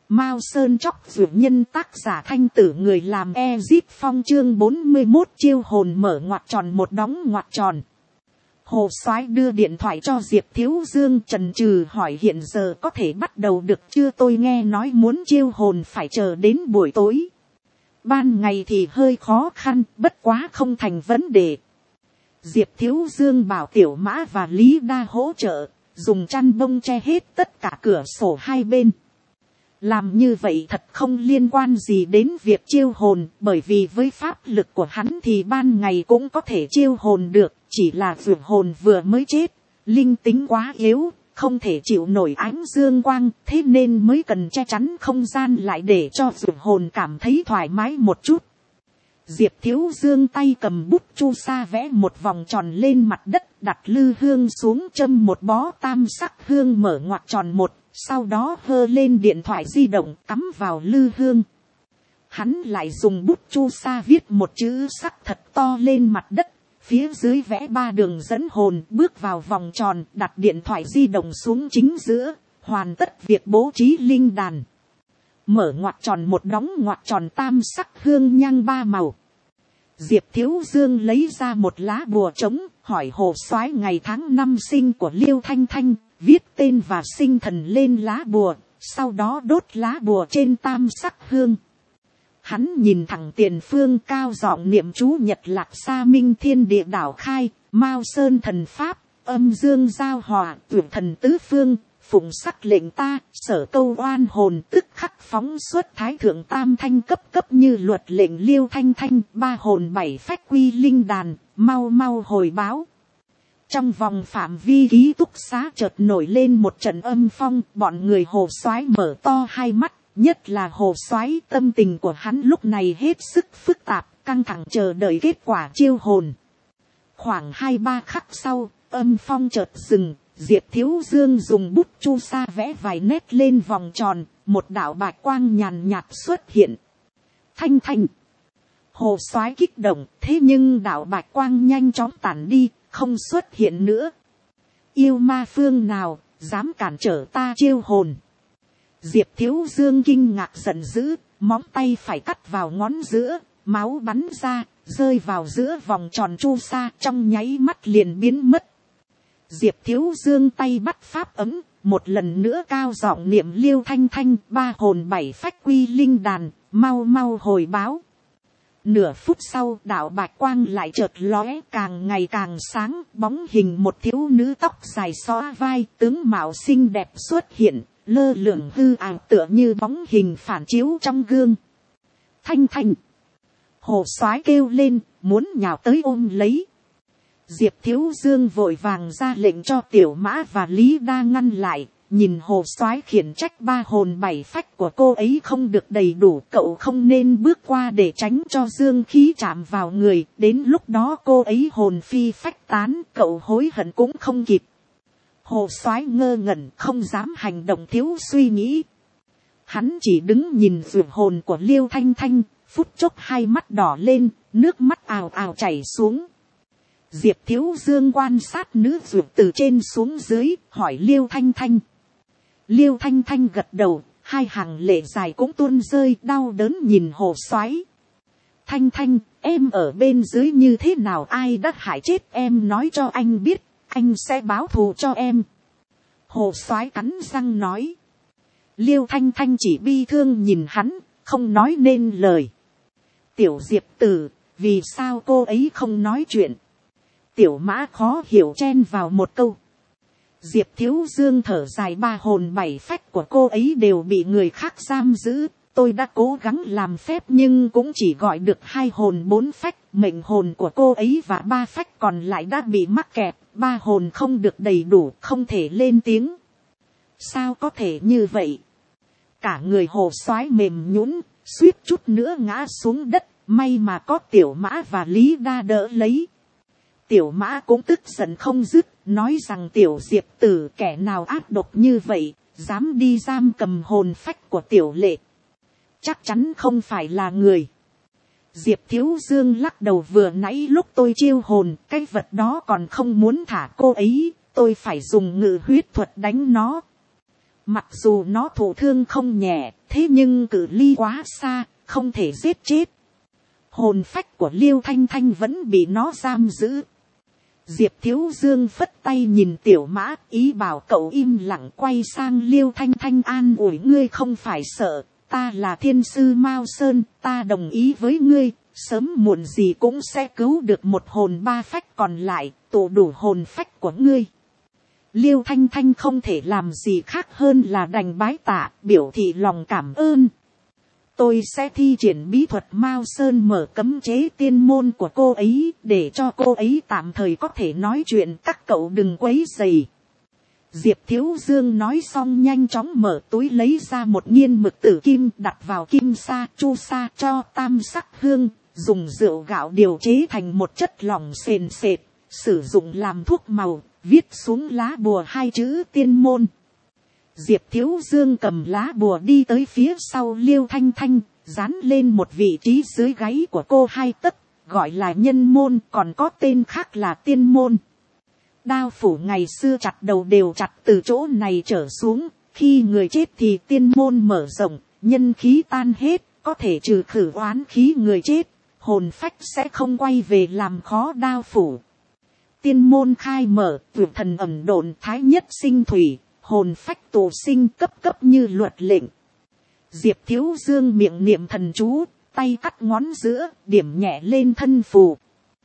Mao Sơn Chóc Dược Nhân, tác giả Thanh Tử, người làm Ezip Phong, chương 41 chiêu hồn mở ngoặc tròn một đóng ngoặc tròn. Hồ Soái đưa điện thoại cho Diệp Thiếu Dương, chần chừ hỏi hiện giờ có thể bắt đầu được chưa, tôi nghe nói muốn chiêu hồn phải chờ đến buổi tối. Ban ngày thì hơi khó khăn, bất quá không thành vấn đề. Diệp Thiếu Dương bảo Tiểu Mã và Lý Đa hỗ trợ, dùng chăn bông che hết tất cả cửa sổ hai bên. Làm như vậy thật không liên quan gì đến việc chiêu hồn, bởi vì với pháp lực của hắn thì ban ngày cũng có thể chiêu hồn được, chỉ là vượt hồn vừa mới chết, linh tính quá yếu, không thể chịu nổi ánh dương quang, thế nên mới cần che chắn không gian lại để cho vượt hồn cảm thấy thoải mái một chút. Diệp Thiếu Dương tay cầm bút chu sa vẽ một vòng tròn lên mặt đất, đặt lư hương xuống, châm một bó tam sắc hương mở ngoặc tròn một, sau đó hơ lên điện thoại di động cắm vào lư hương. Hắn lại dùng bút chu sa viết một chữ sắc thật to lên mặt đất, phía dưới vẽ 3 đường dẫn hồn, bước vào vòng tròn, đặt điện thoại di động xuống chính giữa, hoàn tất việc bố trí linh đàn. Mở ngoặc tròn một đóng ngoặc tròn tam sắc hương nhang 3 màu. Diệp Thiếu Dương lấy ra một lá bùa trống, hỏi Hồ Soái ngày tháng năm sinh của Liêu Thanh Thanh, viết tên và sinh thần lên lá bùa, sau đó đốt lá bùa trên tam sắc hương. Hắn nhìn thẳng tiền phương, cao giọng niệm chú Nhật Lạc Sa Minh Thiên Địa Đảo Khai, Mao Sơn Thần Pháp, Âm Dương Giao Hòa, Tuyệt Thần Tứ Phương, phụng sắc lệnh ta, sở câu oan hồn, tức khắc phóng xuất thái thượng tam thanh cấp cấp như luật lệnh Liêu Thanh Thanh, 3 hồn 7 phách quy linh đàn, mau mau hồi báo. Trong vòng phạm vi ký túc xá chợt nổi lên một trận âm phong, bọn người Hồ Soái mở to hai mắt, nhất là Hồ Soái, tâm tình của hắn lúc này hết sức phức tạp, căng thẳng chờ đợi kết quả chiêu hồn. Khoảng 2-3 khắc sau, âm phong chợt dừng, Diệp Thiếu Dương dùng bút chu sa vẽ vài nét lên vòng tròn, một đạo bạch quang nhàn nhạt xuất hiện. Thanh Thanh. Hồ Soái kích động, thế nhưng đạo bạch quang nhanh chóng tản đi, không xuất hiện nữa. Yêu ma phương nào, dám cản trở ta chiêu hồn. Diệp Thiếu Dương kinh ngạc giận dữ, móng tay phải cắt vào ngón giữa, máu bắn ra, rơi vào giữa vòng tròn chu sa, trong nháy mắt liền biến mất. Diệp Thiếu Dương tay bắt pháp ấm, một lần nữa cao giọng niệm Liêu Thanh Thanh, 3 hồn 7 phách quy linh đàn, mau mau hồi báo. Nửa phút sau, đạo bạch quang lại chợt lóe, càng ngày càng sáng, bóng hình một thiếu nữ tóc dài xõa vai, tướng mạo xinh đẹp xuất hiện, lơ lửng hư ảo tựa như bóng hình phản chiếu trong gương. Thanh Thanh. Hồ Soái kêu lên, muốn nhào tới ôm lấy. Diệp Thiếu Dương vội vàng ra lệnh cho Tiểu Mã và Lý Đa ngăn lại, nhìn Hồ Soái khiển trách 3 hồn 7 phách của cô ấy không được đầy đủ, cậu không nên bước qua để tránh cho dương khí chạm vào người, đến lúc đó cô ấy hồn phi phách tán, cậu hối hận cũng không kịp. Hồ Soái ngơ ngẩn, không dám hành động thiếu suy nghĩ. Hắn chỉ đứng nhìn vượt hồn của Liêu Thanh Thanh, phút chốc hai mắt đỏ lên, nước mắt ào ào chảy xuống. Diệp Thiếu Dương quan sát nữ vượt từ trên xuống dưới, hỏi Liêu Thanh Thanh. Liêu Thanh Thanh gật đầu, hai hàng lệ dài cũng tuôn rơi, đau đớn nhìn Hồ Soái. Thanh Thanh, em ở bên dưới như thế nào, ai đã hại chết em nói cho anh biết, anh sẽ báo thù cho em. Hồ Soái cắn răng nói. Liêu Thanh Thanh chỉ bi thương nhìn hắn, không nói nên lời. Tiểu Diệp Tử, vì sao cô ấy không nói chuyện? Tiểu Mã khó hiểu chen vào một câu. Diệp Thiếu Dương thở dài, 3 hồn 7 phách của cô ấy đều bị người khác giam giữ. Tôi đã cố gắng làm phép nhưng cũng chỉ gọi được 2 hồn 4 phách. Mệnh hồn của cô ấy và 3 phách còn lại đã bị mắc kẹt. 3 hồn không được đầy đủ, không thể lên tiếng. Sao có thể như vậy? Cả người Hồ Soái mềm nhũn, suýt chút nữa ngã xuống đất. May mà có Tiểu Mã và Lý Đa đỡ lấy. Tiểu Mã cũng tức giận không dứt, nói rằng Tiểu Diệp Tử kẻ nào ác độc như vậy, dám đi giam cầm hồn phách của Tiểu Lệ. Chắc chắn không phải là người. Diệp Thiếu Dương lắc đầu, vừa nãy lúc tôi chiêu hồn, cái vật đó còn không muốn thả cô ấy, tôi phải dùng ngự huyết thuật đánh nó. Mặc dù nó thụ thương không nhẹ, thế nhưng cự ly quá xa, không thể giết chết. Hồn phách của Liêu Thanh Thanh vẫn bị nó giam giữ. Diệp Thiếu Dương phất tay nhìn Tiểu Mã, ý bảo cậu im lặng, quay sang Liêu Thanh Thanh an ủi, ngươi không phải sợ, ta là thiên sư Mao Sơn, ta đồng ý với ngươi, sớm muộn gì cũng sẽ cứu được một hồn ba phách còn lại, tụ đủ hồn phách của ngươi. Liêu Thanh Thanh không thể làm gì khác hơn là đành bái tạ, biểu thị lòng cảm ơn. Tôi sẽ thi triển bí thuật Mao Sơn mở cấm chế tiên môn của cô ấy, để cho cô ấy tạm thời có thể nói chuyện, các cậu đừng quấy rầy. Diệp Thiếu Dương nói xong nhanh chóng mở túi lấy ra một nghiên mực tử kim, đặt vào kim sa, chu sa cho tam sắc hương, dùng rượu gạo điều chế thành một chất lỏng sền sệt, sử dụng làm thuốc màu, viết xuống lá bùa hai chữ tiên môn. Diệp Thiếu Dương cầm lá bùa đi tới phía sau Liêu Thanh Thanh, dán lên một vị trí dưới gáy của cô 2 tấc, gọi là nhân môn, còn có tên khác là tiên môn. Đao phủ ngày xưa chặt đầu đều chặt từ chỗ này trở xuống, khi người chết thì tiên môn mở rộng, nhân khí tan hết, có thể trừ khử oán khí người chết, hồn phách sẽ không quay về làm khó đao phủ. Tiên môn khai mở, vượt thần ẩn độn, thái nhất sinh thủy, hồn phách tụ sinh, cấp cấp như luật lệnh. Diệp Thiếu Dương miệng niệm thần chú, tay cắt ngón giữa, điểm nhẹ lên thân phù.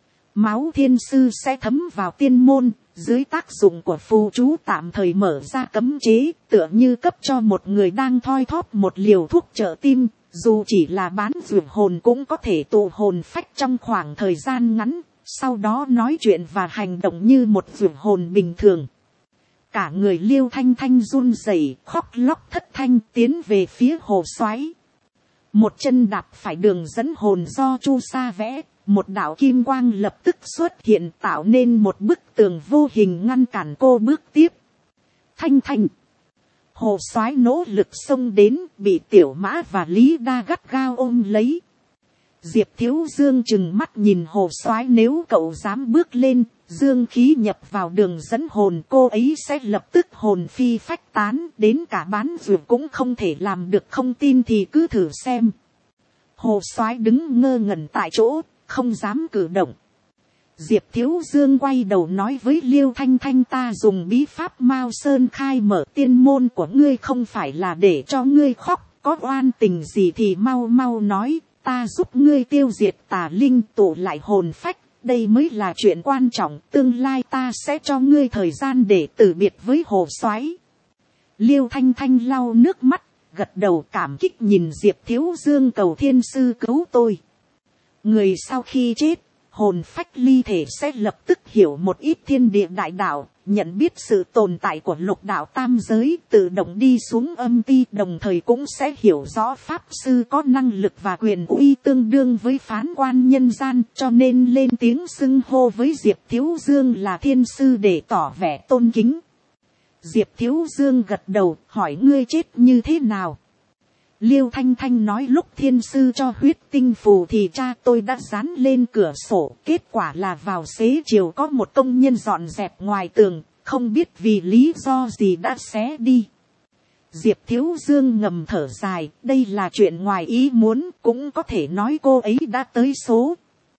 Máu thiên sư sẽ thấm vào tiên môn, dưới tác dụng của phù chú tạm thời mở ra cấm chế, tựa như cấp cho một người đang thoi thóp một liều thuốc trợ tim, dù chỉ là bán dược hồn cũng có thể tụ hồn phách trong khoảng thời gian ngắn, sau đó nói chuyện và hành động như một dược hồn bình thường. Cả người Liêu Thanh Thanh run rẩy, khóc lóc thất thanh tiến về phía hồ xoáy. Một chân đạp phải đường dẫn hồn do chu sa vẽ, một đạo kim quang lập tức xuất hiện tạo nên một bức tường vô hình ngăn cản cô bước tiếp. Thanh Thanh. Hồ xoáy nỗ lực xông đến, bị Tiểu Mã và Lý Đa gắt gao ôm lấy. Diệp Thiếu Dương chừng mắt nhìn hồ xoáy, nếu cậu dám bước lên, dương khí nhập vào đường dẫn hồn, cô ấy sẽ lập tức hồn phi phách tán, đến cả bán dược cũng không thể làm được, không tin thì cứ thử xem. Hồ soái đứng ngơ ngẩn tại chỗ, không dám cử động. Diệp Thiếu Dương quay đầu nói với Liêu Thanh Thanh, ta dùng bí pháp Mao Sơn khai mở tiên môn của ngươi không phải là để cho ngươi khóc, có oan tình gì thì mau mau nói, ta giúp ngươi tiêu diệt tà linh, tụ lại hồn phách, đây mới là chuyện quan trọng, tương lai ta sẽ cho ngươi thời gian để từ biệt với hồ soái. Liêu Thanh Thanh lau nước mắt, gật đầu cảm kích nhìn Diệp Thiếu Dương, cầu thiên sư cứu tôi. Người sau khi chết, hồn phách ly thể sẽ lập tức hiểu một ít thiên địa đại đạo, nhận biết sự tồn tại của lục đạo tam giới, tự động đi xuống âm ti, đồng thời cũng sẽ hiểu rõ pháp sư có năng lực và quyền uy tương đương với phán quan nhân gian, cho nên lên tiếng xưng hô với Diệp Thiếu Dương là thiên sư để tỏ vẻ tôn kính. Diệp Thiếu Dương gật đầu, hỏi ngươi chết như thế nào? Liêu Thanh Thanh nói, lúc thiên sư cho huyết tinh phù thì cha tôi đã dán lên cửa sổ, kết quả là vào xế chiều có một công nhân dọn dẹp ngoài tường, không biết vì lý do gì đã xé đi. Diệp Thiếu Dương ngầm thở dài, đây là chuyện ngoài ý muốn, cũng có thể nói cô ấy đã tới số.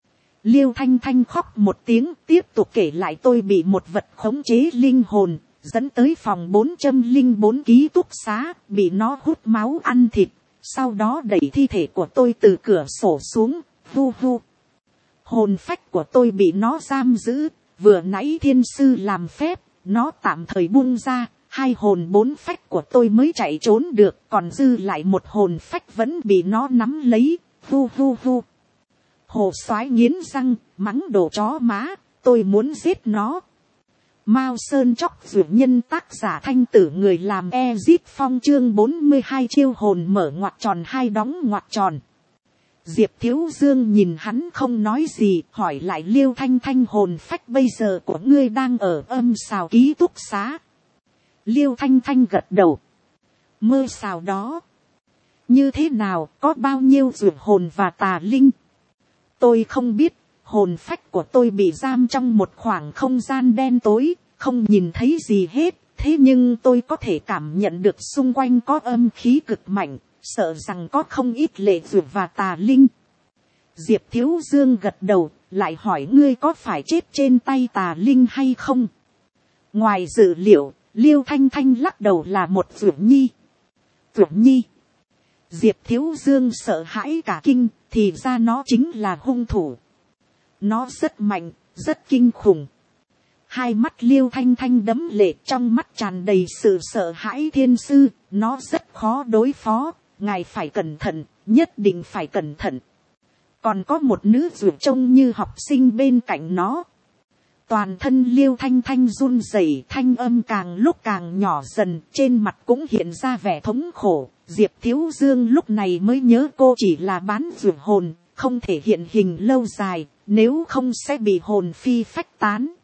Liêu Thanh Thanh khóc một tiếng, tiếp tục kể lại, tôi bị một vật khống chế linh hồn, dẫn tới phòng 404 ký túc xá, bị nó hút máu ăn thịt, sau đó đẩy thi thể của tôi từ cửa sổ xuống, hu hu. Hồn phách của tôi bị nó giam giữ, vừa nãy thiên sư làm phép, nó tạm thời buông ra, 2 hồn 4 phách của tôi mới chạy trốn được, còn dư lại một hồn phách vẫn bị nó nắm lấy, hu hu hu. Hồ soái nghiến răng, mắng đồ chó má, tôi muốn giết nó. Mao Sơn chóc dược nhân, tác giả Thanh Tử, người làm Ezit Phong, chương 42 chiêu hồn mở ngoặc tròn 2 đóng ngoặc tròn. Diệp Thiếu Dương nhìn hắn không nói gì, hỏi lại Liêu Thanh Thanh, hồn phách bây giờ của ngươi đang ở âm xào ký túc xá. Liêu Thanh Thanh gật đầu. Mơ xào đó. Như thế nào, có bao nhiêu dược hồn và tà linh? Tôi không biết. Hồn phách của tôi bị giam trong một khoảng không gian đen tối, không nhìn thấy gì hết, thế nhưng tôi có thể cảm nhận được xung quanh có âm khí cực mạnh, sợ rằng có không ít lệ dược và tà linh. Diệp Thiếu Dương gật đầu, lại hỏi ngươi có phải chết trên tay tà linh hay không. Ngoài dự liệu, Liêu Thanh Thanh lắc đầu là một Dược Nhi. Dược Nhi. Diệp Thiếu Dương sợ hãi cả kinh, thì ra nó chính là hung thủ. Nó rất mạnh, rất kinh khủng. Hai mắt Liêu Thanh Thanh đẫm lệ, trong mắt tràn đầy sự sợ hãi. Thiên sư, nó rất khó đối phó, ngài phải cẩn thận, nhất định phải cẩn thận. Còn có một nữ dược trông như học sinh bên cạnh nó. Toàn thân Liêu Thanh Thanh run rẩy, thanh âm càng lúc càng nhỏ dần, trên mặt cũng hiện ra vẻ thống khổ. Diệp Thiếu Dương lúc này mới nhớ cô chỉ là bán dược hồn, không thể hiện hình lâu dài, nếu không sẽ bị hồn phi phách tán.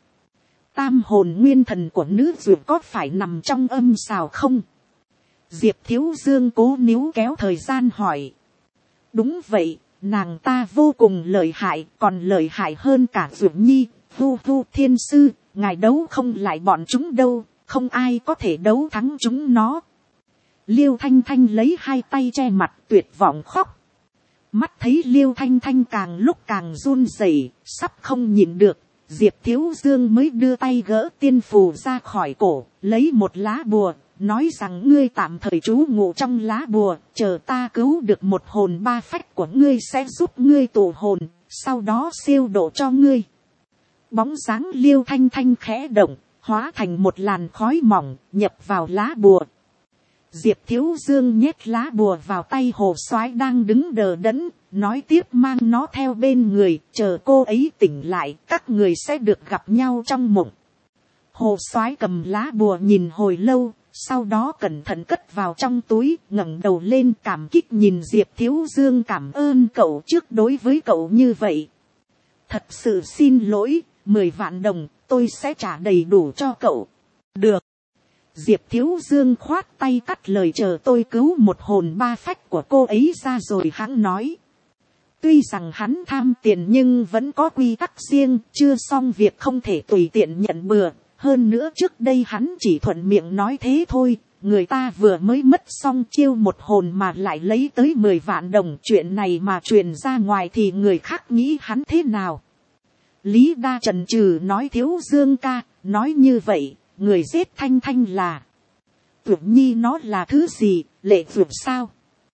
Tam hồn nguyên thần của nữ dược có phải nằm trong âm xào không? Diệp Thiếu Dương cố níu kéo thời gian hỏi. Đúng vậy, nàng ta vô cùng lợi hại, còn lợi hại hơn cả Dược Nhi. Thiên sư, ngài đấu không lại bọn chúng đâu, không ai có thể đấu thắng chúng nó. Liêu Thanh Thanh lấy hai tay che mặt tuyệt vọng khóc. Mắt thấy Liêu Thanh Thanh càng lúc càng run rẩy, sắp không nhịn được, Diệp Thiếu Dương mới đưa tay gỡ tiên phù ra khỏi cổ, lấy một lá bùa, nói rằng ngươi tạm thời trú ngụ trong lá bùa, chờ ta cứu được một hồn ba phách của ngươi sẽ giúp ngươi tụ hồn, sau đó siêu độ cho ngươi. Bóng dáng Liêu Thanh Thanh khẽ động, hóa thành một làn khói mỏng, nhập vào lá bùa. Diệp Thiếu Dương nhét lá bùa vào tay Hồ Soái đang đứng đờ đẫn, nói tiếp mang nó theo bên người, chờ cô ấy tỉnh lại, các người sẽ được gặp nhau trong mộng. Hồ Soái cầm lá bùa nhìn hồi lâu, sau đó cẩn thận cất vào trong túi, ngẩng đầu lên cảm kích nhìn Diệp Thiếu Dương, cảm ơn cậu trước đối với cậu như vậy. Thật sự xin lỗi, 10 vạn đồng, tôi sẽ trả đầy đủ cho cậu. Được. Diệp Thiếu Dương khoát tay cắt lời, chờ tôi cứu một hồn ba phách của cô ấy ra rồi hắn nói. Tuy rằng hắn tham tiền nhưng vẫn có quy tắc riêng, chưa xong việc không thể tùy tiện nhận bừa. Hơn nữa trước đây hắn chỉ thuận miệng nói thế thôi, người ta vừa mới mất xong chiêu một hồn mà lại lấy tới 10 vạn đồng. Chuyện này mà truyền ra ngoài thì người khác nghĩ hắn thế nào? Lý Đa chần chừ nói, Thiếu Dương ca, nói như vậy, người giết Thanh Thanh là Tuyệt Nhi, nó là thứ gì, lệ Tuyệt sao?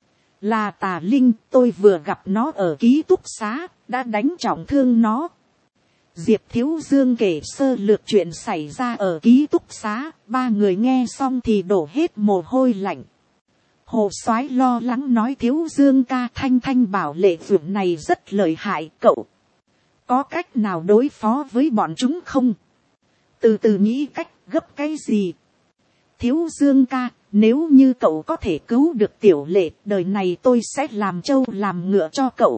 Là tà linh, tôi vừa gặp nó ở ký túc xá, đã đánh trọng thương nó. Diệp Thiếu Dương kể sơ lược chuyện xảy ra ở ký túc xá, ba người nghe xong thì đổ hết mồ hôi lạnh. Hồ Soái lo lắng nói, Thiếu Dương ca, Thanh Thanh bảo lệ Tuyệt này rất lợi hại, cậu có cách nào đối phó với bọn chúng không? Từ từ nghĩ cách, gấp cái gì? Thiếu Dương ca, nếu như cậu có thể cứu được tiểu lệ, đời này tôi sẽ làm trâu làm ngựa cho cậu.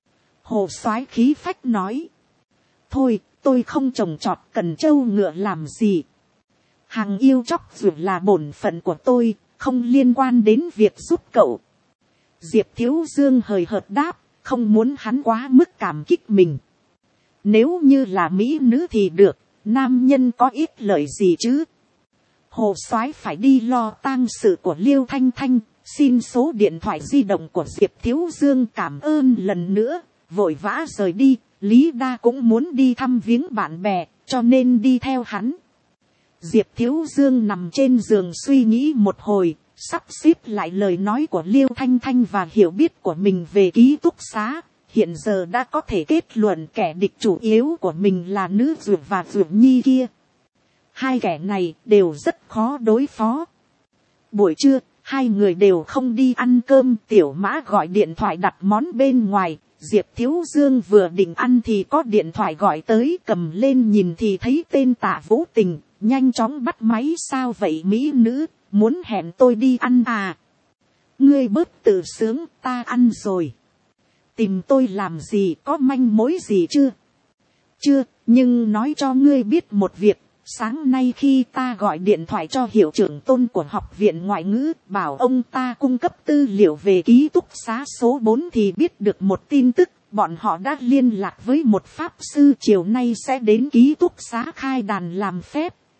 Hồ Soái khí phách nói. Thôi, tôi không trồng trọt cần trâu ngựa làm gì. Hàng yêu chóc dù là bổn phận của tôi, không liên quan đến việc giúp cậu. Diệp Thiếu Dương hời hợt đáp, không muốn hắn quá mức cảm kích mình. Nếu như là mỹ nữ thì được, nam nhân có ít lợi gì chứ. Hồ Soái phải đi lo tang sự của Liêu Thanh Thanh, xin số điện thoại di động của Diệp Thiếu Dương, cảm ơn lần nữa, vội vã rời đi. Lý Đa cũng muốn đi thăm viếng bạn bè, cho nên đi theo hắn. Diệp Thiếu Dương nằm trên giường suy nghĩ một hồi, sắp xếp lại lời nói của Liêu Thanh Thanh và hiểu biết của mình về ký túc xá. Hiện giờ đã có thể kết luận kẻ địch chủ yếu của mình là nữ Dược và Dược Nhi kia. Hai kẻ này đều rất khó đối phó. Buổi trưa, hai người đều không đi ăn cơm. Tiểu Mã gọi điện thoại đặt món bên ngoài. Diệp Thiếu Dương vừa định ăn thì có điện thoại gọi tới, cầm lên nhìn thì thấy tên Tạ Vũ Tình, nhanh chóng bắt máy. Sao vậy mỹ nữ, muốn hẹn tôi đi ăn à? Ngươi bớt tự sướng, ta ăn rồi. Tìm tôi làm gì, có manh mối gì chưa? Chưa, nhưng nói cho ngươi biết một việc. Sáng nay khi ta gọi điện thoại cho hiệu trưởng Tôn của học viện ngoại ngữ, bảo ông ta cung cấp tư liệu về ký túc xá số 4 thì biết được một tin tức. Bọn họ đã liên lạc với một pháp sư, chiều nay sẽ đến ký túc xá khai đàn làm phép.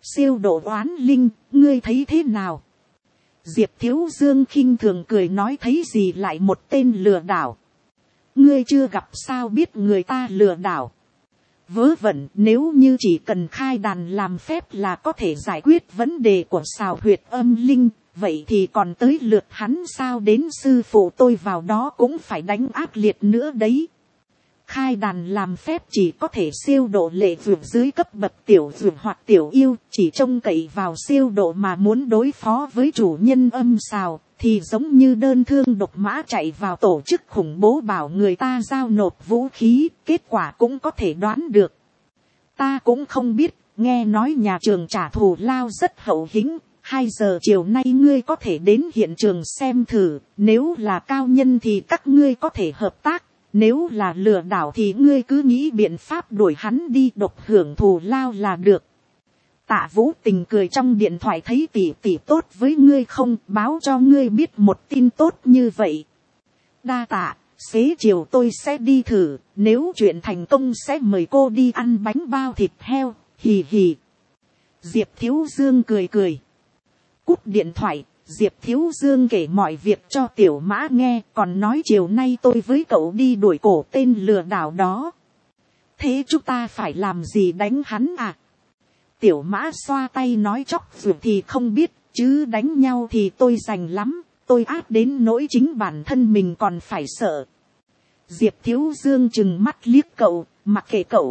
siêu độ oán linh, ngươi thấy thế nào? Diệp Thiếu Dương khinh thường cười nói, thấy gì lại một tên lừa đảo. Ngươi chưa gặp sao biết người ta lừa đảo. Vớ vẩn, nếu như chỉ cần khai đàn làm phép là có thể giải quyết vấn đề của xào huyệt âm linh, vậy thì còn tới lượt hắn sao? Đến sư phụ tôi vào đó cũng phải đánh ác liệt nữa đấy. Khai đàn làm phép chỉ có thể siêu độ lệ vượt dưới cấp bậc tiểu vượt hoặc tiểu yêu, chỉ trông cậy vào siêu độ mà muốn đối phó với chủ nhân âm xào, thì giống như đơn thương độc mã chạy vào tổ chức khủng bố bảo người ta giao nộp vũ khí, kết quả cũng có thể đoán được. Ta cũng không biết, nghe nói nhà trường trả thù lao rất hậu hĩnh, 2 giờ chiều nay ngươi có thể đến hiện trường xem thử, nếu là cao nhân thì các ngươi có thể hợp tác. Nếu là lừa đảo thì ngươi cứ nghĩ biện pháp đuổi hắn đi, độc hưởng thù lao là được. Tạ Vũ Tình cười trong điện thoại, thấy tỷ tỷ tốt với ngươi không, báo cho ngươi biết một tin tốt như vậy. Đa tạ, xế chiều tôi sẽ đi thử, nếu chuyện thành công sẽ mời cô đi ăn bánh bao thịt heo, hì hì. Diệp Thiếu Dương cười cười. Cúp điện thoại. Diệp Thiếu Dương kể mọi việc cho Tiểu Mã nghe, còn nói chiều nay tôi với cậu đi đuổi cổ tên lừa đảo đó. Thế chúng ta phải làm gì, đánh hắn à? Tiểu Mã xoa tay nói, chóc ruột thì không biết, chứ đánh nhau thì tôi rành lắm, tôi ác đến nỗi chính bản thân mình còn phải sợ. Diệp Thiếu Dương trừng mắt liếc cậu, mặc kệ cậu.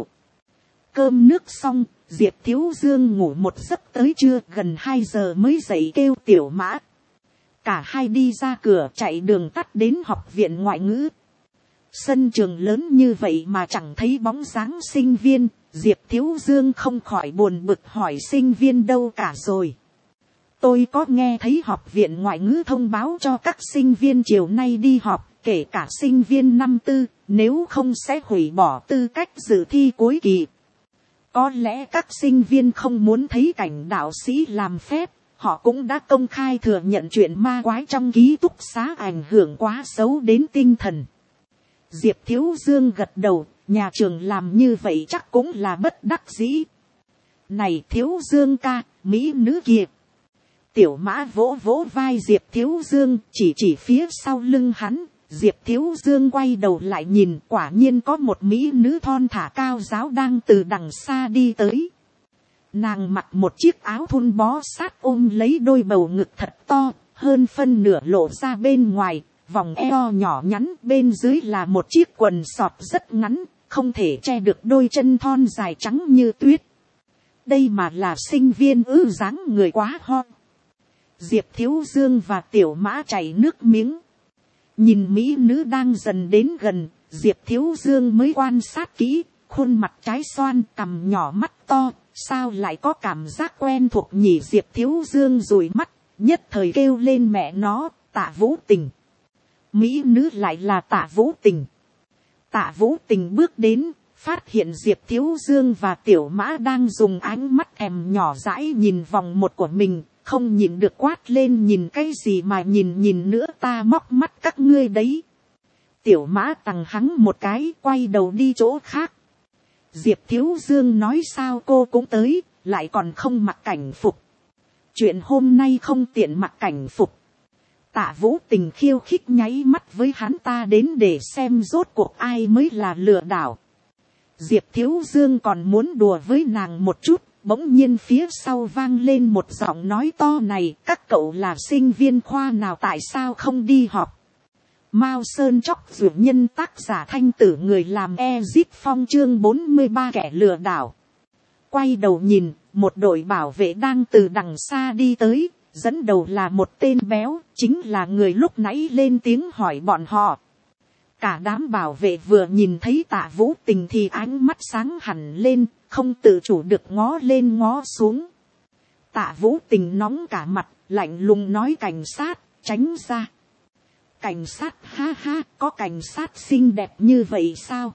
Cơm nước xong, Diệp Thiếu Dương ngủ một giấc tới trưa, gần 2 giờ mới dậy kêu Tiểu Mã. Cả hai đi ra cửa, chạy đường tắt đến học viện ngoại ngữ. Sân trường lớn như vậy mà chẳng thấy bóng dáng sinh viên, Diệp Thiếu Dương không khỏi buồn bực hỏi sinh viên đâu cả rồi. Tôi có nghe thấy học viện ngoại ngữ thông báo cho các sinh viên chiều nay đi họp, kể cả sinh viên năm tư, nếu không sẽ hủy bỏ tư cách dự thi cuối kỳ. Có lẽ các sinh viên không muốn thấy cảnh đạo sĩ làm phép, họ cũng đã công khai thừa nhận chuyện ma quái trong ký túc xá ảnh hưởng quá xấu đến tinh thần. Diệp Thiếu Dương gật đầu, nhà trường làm như vậy chắc cũng là bất đắc dĩ. Này Thiếu Dương ca, mỹ nữ kia. Tiểu Mã vỗ vỗ vai Diệp Thiếu Dương, chỉ phía sau lưng hắn. Diệp Thiếu Dương quay đầu lại nhìn, quả nhiên có một mỹ nữ thon thả cao giáo đang từ đằng xa đi tới. Nàng mặc một chiếc áo thun bó sát ôm lấy đôi bầu ngực thật to, hơn phân nửa lộ ra bên ngoài, vòng eo nhỏ nhắn, bên dưới là một chiếc quần sọt rất ngắn, không thể che được đôi chân thon dài trắng như tuyết. Đây mà là sinh viên dáng người quá hot. Diệp Thiếu Dương và Tiểu Mã chảy nước miếng. Nhìn mỹ nữ đang dần đến gần, Diệp Thiếu Dương mới quan sát kỹ, khuôn mặt trái xoan, cằm nhỏ, mắt to, sao lại có cảm giác quen thuộc nhỉ? Diệp Thiếu Dương dụi mắt, nhất thời kêu lên mẹ nó, Tạ Vũ Tình. Mỹ nữ lại là Tạ Vũ Tình. Tạ Vũ Tình bước đến, phát hiện Diệp Thiếu Dương và Tiểu Mã đang dùng ánh mắt thèm nhỏ dãi nhìn vòng một của mình, không nhìn được quát lên, nhìn cái gì mà nhìn nữa, ta móc mắt các ngươi đấy. Tiểu Mã tằng hắng một cái, quay đầu đi chỗ khác. Diệp Thiếu Dương nói, sao cô cũng tới, lại còn không mặc cảnh phục. Chuyện hôm nay không tiện mặc cảnh phục. Tạ Vũ Tình khiêu khích nháy mắt với hắn, ta đến để xem rốt cuộc ai mới là lừa đảo. Diệp Thiếu Dương còn muốn đùa với nàng một chút, bỗng nhiên phía sau vang lên một giọng nói to, này, các cậu là sinh viên khoa nào, tại sao không đi họp? Mao Sơn Chóc Dược Nhân, tác giả Thanh Tử, người làm Ezip Phong, chương 43, kẻ lừa đảo. Quay đầu nhìn, một đội bảo vệ đang từ đằng xa đi tới, dẫn đầu là một tên béo, chính là người lúc nãy lên tiếng hỏi bọn họ. Cả đám bảo vệ vừa nhìn thấy Tạ Vũ Tình thì ánh mắt sáng hẳn lên, không tự chủ được ngó lên ngó xuống. Tạ Vũ Tình nóng cả mặt, lạnh lùng nói, cảnh sát, tránh ra. Cảnh sát, ha ha, có cảnh sát xinh đẹp như vậy sao?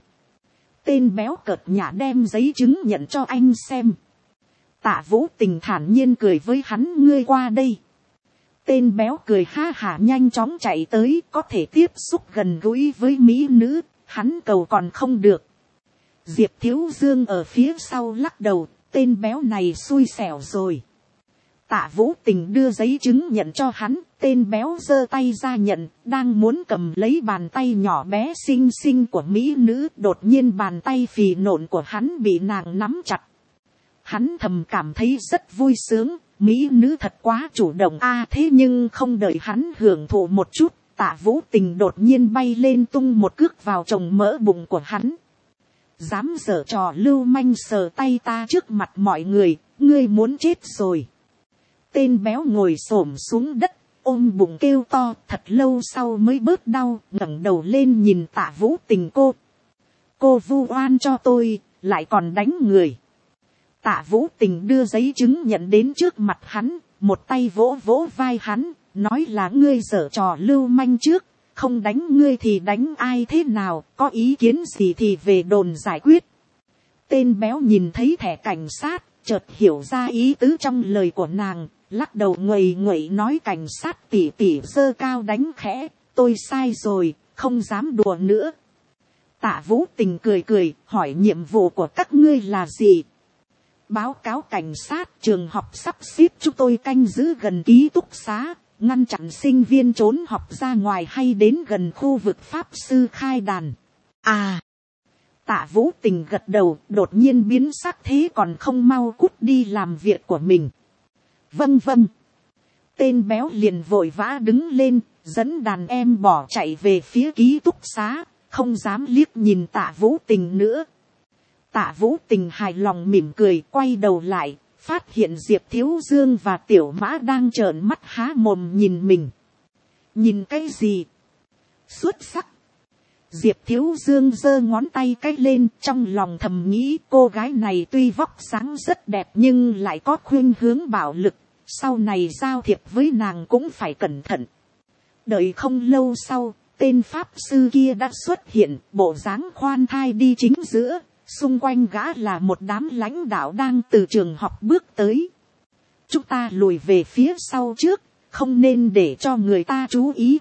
Tên béo cợt nhả đem giấy chứng nhận cho anh xem. Tạ Vũ Tình thản nhiên cười với hắn, ngươi qua đây. Tên béo cười ha hả nhanh chóng chạy tới, có thể tiếp xúc gần gũi với mỹ nữ, hắn cầu còn không được. Diệp Thiếu Dương ở phía sau lắc đầu, tên béo này xui xẻo rồi. Tạ Vũ Tình đưa giấy chứng nhận cho hắn, tên béo giơ tay ra nhận, đang muốn cầm lấy bàn tay nhỏ bé xinh xinh của mỹ nữ, đột nhiên bàn tay phì nộn của hắn bị nàng nắm chặt. Hắn thầm cảm thấy rất vui sướng, mỹ nữ thật quá chủ động a. Thế nhưng không đợi hắn hưởng thụ một chút, Tạ Vũ Tình đột nhiên bay lên tung một cước vào chồng mỡ bụng của hắn. Dám giở trò lưu manh sờ tay ta trước mặt mọi người, ngươi muốn chết rồi. Tên béo ngồi xổm xuống đất, ôm bụng kêu to, thật lâu sau mới bớt đau, ngẩng đầu lên nhìn Tạ Vũ Tình. Cô vu oan cho tôi, lại còn đánh người. Tạ Vũ Tình đưa giấy chứng nhận đến trước mặt hắn, một tay vỗ vỗ vai hắn, nói là ngươi giở trò lưu manh trước, không đánh ngươi thì đánh ai thế nào, có ý kiến gì thì về đồn giải quyết. Tên béo nhìn thấy thẻ cảnh sát, chợt hiểu ra ý tứ trong lời của nàng, lắc đầu nguầy nguậy nói cảnh sát tỉ tỉ giơ cao đánh khẽ, tôi sai rồi, không dám đùa nữa. Tạ Vũ Tình cười cười, hỏi nhiệm vụ của các ngươi là gì? Báo cáo cảnh sát, trường học sắp xếp chúng tôi canh giữ gần ký túc xá, ngăn chặn sinh viên trốn học ra ngoài hay đến gần khu vực pháp sư khai đàn. À! Tạ Vũ Tình gật đầu, đột nhiên biến sắc thế còn không mau cút đi làm việc của mình. Vâng vâng. Tên béo liền vội vã đứng lên, dẫn đàn em bỏ chạy về phía ký túc xá, không dám liếc nhìn Tạ Vũ Tình nữa. Tạ Vũ Tình hài lòng mỉm cười, quay đầu lại, phát hiện Diệp Thiếu Dương và Tiểu Mã đang trợn mắt há mồm nhìn mình. Nhìn cái gì? Xuất sắc. Diệp Thiếu Dương giơ ngón tay cái lên, trong lòng thầm nghĩ cô gái này tuy vóc dáng rất đẹp nhưng lại có khuynh hướng bạo lực, sau này giao thiệp với nàng cũng phải cẩn thận. Đợi không lâu sau, tên pháp sư kia đã xuất hiện, bộ dáng khoan thai đi chính giữa, xung quanh gã là một đám lãnh đạo đang từ trường học bước tới. Chúng ta lùi về phía sau trước, không nên để cho người ta chú ý.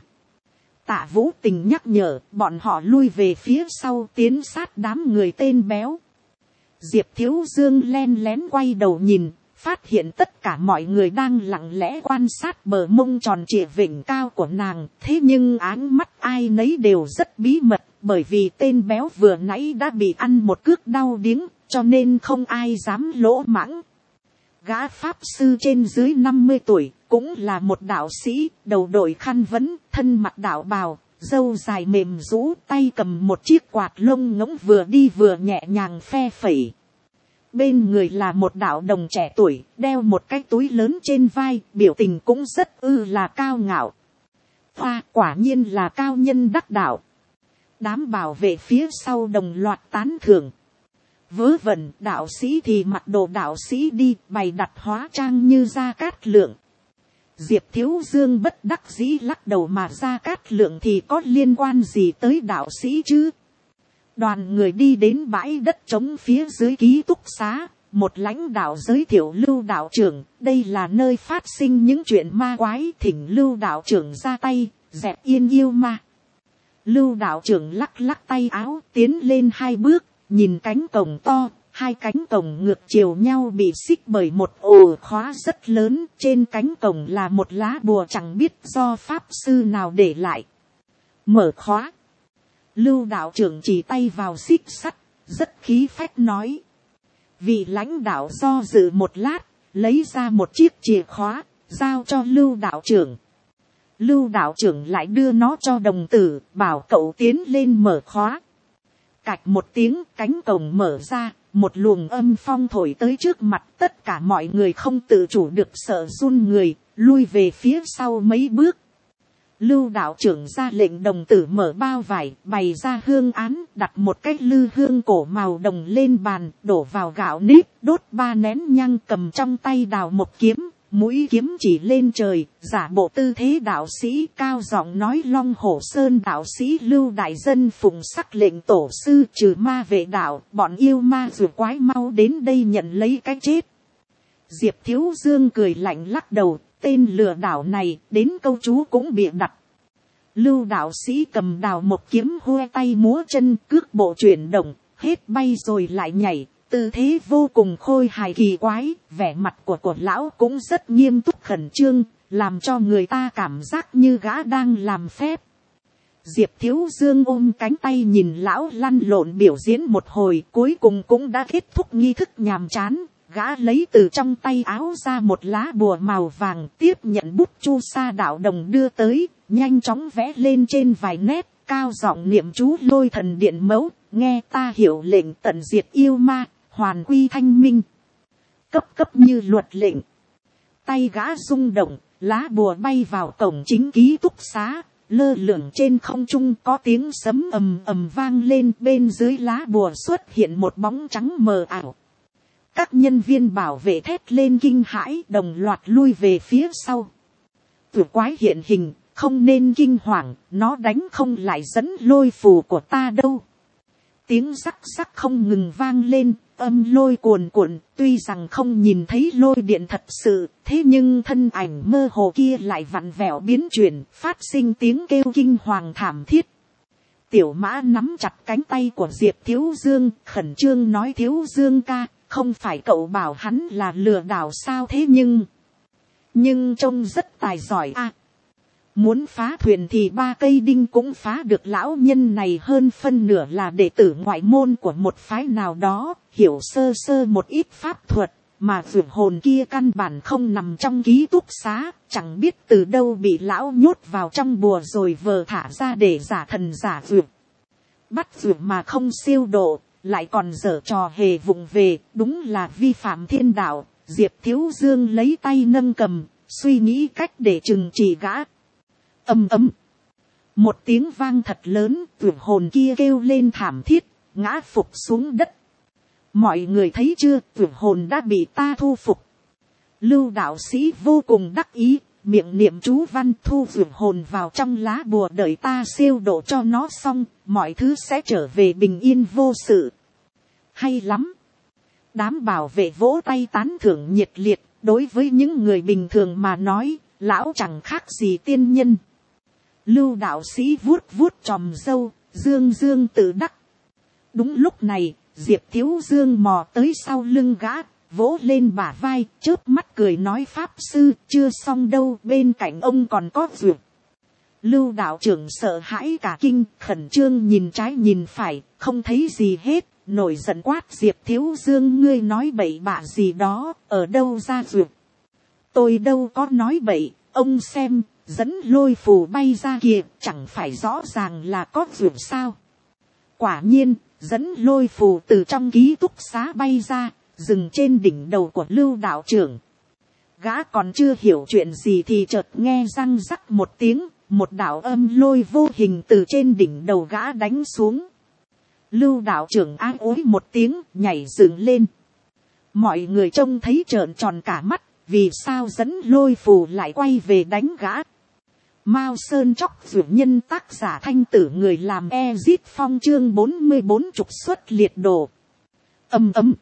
Tạ Vũ Tình nhắc nhở, bọn họ lui về phía sau tiến sát đám người tên béo. Diệp Thiếu Dương len lén quay đầu nhìn, phát hiện tất cả mọi người đang lặng lẽ quan sát bờ mông tròn trịa vểnh cao của nàng. Thế nhưng áng mắt ai nấy đều rất bí mật, bởi vì tên béo vừa nãy đã bị ăn một cước đau điếng, cho nên không ai dám lỗ mãng. Gã pháp sư trên dưới 50 tuổi, cũng là một đạo sĩ, đầu đội khăn vấn, thân mặc đạo bào, râu dài mềm rũ, tay cầm một chiếc quạt lông ngỗng vừa đi vừa nhẹ nhàng phe phẩy. Bên người là một đạo đồng trẻ tuổi, đeo một cái túi lớn trên vai, biểu tình cũng rất là cao ngạo. Quả nhiên là cao nhân đắc đạo. Đám bảo vệ phía sau đồng loạt tán thưởng. Vớ vẩn, đạo sĩ thì mặc đồ đạo sĩ đi, bày đặt hóa trang như Gia Cát Lượng. Diệp Thiếu Dương bất đắc dĩ lắc đầu, mà Gia Cát Lượng thì có liên quan gì tới đạo sĩ chứ? Đoàn người đi đến bãi đất trống phía dưới ký túc xá, một lãnh đạo giới thiệu Lưu đạo trưởng, đây là nơi phát sinh những chuyện ma quái, thỉnh Lưu đạo trưởng ra tay, dẹp yên yêu ma. Lưu đạo trưởng lắc lắc tay áo, tiến lên 2 bước, nhìn cánh cổng to, 2 cánh cổng ngược chiều nhau bị xích bởi một ổ khóa rất lớn, trên cánh cổng là một lá bùa chẳng biết do pháp sư nào để lại. Mở khóa. Lưu đạo trưởng chỉ tay vào xích sắt, rất khí phách nói. Vị lãnh đạo do dự một lát, lấy ra một chiếc chìa khóa, giao cho Lưu đạo trưởng. Lưu đạo trưởng lại đưa nó cho đồng tử, bảo cậu tiến lên mở khóa. Cạch một tiếng, cánh cổng mở ra, một luồng âm phong thổi tới trước mặt, tất cả mọi người không tự chủ được sợ run người, lui về phía sau mấy bước. Lưu đạo trưởng ra lệnh đồng tử mở bao vải, bày ra hương án, đặt một cái lư hương cổ màu đồng lên bàn, đổ vào gạo nếp, đốt 3 nén nhang, cầm trong tay đào một kiếm, mũi kiếm chỉ lên trời, giả bộ tư thế đạo sĩ, cao giọng nói: Long Hổ Sơn đạo sĩ Lưu đại dân phụng sắc lệnh tổ sư trừ ma vệ đạo, bọn yêu ma rùa quái mau đến đây nhận lấy cái chết. Diệp Thiếu Dương cười lạnh lắc đầu, tên lừa đảo này đến câu chú cũng bịa đặt. Lưu đạo sĩ cầm đào một kiếm, hue tay múa chân, cước bộ chuyển động, hết bay rồi lại nhảy, tư thế vô cùng khôi hài kỳ quái, vẻ mặt của lão cũng rất nghiêm túc khẩn trương, làm cho người ta cảm giác như gã đang làm phép. Diệp Thiếu Dương ôm cánh tay nhìn lão lăn lộn biểu diễn một hồi, cuối cùng cũng đã kết thúc nghi thức nhàm chán. Gã lấy từ trong tay áo ra một lá bùa màu vàng, tiếp nhận bút chu sa đạo đồng đưa tới, nhanh chóng vẽ lên trên vài nét, cao giọng niệm chú Lôi Thần Điện Mẫu, nghe ta hiệu lệnh tận diệt yêu ma, hoàn quy thanh minh. Cấp cấp như luật lệnh. Tay gã rung động, lá bùa bay vào cổng chính ký túc xá, lơ lửng trên không trung, có tiếng sấm ầm ầm vang lên, bên dưới lá bùa xuất hiện một bóng trắng mờ ảo. Các nhân viên bảo vệ thét lên kinh hãi, đồng loạt lui về phía sau. Tử quái hiện hình, không nên kinh hoàng, nó đánh không lại dẫn lôi phù của ta đâu. Tiếng rắc rắc không ngừng vang lên, âm lôi cuồn cuộn, tuy rằng không nhìn thấy lôi điện thật sự, thế nhưng thân ảnh mơ hồ kia lại vặn vẹo biến chuyển, phát sinh tiếng kêu kinh hoàng thảm thiết. Tiểu Mã nắm chặt cánh tay của Diệp Thiếu Dương, khẩn trương nói: Thiếu Dương ca, không phải cậu bảo hắn là lừa đảo sao, thế nhưng trông rất tài giỏi à. Muốn phá thuyền thì 3 cây đinh cũng phá được. Lão nhân này hơn phân nửa là đệ tử ngoại môn của một phái nào đó, hiểu sơ sơ một ít pháp thuật, mà vượt hồn kia căn bản không nằm trong ký túc xá, chẳng biết từ đâu bị lão nhốt vào trong bùa rồi vờ thả ra để giả thần giả vượt. Bắt vượt mà không siêu độ, lại còn giở trò hề vụng về, đúng là vi phạm thiên đạo. Diệp Thiếu Dương lấy tay nâng cầm, suy nghĩ cách để trừng trị gã. Ầm ầm, một tiếng vang thật lớn, vượt hồn kia kêu lên thảm thiết, ngã phục xuống đất. Mọi người thấy chưa, vượt hồn đã bị ta thu phục. Lưu đạo sĩ vô cùng đắc ý, miệng niệm chú văn thu vượt hồn vào trong lá bùa, đợi ta siêu độ cho nó xong, mọi thứ sẽ trở về bình yên vô sự. Hay lắm. Đám bảo vệ vỗ tay tán thưởng nhiệt liệt, đối với những người bình thường mà nói, lão chẳng khác gì tiên nhân. Lưu đạo sĩ vuốt vuốt chòm râu, dương dương tự đắc. Đúng lúc này, Diệp Thiếu Dương mò tới sau lưng gã, vỗ lên bả vai, chớp mắt cười nói: Pháp sư, chưa xong đâu, bên cạnh ông còn có vượt. Lưu đạo trưởng sợ hãi cả kinh, khẩn trương nhìn trái nhìn phải, không thấy gì hết, nổi giận quát: Diệp Thiếu Dương, ngươi nói bậy bạ gì đó, ở đâu ra vượt? Tôi đâu có nói bậy, ông xem, dẫn lôi phù bay ra kìa, chẳng phải rõ ràng là có vượt sao? Quả nhiên, dẫn lôi phù từ trong ký túc xá bay ra, dừng trên đỉnh đầu của Lưu đạo trưởng. Gã còn chưa hiểu chuyện gì thì chợt nghe răng rắc một tiếng, một đạo âm lôi vô hình từ trên đỉnh đầu gã đánh xuống. Lưu đạo trưởng ái ối một tiếng, nhảy dựng lên. Mọi người trông thấy trợn tròn cả mắt, vì sao dẫn lôi phù lại quay về đánh gã? Mao Sơn Chóc Dược Nhân, tác giả Thanh Tử, người làm Ezit Phong, chương 44 trục xuất liệt đồ. Ầm ầm,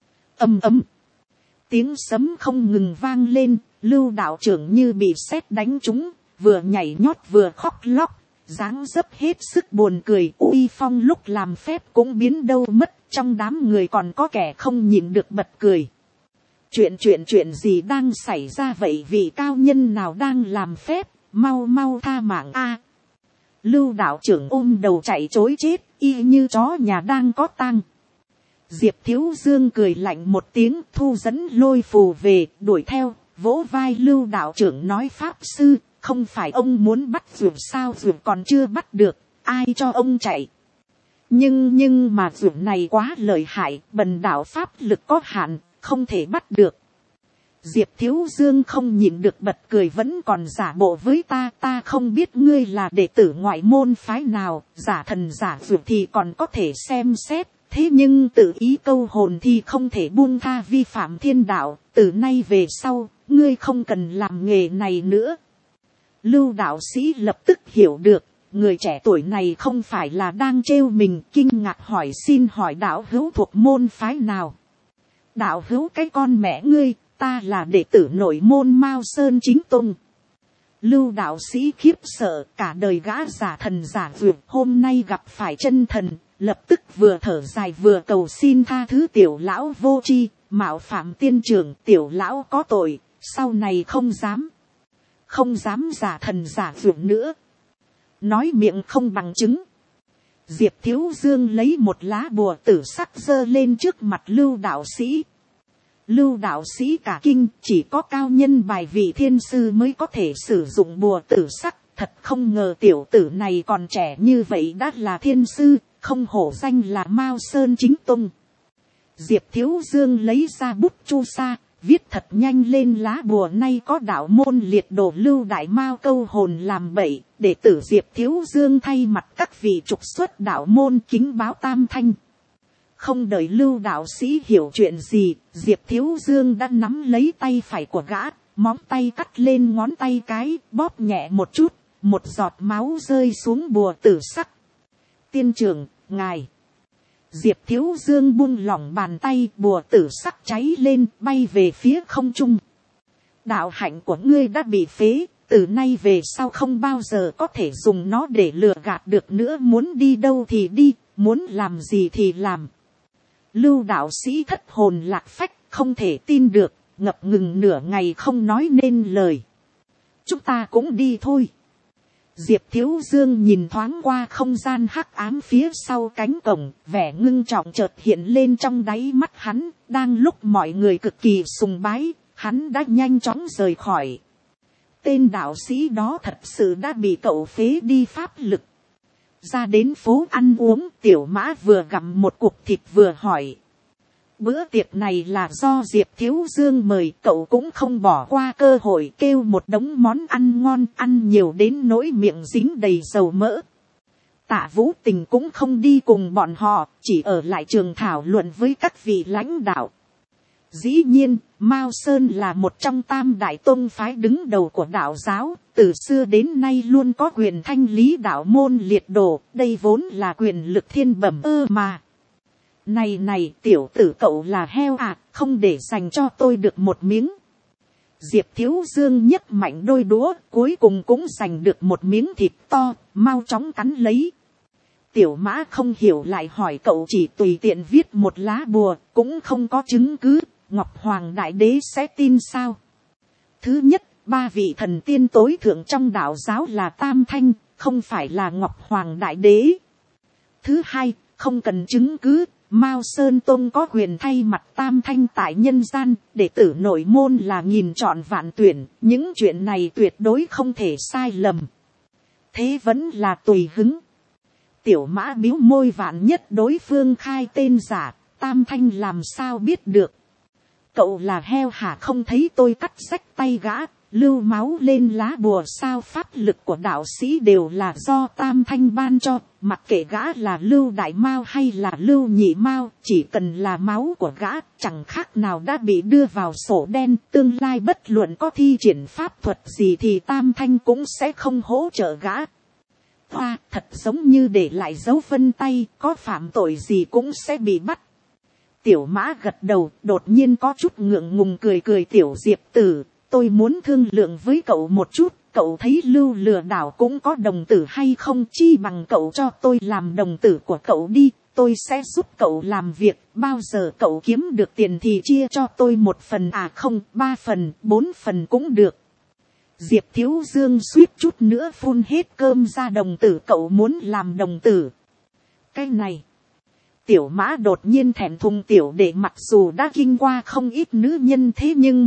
ầm ầm. Tiếng sấm không ngừng vang lên, Lưu đạo trưởng như bị sét đánh trúng, vừa nhảy nhót vừa khóc lóc, dáng dấp hết sức buồn cười. Uy phong lúc làm phép cũng biến đâu mất, trong đám người còn có kẻ không nhịn được bật cười. Chuyện gì đang xảy ra vậy? Vị cao nhân nào đang làm phép? Mau mau tha mạng a! Lưu đạo trưởng ôm đầu chạy trối chết, y như chó nhà đang có tang. Diệp Thiếu Dương cười lạnh một tiếng, thu dẫn lôi phù về, đuổi theo, vỗ vai Lưu đạo trưởng nói: Pháp sư, không phải ông muốn bắt vượt sao? Vượt còn chưa bắt được, ai cho ông chạy? Nhưng mà vượt này quá lợi hại, bần đạo pháp lực có hạn, không thể bắt được. Diệp Thiếu Dương không nhịn được bật cười: vẫn còn giả bộ với ta không biết ngươi là đệ tử ngoại môn phái nào, giả thần giả vượt thì còn có thể xem xét, thế nhưng tự ý câu hồn thì không thể buông tha, vi phạm thiên đạo, từ nay về sau, ngươi không cần làm nghề này nữa. Lưu đạo sĩ lập tức hiểu được, người trẻ tuổi này không phải là đang trêu mình, kinh ngạc hỏi: xin hỏi đạo hữu thuộc môn phái nào? Đạo hữu cái con mẹ ngươi, ta là đệ tử nội môn Mao Sơn Chính Tông. Lưu đạo sĩ khiếp sợ, cả đời gã giả thần giả vượt, hôm nay gặp phải chân thần, lập tức vừa thở dài vừa cầu xin tha thứ tiểu lão vô tri, mạo phạm tiên trưởng, tiểu lão có tội, sau này không dám giả thần giả vượng nữa. Nói miệng không bằng chứng. Diệp Thiếu Dương lấy một lá bùa tử sắc giơ lên trước mặt Lưu đạo sĩ. Lưu đạo sĩ cả kinh, chỉ có cao nhân bài vị thiên sư mới có thể sử dụng bùa tử sắc. Thật không ngờ tiểu tử này còn trẻ như vậy đã là thiên sư, không hổ danh là Mao Sơn chính tông. Diệp Thiếu Dương lấy ra bút chu sa, viết thật nhanh lên lá bùa, nay có đạo môn liệt đồ Lưu Đại Mao câu hồn làm bậy, đệ tử Diệp Thiếu Dương thay mặt các vị trục xuất đạo môn kính báo tam thanh. Không đợi Lưu đạo sĩ hiểu chuyện gì, Diệp Thiếu Dương đã nắm lấy tay phải của gã, móng tay cắt lên ngón tay cái, bóp nhẹ một chút, một giọt máu rơi xuống bùa tử sắc. Tiên trưởng, ngài. Diệp Thiếu Dương buông lỏng bàn tay, bùa tử sắc cháy lên, bay về phía không trung. Đạo hạnh của ngươi đã bị phế, từ nay về sau không bao giờ có thể dùng nó để lừa gạt được nữa, muốn đi đâu thì đi, muốn làm gì thì làm. Lưu đạo sĩ thất hồn lạc phách, không thể tin được, ngập ngừng nửa ngày không nói nên lời. Chúng ta cũng đi thôi. Diệp Thiếu Dương nhìn thoáng qua không gian hắc ám phía sau cánh cổng, vẻ ngưng trọng chợt hiện lên trong đáy mắt hắn, đang lúc mọi người cực kỳ sùng bái, hắn đã nhanh chóng rời khỏi. Tên đạo sĩ đó thật sự đã bị cậu phế đi pháp lực. Ra đến phố ăn uống, Tiểu Mã vừa gặm một cục thịt vừa hỏi. Bữa tiệc này là do Diệp Thiếu Dương mời, cậu cũng không bỏ qua cơ hội kêu một đống món ăn ngon, ăn nhiều đến nỗi miệng dính đầy dầu mỡ. Tạ Vũ Tình cũng không đi cùng bọn họ, chỉ ở lại trường thảo luận với các vị lãnh đạo. Dĩ nhiên, Mao Sơn là một trong tam đại tông phái đứng đầu của đạo giáo, từ xưa đến nay luôn có quyền thanh lý đạo môn liệt đồ, đây vốn là quyền lực thiên bẩm mà. Này tiểu tử cậu là heo à, không để dành cho tôi được một miếng. Diệp Thiếu Dương nhấc mạnh đôi đũa, cuối cùng cũng giành được một miếng thịt to, mau chóng cắn lấy. Tiểu Mã không hiểu lại hỏi cậu chỉ tùy tiện viết một lá bùa, cũng không có chứng cứ, Ngọc Hoàng Đại Đế sẽ tin sao? Thứ nhất, ba vị thần tiên tối thượng trong đạo giáo là Tam Thanh, không phải là Ngọc Hoàng Đại Đế. Thứ hai, không cần chứng cứ, Mao Sơn Tông có quyền thay mặt Tam Thanh tại nhân gian, đệ tử nội môn là nghìn chọn vạn tuyển, những chuyện này tuyệt đối không thể sai lầm. Thế vẫn là tùy hứng. Tiểu Mã bĩu môi, vạn nhất đối phương khai tên giả, Tam Thanh làm sao biết được. Cậu là heo hả, không thấy tôi cắt rách tay gã, lưu máu lên lá bùa sao? Pháp lực của đạo sĩ đều là do Tam Thanh ban cho, mặc kệ gã là Lưu Đại Mao hay là Lưu Nhị Mao, chỉ cần là máu của gã, chẳng khác nào đã bị đưa vào sổ đen, tương lai bất luận có thi triển pháp thuật gì thì Tam Thanh cũng sẽ không hỗ trợ gã. Hoa, thật giống như để lại dấu vân tay, có phạm tội gì cũng sẽ bị bắt. Tiểu Mã gật đầu, đột nhiên có chút ngượng ngùng cười. Tiểu Diệp tử, tôi muốn thương lượng với cậu một chút, cậu thấy Lưu lừa đảo cũng có đồng tử hay không, chi bằng cậu cho tôi làm đồng tử của cậu đi, tôi sẽ giúp cậu làm việc, bao giờ cậu kiếm được tiền thì chia cho tôi 1 phần, à không, 3 phần, 4 phần cũng được. Diệp Thiếu Dương suýt chút nữa phun hết cơm ra. Đồng tử? Cậu muốn làm đồng tử? Cái này, Tiểu Mã đột nhiên thẹn thùng, tiểu đệ mặc dù đã kinh qua không ít nữ nhân thế nhưng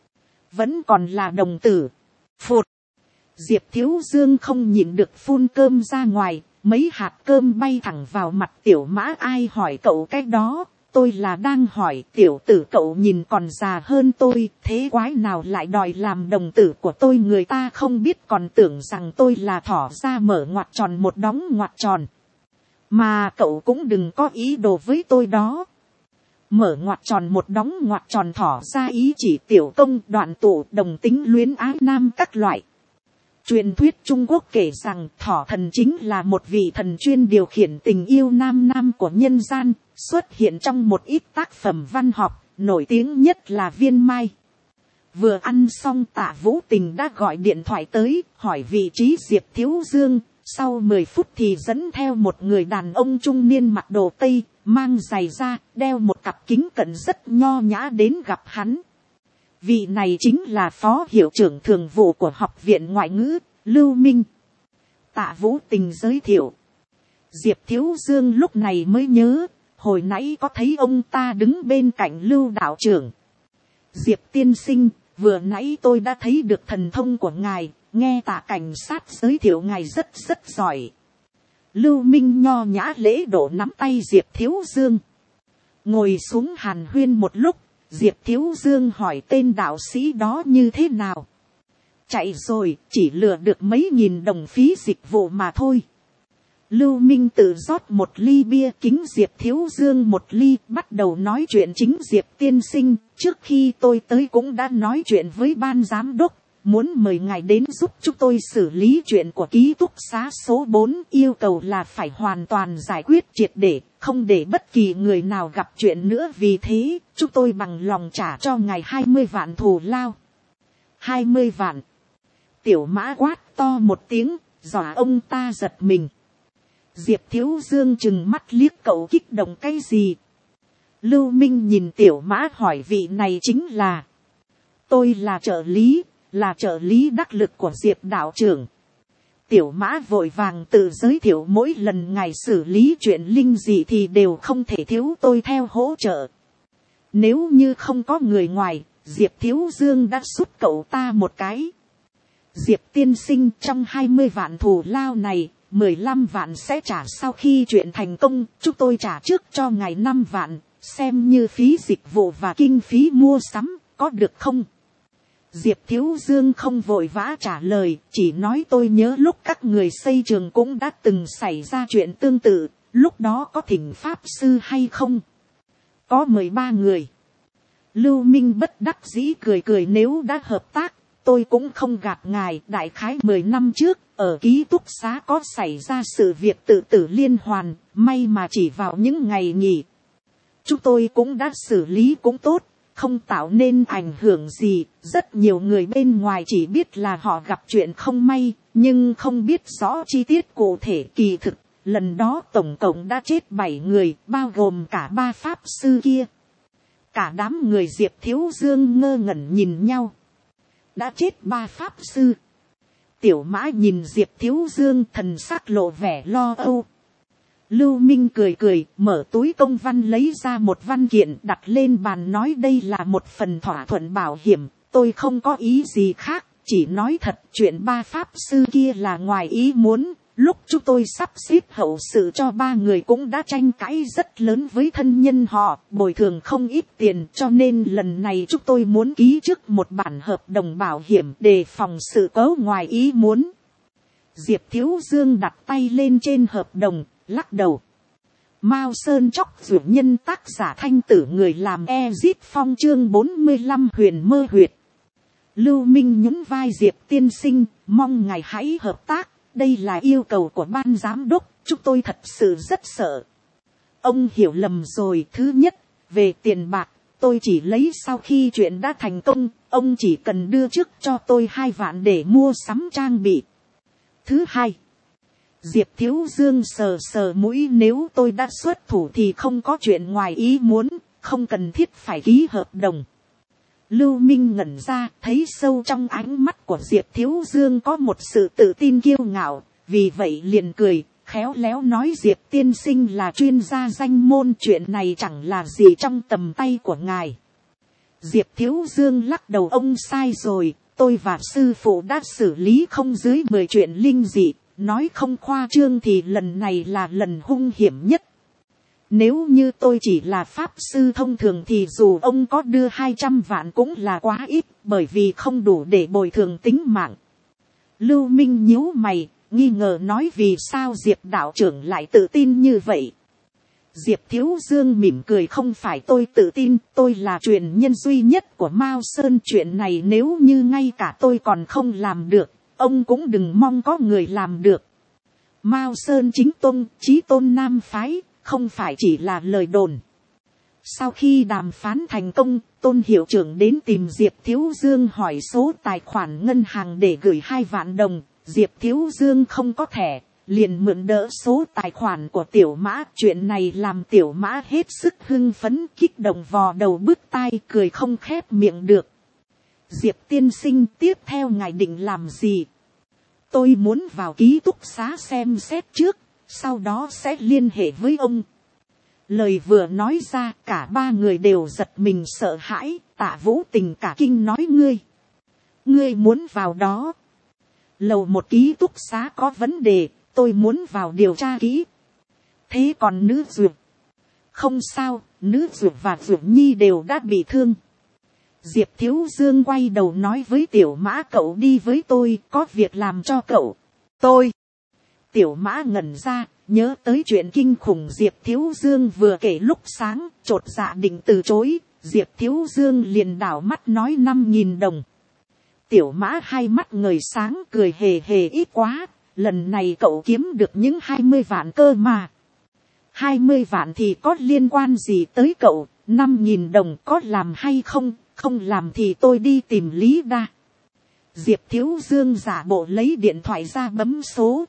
vẫn còn là đồng tử. Phụt! Diệp Thiếu Dương không nhịn được phun cơm ra ngoài, mấy hạt cơm bay thẳng vào mặt Tiểu Mã. Ai hỏi cậu cái đó? Tôi là đang hỏi, tiểu tử cậu nhìn còn già hơn tôi, thế quái nào lại đòi làm đồng tử của tôi? Người ta không biết còn tưởng rằng tôi là thỏ ra mở ngoặc tròn một đóng ngoặc tròn. Mà cậu cũng đừng có ý đồ với tôi đó. Mở ngoặc tròn một đóng ngoặc tròn, thỏ ra ý chỉ tiểu công, đoạn tụ, đồng tính, luyến ái nam các loại. Truyền thuyết Trung Quốc kể rằng thỏ thần chính là một vị thần chuyên điều khiển tình yêu nam của nhân gian, xuất hiện trong một ít tác phẩm văn học, nổi tiếng nhất là Viên Mai. Vừa ăn xong Tạ Vũ Tình đã gọi điện thoại tới, hỏi vị trí Diệp Thiếu Dương, Sau 10 phút thì dẫn theo một người đàn ông trung niên mặc đồ tây, mang giày da, đeo một cặp kính cận rất nho nhã đến gặp hắn. Vị này chính là phó hiệu trưởng thường vụ của học viện ngoại ngữ, Lưu Minh. Tạ Vũ Tình giới thiệu. Diệp Thiếu Dương lúc này mới nhớ, hồi nãy có thấy ông ta đứng bên cạnh Lưu đạo trưởng. Diệp tiên sinh, vừa nãy tôi đã thấy được thần thông của ngài, nghe Tạ cảnh sát giới thiệu ngài rất giỏi. Lưu Minh nho nhã lễ độ nắm tay Diệp Thiếu Dương. Ngồi xuống hàn huyên một lúc, Diệp Thiếu Dương hỏi tên đạo sĩ đó như thế nào. Chạy rồi, chỉ lừa được mấy nghìn đồng phí dịch vụ mà thôi. Lưu Minh tự rót một ly bia kính Diệp Thiếu Dương một ly, bắt đầu nói chuyện chính. Diệp tiên sinh, trước khi tôi tới cũng đã nói chuyện với ban giám đốc, muốn mời ngài đến giúp chúng tôi xử lý chuyện của ký túc xá số 4, yêu cầu là phải hoàn toàn giải quyết triệt để, không để bất kỳ người nào gặp chuyện nữa. Vì thế, chúng tôi bằng lòng trả cho ngài 20 vạn thù lao. 20 vạn. Tiểu Mã quát to một tiếng, dọa ông ta giật mình. Diệp Thiếu Dương chừng mắt liếc cậu kích động cái gì. Lưu Minh nhìn Tiểu Mã hỏi vị này chính là. Tôi là trợ lý đắc lực của Diệp đạo trưởng. Tiểu Mã vội vàng tự giới thiệu, mỗi lần ngài xử lý chuyện linh dị thì đều không thể thiếu tôi theo hỗ trợ. Nếu như không có người ngoài, Diệp Thiếu Dương đã sút cậu ta một cái. Diệp tiên sinh, trong 20 vạn thù lao này, 15 vạn sẽ trả sau khi chuyện thành công, chúng tôi trả trước cho ngài 5 vạn, xem như phí dịch vụ và kinh phí mua sắm, có được không? Diệp Thiếu Dương không vội vã trả lời, chỉ nói tôi nhớ lúc các người xây trường cũng đã từng xảy ra chuyện tương tự, lúc đó có thỉnh pháp sư hay không? Có 13 người. Lưu Minh bất đắc dĩ cười, nếu đã hợp tác, tôi cũng không gạt ngài. Đại khái 10 năm trước, ở ký túc xá có xảy ra sự việc tự tử liên hoàn, may mà chỉ vào những ngày nghỉ. Chúng tôi cũng đã xử lý cũng tốt, không tạo nên ảnh hưởng gì. Rất nhiều người bên ngoài chỉ biết là họ gặp chuyện không may, nhưng không biết rõ chi tiết cụ thể. Kỳ thực, lần đó tổng cộng đã chết 7 người, bao gồm cả 3 pháp sư kia. Cả đám người Diệp Thiếu Dương ngơ ngẩn nhìn nhau. Đã chết 3 pháp sư. Tiểu Mã nhìn Diệp Thiếu Dương, thần sắc lộ vẻ lo âu. Lưu Minh cười, mở túi công văn lấy ra một văn kiện đặt lên bàn, nói đây là một phần thỏa thuận bảo hiểm, tôi không có ý gì khác, chỉ nói thật chuyện 3 pháp sư kia là ngoài ý muốn. Lúc chúng tôi sắp xếp hậu sự cho 3 người cũng đã tranh cãi rất lớn với thân nhân họ, bồi thường không ít tiền, cho nên lần này chúng tôi muốn ký trước một bản hợp đồng bảo hiểm để phòng sự cố ngoài ý muốn. Diệp Thiếu Dương đặt tay lên trên hợp đồng, lắc đầu. Mao Sơn Chóc Dụ Nhân, tác giả Thanh Tử, người làm Ezip Phong, chương 45 Huyền Mơ Huyệt. Lưu Minh nhún vai, Diệp tiên sinh, mong ngài hãy hợp tác. Đây là yêu cầu của ban giám đốc, chúng tôi thật sự rất sợ. Ông hiểu lầm rồi. Thứ nhất, về tiền bạc, tôi chỉ lấy sau khi chuyện đã thành công, ông chỉ cần đưa trước cho tôi 2 vạn để mua sắm trang bị. Thứ hai, Diệp Thiếu Dương sờ mũi, nếu tôi đã xuất thủ thì không có chuyện ngoài ý muốn, không cần thiết phải ký hợp đồng. Lưu Minh ngẩn ra, thấy sâu trong ánh mắt của Diệp Thiếu Dương có một sự tự tin kiêu ngạo, vì vậy liền cười, khéo léo nói Diệp tiên sinh là chuyên gia danh môn, chuyện này chẳng là gì trong tầm tay của ngài. Diệp Thiếu Dương lắc đầu, ông sai rồi, tôi và sư phụ đã xử lý không dưới 10 chuyện linh dị, nói không khoa trương thì lần này là lần hung hiểm nhất. Nếu như tôi chỉ là pháp sư thông thường thì dù ông có đưa 200 vạn cũng là quá ít, bởi vì không đủ để bồi thường tính mạng. Lưu Minh nhíu mày, nghi ngờ nói vì sao Diệp đạo trưởng lại tự tin như vậy. Diệp Thiếu Dương mỉm cười, không phải tôi tự tin, tôi là truyền nhân duy nhất của Mao Sơn, chuyện này nếu như ngay cả tôi còn không làm được, ông cũng đừng mong có người làm được. Mao Sơn chính tông, chí tôn nam phái, không phải chỉ là lời đồn. Sau khi đàm phán thành công, Tôn hiệu trưởng đến tìm Diệp Thiếu Dương hỏi số tài khoản ngân hàng để gửi 2 vạn đồng. Diệp Thiếu Dương không có thẻ, liền mượn đỡ số tài khoản của tiểu mã. Chuyện này làm tiểu mã hết sức hưng phấn, kích động vò đầu bứt tai, cười không khép miệng được. Diệp tiên sinh, tiếp theo ngài định làm gì? Tôi muốn vào ký túc xá xem xét trước, sau đó sẽ liên hệ với ông. Lời vừa nói ra, cả ba người đều giật mình sợ hãi. Tạ Vũ Tình cả kinh nói, ngươi muốn vào đó? Lầu một ký túc xá có vấn đề, tôi muốn vào điều tra kỹ. Thế còn nữ duyệt? Không sao, nữ duyệt và duyệt nhi đều đã bị thương. Diệp Thiếu Dương quay đầu nói với tiểu mã, cậu đi với tôi, có việc làm cho cậu. Tôi. Tiểu mã ngẩn ra, nhớ tới chuyện kinh khủng Diệp Thiếu Dương vừa kể lúc sáng, chột dạ định từ chối. Diệp Thiếu Dương liền đảo mắt nói 5.000 đồng. Tiểu mã hai mắt ngời sáng, cười hề hề, ít quá, lần này cậu kiếm được những 20 vạn cơ mà. 20 vạn thì có liên quan gì tới cậu, 5.000 đồng có làm hay không, không làm thì tôi đi tìm Lý Đa. Diệp Thiếu Dương giả bộ lấy điện thoại ra bấm số.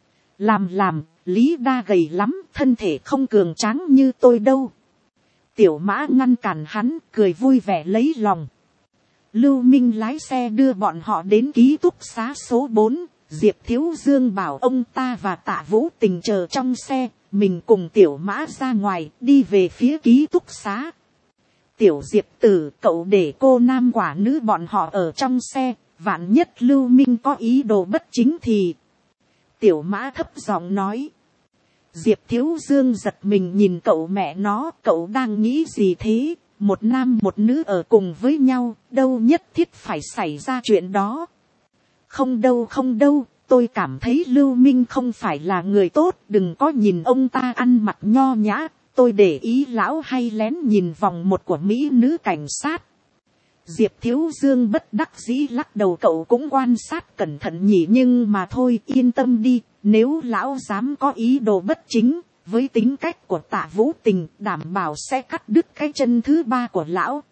Làm, Lý Đa gầy lắm, thân thể không cường tráng như tôi đâu. Tiểu mã ngăn cản hắn, cười vui vẻ lấy lòng. Lưu Minh lái xe đưa bọn họ đến ký túc xá số 4. Diệp Thiếu Dương bảo ông ta và Tạ Vũ Tình chờ trong xe, mình cùng tiểu mã ra ngoài, đi về phía ký túc xá. Tiểu Diệp tử, cậu để cô nam quả nữ bọn họ ở trong xe, vạn nhất Lưu Minh có ý đồ bất chính thì. Tiểu mã thấp giọng nói. Diệp Thiếu Dương giật mình nhìn cậu, mẹ nó, cậu đang nghĩ gì thế? Một nam một nữ ở cùng với nhau, đâu nhất thiết phải xảy ra chuyện đó. Không đâu, tôi cảm thấy Lưu Minh không phải là người tốt, đừng có nhìn ông ta ăn mặc nho nhã, tôi để ý lão hay lén nhìn vòng một của mỹ nữ cảnh sát. Diệp Thiếu Dương bất đắc dĩ lắc đầu, cậu cũng quan sát cẩn thận nhỉ, nhưng mà thôi, yên tâm đi, nếu lão dám có ý đồ bất chính, với tính cách của Tạ Vũ Tình, đảm bảo sẽ cắt đứt cái chân thứ ba của lão.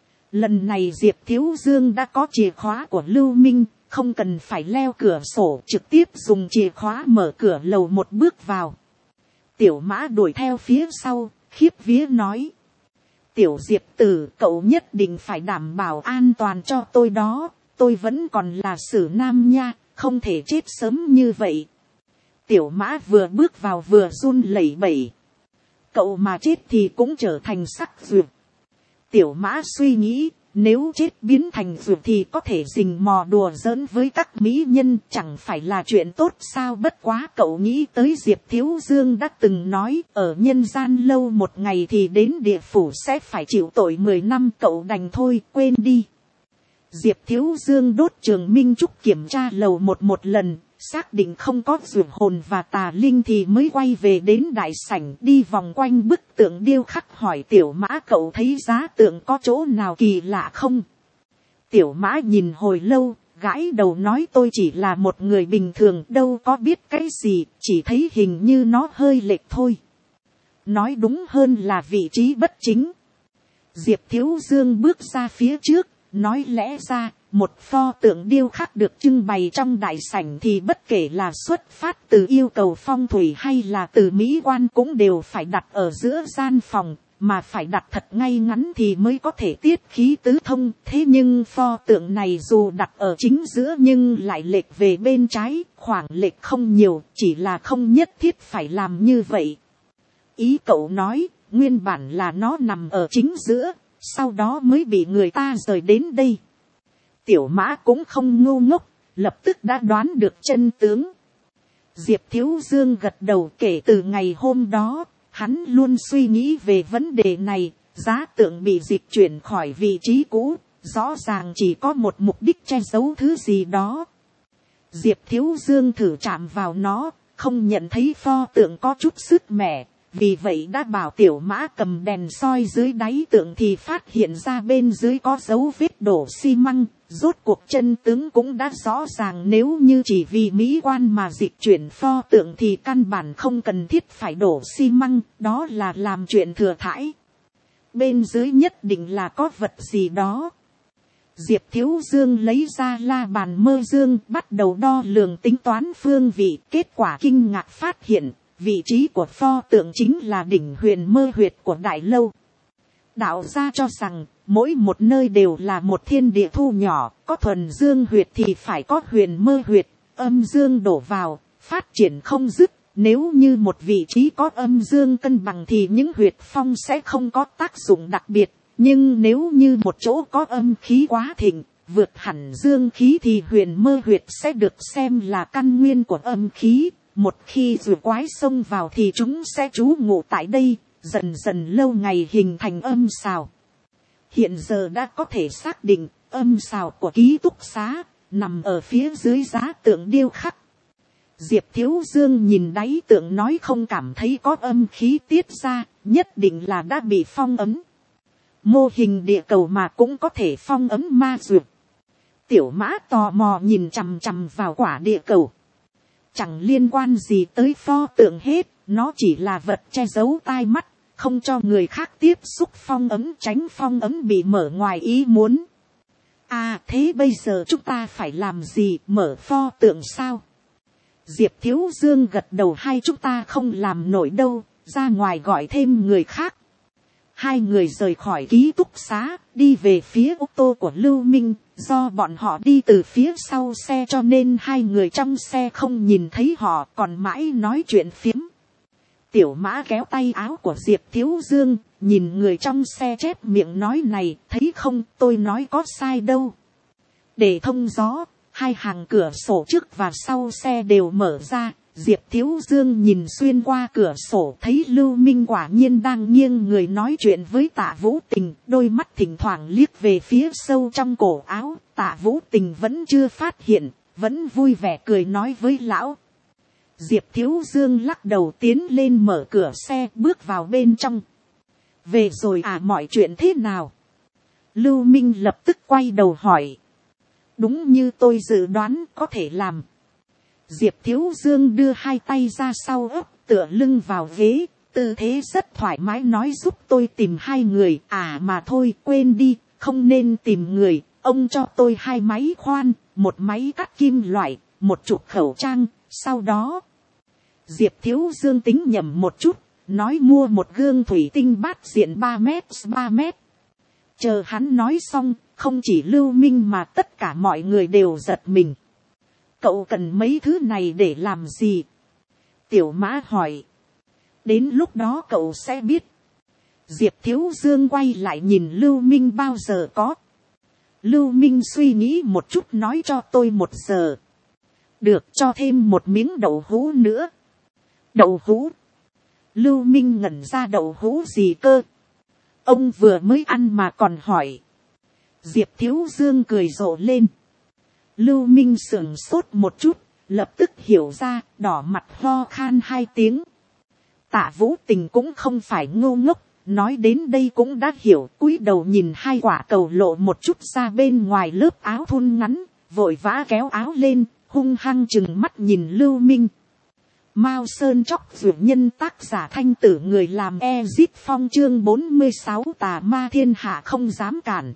Lần này Diệp Thiếu Dương đã có chìa khóa của Lưu Minh, không cần phải leo cửa sổ, trực tiếp dùng chìa khóa mở cửa lầu một bước vào. Tiểu mã đuổi theo phía sau, khiếp vía nói. Tiểu Diệp tử, cậu nhất định phải đảm bảo an toàn cho tôi đó, tôi vẫn còn là xử nam nha, không thể chết sớm như vậy. Tiểu mã vừa bước vào vừa run lẩy bẩy. Cậu mà chết thì cũng trở thành sắc duyệt. Tiểu mã suy nghĩ, nếu chết biến thành duyệt thì có thể rình mò đùa giỡn với các mỹ nhân, chẳng phải là chuyện tốt sao? Bất quá cậu nghĩ tới Diệp Thiếu Dương đã từng nói, ở nhân gian lâu một ngày thì đến địa phủ sẽ phải chịu tội 10 năm, cậu đành thôi, quên đi. Diệp Thiếu Dương đốt Trường Minh Trúc kiểm tra lầu một lần, xác định không có dược hồn và tà linh thì mới quay về đến đại sảnh, đi vòng quanh bức tượng điêu khắc hỏi tiểu mã, cậu thấy giá tượng có chỗ nào kỳ lạ không? Tiểu mã nhìn hồi lâu, gãi đầu nói, tôi chỉ là một người bình thường, đâu có biết cái gì, chỉ thấy hình như nó hơi lệch thôi. Nói đúng hơn là vị trí bất chính. Diệp Thiếu Dương bước ra phía trước, nói lẽ ra, một pho tượng điêu khắc được trưng bày trong đại sảnh thì bất kể là xuất phát từ yêu cầu phong thủy hay là từ mỹ quan cũng đều phải đặt ở giữa gian phòng, mà phải đặt thật ngay ngắn thì mới có thể tiết khí tứ thông. Thế nhưng pho tượng này dù đặt ở chính giữa nhưng lại lệch về bên trái, khoảng lệch không nhiều, chỉ là không nhất thiết phải làm như vậy. Ý cậu nói, nguyên bản là nó nằm ở chính giữa, sau đó mới bị người ta rời đến đây. Tiểu mã cũng không ngu ngốc, lập tức đã đoán được chân tướng. Diệp Thiếu Dương gật đầu, kể từ ngày hôm đó, hắn luôn suy nghĩ về vấn đề này, giá tượng bị dịch chuyển khỏi vị trí cũ, rõ ràng chỉ có một mục đích che giấu thứ gì đó. Diệp Thiếu Dương thử chạm vào nó, không nhận thấy pho tượng có chút sức mẻ. Vì vậy đã bảo tiểu mã cầm đèn soi dưới đáy tượng thì phát hiện ra bên dưới có dấu vết đổ xi măng. Rốt cuộc chân tướng cũng đã rõ ràng, nếu như chỉ vì mỹ quan mà dịch chuyển pho tượng thì căn bản không cần thiết phải đổ xi măng, đó là làm chuyện thừa thãi. Bên dưới nhất định là có vật gì đó. Diệp Thiếu Dương lấy ra la bàn mơ dương, bắt đầu đo lường tính toán phương vị. Kết quả kinh ngạc phát hiện, vị trí của pho tượng chính là đỉnh huyền mơ huyệt của đại lâu. Đạo gia cho rằng, mỗi một nơi đều là một thiên địa thu nhỏ, có thuần dương huyệt thì phải có huyền mơ huyệt, âm dương đổ vào, phát triển không dứt. Nếu như một vị trí có âm dương cân bằng thì những huyệt phong sẽ không có tác dụng đặc biệt. Nhưng nếu như một chỗ có âm khí quá thịnh, vượt hẳn dương khí thì huyền mơ huyệt sẽ được xem là căn nguyên của âm khí. Một khi rùa quái xông vào thì chúng sẽ trú ngụ tại đây, dần dần lâu ngày hình thành âm sào. Hiện giờ đã có thể xác định âm sào của ký túc xá nằm ở phía dưới giá tượng điêu khắc. Diệp Thiếu Dương nhìn đáy tượng nói không cảm thấy có âm khí tiết ra, nhất định là đã bị phong ấn. Mô hình địa cầu mà cũng có thể phong ấn ma duyệt. Tiểu Mã tò mò nhìn chằm chằm vào quả địa cầu. Chẳng liên quan gì tới pho tượng hết, nó chỉ là vật che giấu tai mắt, không cho người khác tiếp xúc phong ấn, tránh phong ấn bị mở ngoài ý muốn. À thế bây giờ chúng ta phải làm gì, mở pho tượng sao? Diệp Thiếu Dương gật đầu, hay chúng ta không làm nổi đâu, ra ngoài gọi thêm người khác. Hai người rời khỏi ký túc xá, đi về phía ô tô của Lưu Minh. Do bọn họ đi từ phía sau xe cho nên hai người trong xe không nhìn thấy họ, còn mãi nói chuyện phiếm. Tiểu Mã kéo tay áo của Diệp Thiếu Dương, nhìn người trong xe chép miệng nói này, thấy không, tôi nói có sai đâu. Để thông gió, hai hàng cửa sổ trước và sau xe đều mở ra. Diệp Thiếu Dương nhìn xuyên qua cửa sổ, thấy Lưu Minh quả nhiên đang nghiêng người nói chuyện với Tạ Vũ Tình, đôi mắt thỉnh thoảng liếc về phía sâu trong cổ áo. Tạ Vũ Tình vẫn chưa phát hiện, vẫn vui vẻ cười nói với lão. Diệp Thiếu Dương lắc đầu tiến lên mở cửa xe, bước vào bên trong. Về rồi à, mọi chuyện thế nào? Lưu Minh lập tức quay đầu hỏi. Đúng như tôi dự đoán, có thể làm. Diệp Thiếu Dương đưa hai tay ra sau ấp, tựa lưng vào ghế, tư thế rất thoải mái nói giúp tôi tìm hai người. À mà thôi, quên đi, không nên tìm người, ông cho tôi hai máy khoan, một máy cắt kim loại, một chục khẩu trang, sau đó. Diệp Thiếu Dương tính nhầm một chút, nói mua một gương thủy tinh bát diện 3 mét. Chờ hắn nói xong, không chỉ Lưu Minh mà tất cả mọi người đều giật mình. Cậu cần mấy thứ này để làm gì? Tiểu Mã hỏi. Đến lúc đó cậu sẽ biết. Diệp Thiếu Dương quay lại nhìn Lưu Minh, bao giờ có? Lưu Minh suy nghĩ một chút nói cho tôi 1 giờ. Được, cho thêm một miếng đậu hũ nữa. Đậu hũ? Lưu Minh ngẩn ra, đậu hũ gì cơ? Ông vừa mới ăn mà còn hỏi. Diệp Thiếu Dương cười rộ lên. Lưu Minh sửng sốt một chút, lập tức hiểu ra, đỏ mặt ho khan 2 tiếng. Tạ Vũ Tình cũng không phải ngu ngốc, nói đến đây cũng đã hiểu, cúi đầu nhìn hai quả cầu lộ một chút ra bên ngoài lớp áo thun ngắn, vội vã kéo áo lên, hung hăng chừng mắt nhìn Lưu Minh. Mao Sơn Chóc Dược Nhân, tác giả Thanh Tử, người làm Ezip Phong, chương 46, tà ma thiên hạ không dám cản.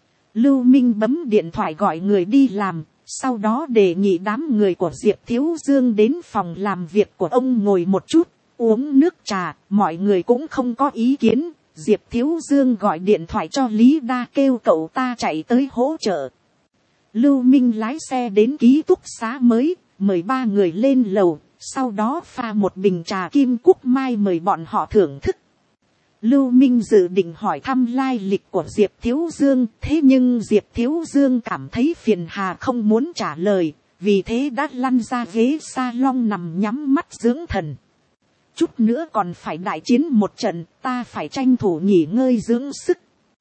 Lưu Minh bấm điện thoại gọi người đi làm, sau đó đề nghị đám người của Diệp Thiếu Dương đến phòng làm việc của ông ngồi một chút, uống nước trà, mọi người cũng không có ý kiến. Diệp Thiếu Dương gọi điện thoại cho Lý Đa kêu cậu ta chạy tới hỗ trợ. Lưu Minh lái xe đến ký túc xá mới, mời 3 người lên lầu, sau đó pha một bình trà kim cúc mai mời bọn họ thưởng thức. Lưu Minh dự định hỏi thăm lai lịch của Diệp Thiếu Dương, thế nhưng Diệp Thiếu Dương cảm thấy phiền hà không muốn trả lời, vì thế đã lăn ra ghế salon nằm nhắm mắt dưỡng thần. Chút nữa còn phải đại chiến một trận, ta phải tranh thủ nghỉ ngơi dưỡng sức.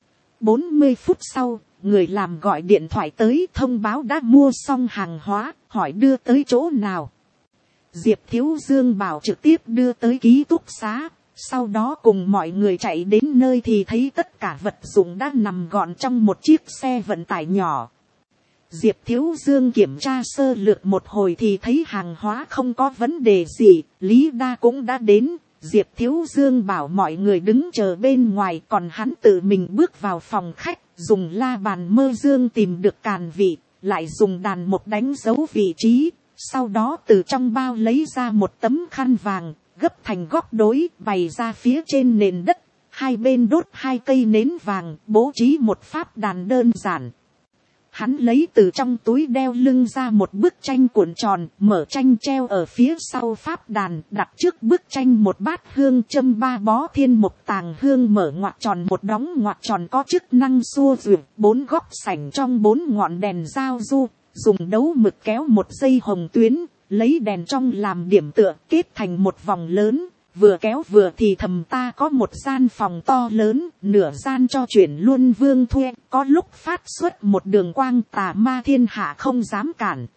40 phút sau, người làm gọi điện thoại tới thông báo đã mua xong hàng hóa, hỏi đưa tới chỗ nào. Diệp Thiếu Dương bảo trực tiếp đưa tới ký túc xá. Sau đó cùng mọi người chạy đến nơi thì thấy tất cả vật dụng đã nằm gọn trong một chiếc xe vận tải nhỏ. Diệp Thiếu Dương kiểm tra sơ lược một hồi thì thấy hàng hóa không có vấn đề gì, Lý Đa cũng đã đến. Diệp Thiếu Dương bảo mọi người đứng chờ bên ngoài, còn hắn tự mình bước vào phòng khách, dùng la bàn mơ dương tìm được càn vị, lại dùng đàn một đánh dấu vị trí, sau đó từ trong bao lấy ra một tấm khăn vàng, gấp thành góc đối, bày ra phía trên nền đất, hai bên đốt 2 cây nến vàng, bố trí một pháp đàn đơn giản. Hắn lấy từ trong túi đeo lưng ra một bức tranh cuộn tròn, mở tranh treo ở phía sau pháp đàn, đặt trước bức tranh một bát hương châm 3 bó thiên mục tàng hương, mở ngoặc tròn một đóng ngoặc tròn có chức năng xua duyệt, 4 góc sảnh trong 4 ngọn đèn giao du, dùng đấu mực kéo một dây hồng tuyến, lấy đèn trong làm điểm tựa, kết thành một vòng lớn. Vừa kéo vừa thì thầm ta có một gian phòng to lớn, nửa gian cho chuyển luôn vương thuê, có lúc phát xuất một đường quang tà ma thiên hạ không dám cản.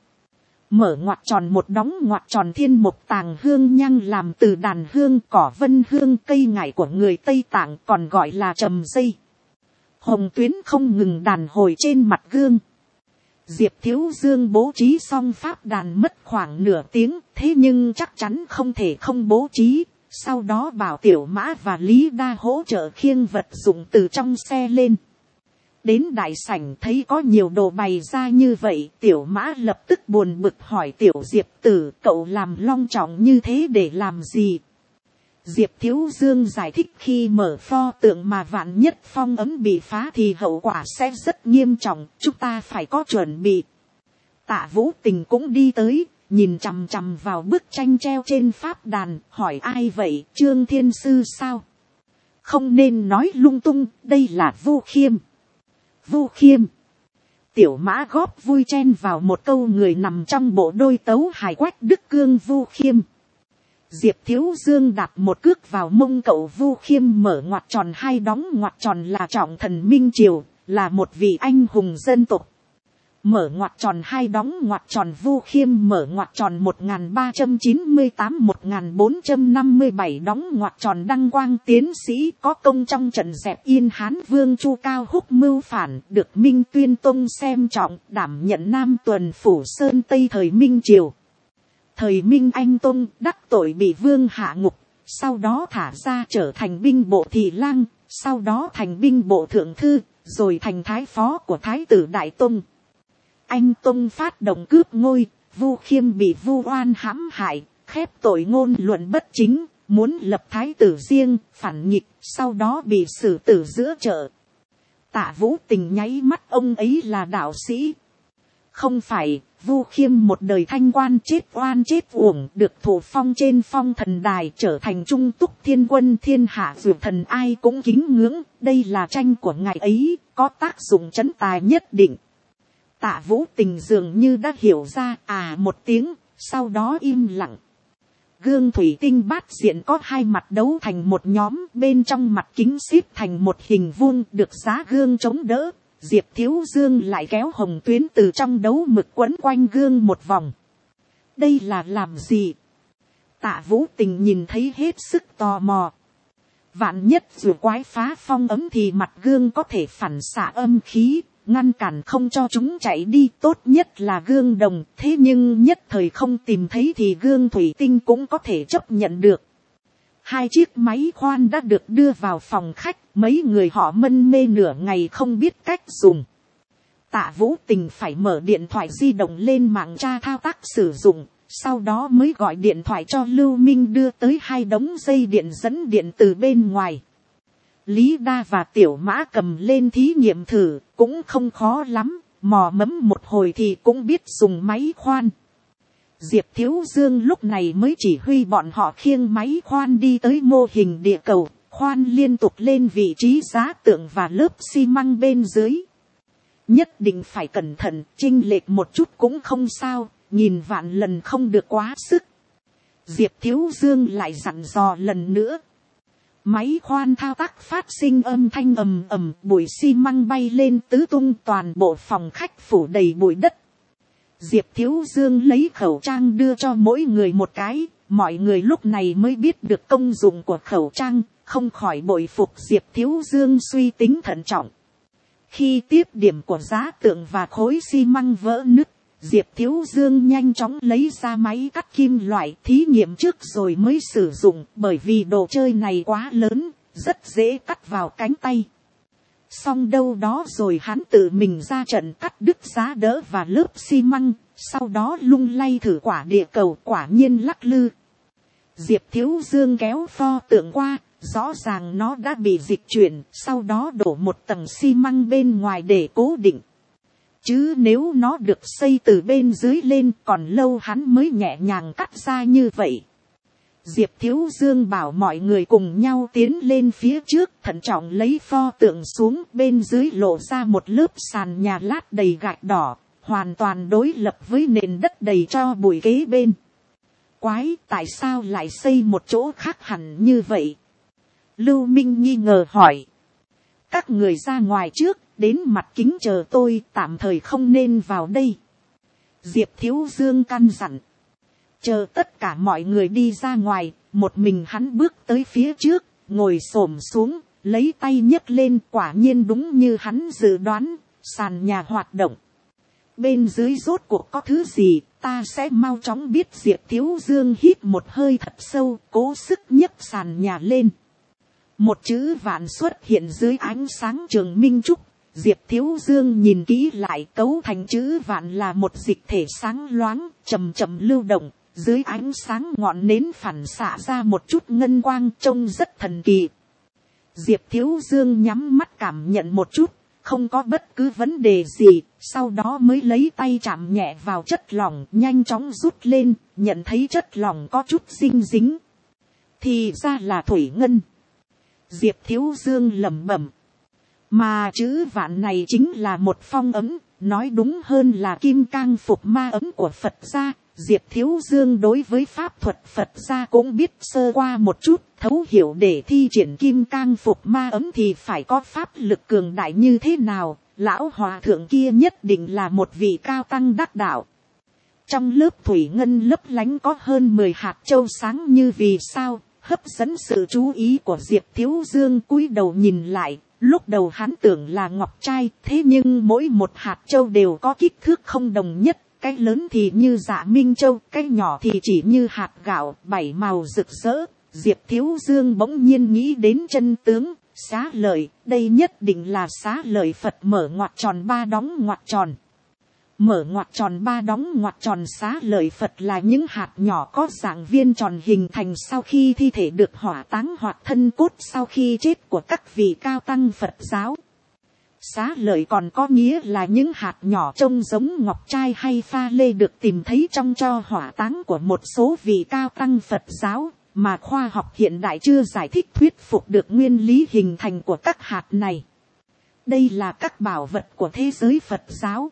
Mở ngoặc tròn một đóng ngoặc tròn thiên mục tàng hương nhang làm từ đàn hương, cỏ vân hương, cây ngải của người Tây Tạng còn gọi là trầm dây. Hồng tuyến không ngừng đàn hồi trên mặt gương. Diệp Thiếu Dương bố trí xong pháp đàn mất khoảng nửa tiếng, thế nhưng chắc chắn không thể không bố trí. Sau đó bảo Tiểu Mã và Lý Đa hỗ trợ khiêng vật dụng từ trong xe lên. Đến đại sảnh thấy có nhiều đồ bày ra như vậy, Tiểu Mã lập tức buồn bực hỏi Tiểu Diệp Tử, cậu làm long trọng như thế để làm gì? Diệp Thiếu Dương giải thích khi mở pho tượng mà vạn nhất phong ấn bị phá thì hậu quả sẽ rất nghiêm trọng, chúng ta phải có chuẩn bị. Tạ Vũ Tình cũng đi tới, nhìn chằm chằm vào bức tranh treo trên pháp đàn, hỏi ai vậy, Trương Thiên Sư sao? Không nên nói lung tung, đây là Vu Khiêm. Vu Khiêm. Tiểu Mã góp vui chen vào một câu, người nằm trong bộ đôi tấu hài Quách Đức Cương Vu Khiêm. Diệp Thiếu Dương đạp một cước vào mông cậu Vu Khiêm, mở ngoặc tròn 2 đóng ngoặc tròn là trọng thần Minh Triều, là một vị anh hùng dân tộc. Mở ngoặc tròn 2 đóng ngoặc tròn Vu Khiêm mở ngoặc tròn 1398-1457 đóng ngoặc tròn Đăng Quang tiến sĩ, có công trong trận dẹp Yên Hán Vương Chu Cao Húc mưu phản, được Minh Tuyên Tông xem trọng, đảm nhận Nam Tuần Phủ Sơn Tây thời Minh Triều. Thời Minh Anh Tông đắc tội bị vương hạ ngục, sau đó thả ra trở thành binh bộ thị lang, sau đó thành binh bộ thượng thư, rồi thành thái phó của Thái tử Đại Tông. Anh Tông phát động cướp ngôi, Vu Khiêm bị vu oan hãm hại, khép tội ngôn luận bất chính, muốn lập thái tử riêng, phản nghịch, sau đó bị xử tử giữa chợ. Tạ Vũ Tình nháy mắt, ông ấy là đạo sĩ. Không phải, Vu Khiêm một đời thanh quan chết oan chết uổng, được thụ phong trên phong thần đài, trở thành trung túc thiên quân, thiên hạ vượt thần ai cũng kính ngưỡng, đây là tranh của ngài ấy, có tác dụng trấn tài nhất định. Tạ Vũ Tình dường như đã hiểu ra, một tiếng, sau đó im lặng. Gương thủy tinh bát diện có 2 mặt đấu thành một nhóm, bên trong mặt kính xếp thành một hình vuông, được giá gương chống đỡ. Diệp Thiếu Dương lại kéo hồng tuyến từ trong đấu mực quấn quanh gương một vòng. Đây là làm gì? Tạ Vũ Tình nhìn thấy hết sức tò mò. Vạn nhất dù quái phá phong ấm thì mặt gương có thể phản xạ âm khí, ngăn cản không cho chúng chạy đi, tốt nhất là gương đồng, thế nhưng nhất thời không tìm thấy thì gương thủy tinh cũng có thể chấp nhận được. 2 chiếc máy khoan đã được đưa vào phòng khách, mấy người họ mân mê nửa ngày không biết cách dùng. Tạ Vũ Tình phải mở điện thoại di động lên mạng tra thao tác sử dụng, sau đó mới gọi điện thoại cho Lưu Minh đưa tới 2 đống dây điện dẫn điện từ bên ngoài. Lý Đa và Tiểu Mã cầm lên thí nghiệm thử, cũng không khó lắm, mò mẫm một hồi thì cũng biết dùng máy khoan. Diệp Thiếu Dương lúc này mới chỉ huy bọn họ khiêng máy khoan đi tới mô hình địa cầu, khoan liên tục lên vị trí giá tượng và lớp xi măng bên dưới. Nhất định phải cẩn thận, chênh lệch một chút cũng không sao, nhìn vạn lần không được quá sức. Diệp Thiếu Dương lại dặn dò lần nữa. Máy khoan thao tác phát sinh âm thanh ầm ầm, bụi xi măng bay lên tứ tung, toàn bộ phòng khách phủ đầy bụi đất. Diệp Thiếu Dương lấy khẩu trang đưa cho mỗi người một cái, mọi người lúc này mới biết được công dụng của khẩu trang, không khỏi bội phục Diệp Thiếu Dương suy tính thận trọng. Khi tiếp điểm của giá tượng và khối xi măng vỡ nứt, Diệp Thiếu Dương nhanh chóng lấy ra máy cắt kim loại thí nghiệm trước rồi mới sử dụng, bởi vì đồ chơi này quá lớn, rất dễ cắt vào cánh tay. Xong đâu đó rồi hắn tự mình ra trận cắt đứt giá đỡ và lớp xi măng, sau đó lung lay thử quả địa cầu, quả nhiên lắc lư. Diệp Thiếu Dương kéo pho tượng qua, rõ ràng nó đã bị dịch chuyển, sau đó đổ một tầng xi măng bên ngoài để cố định. Chứ nếu nó được xây từ bên dưới lên còn lâu hắn mới nhẹ nhàng cắt ra như vậy. Diệp Thiếu Dương bảo mọi người cùng nhau tiến lên phía trước, thận trọng lấy pho tượng xuống, bên dưới lộ ra một lớp sàn nhà lát đầy gạch đỏ, hoàn toàn đối lập với nền đất đầy tro bụi kế bên. Quái, tại sao lại xây một chỗ khác hẳn như vậy? Lưu Minh nghi ngờ hỏi. Các người ra ngoài trước, đến mặt kính chờ tôi, tạm thời không nên vào đây. Diệp Thiếu Dương căn dặn. Chờ tất cả mọi người đi ra ngoài, một mình hắn bước tới phía trước, ngồi xổm xuống, lấy tay nhấc lên, quả nhiên đúng như hắn dự đoán, sàn nhà hoạt động. Bên dưới rốt cuộc có thứ gì, ta sẽ mau chóng biết. Diệp Thiếu Dương hít một hơi thật sâu, cố sức nhấc sàn nhà lên. Một chữ vạn xuất hiện dưới ánh sáng trường minh trúc. Diệp Thiếu Dương nhìn kỹ lại, cấu thành chữ vạn là một dịch thể sáng loáng, chậm chậm lưu động. Dưới ánh sáng ngọn nến phản xạ ra một chút ngân quang, trông rất thần kỳ. Diệp Thiếu Dương nhắm mắt cảm nhận một chút, không có bất cứ vấn đề gì, sau đó mới lấy tay chạm nhẹ vào chất lỏng, nhanh chóng rút lên, nhận thấy chất lỏng có chút dinh dính. Thì ra là thủy ngân. Diệp Thiếu Dương lẩm bẩm. Mà chữ vạn này chính là một phong ấm, nói đúng hơn là kim cang phục ma ấm của Phật gia. Diệp Thiếu Dương đối với pháp thuật Phật gia cũng biết sơ qua một chút, thấu hiểu để thi triển kim cang phục ma ấm thì phải có pháp lực cường đại như thế nào. Lão hòa thượng kia nhất định là một vị cao tăng đắc đạo. Trong lớp thủy ngân lấp lánh có hơn 10 hạt châu sáng như vì sao, hấp dẫn sự chú ý của Diệp Thiếu Dương. Cúi đầu nhìn lại, lúc đầu hắn tưởng là ngọc trai, thế nhưng mỗi một hạt châu đều có kích thước không đồng nhất. Cái lớn thì như dạ minh châu, cái nhỏ thì chỉ như hạt gạo, 7 màu rực rỡ. Diệp Thiếu Dương bỗng nhiên nghĩ đến chân tướng, xá lợi, đây nhất định là xá lợi Phật mở ngoặc tròn 3 đóng ngoặc tròn. Mở ngoặc tròn 3 đóng ngoặc tròn xá lợi Phật là những hạt nhỏ có dạng viên tròn hình thành sau khi thi thể được hỏa táng hoặc thân cốt sau khi chết của các vị cao tăng Phật giáo. Xá lợi còn có nghĩa là những hạt nhỏ trông giống ngọc trai hay pha lê được tìm thấy trong tro hỏa táng của một số vị cao tăng Phật giáo, mà khoa học hiện đại chưa giải thích thuyết phục được nguyên lý hình thành của các hạt này. Đây là các bảo vật của thế giới Phật giáo.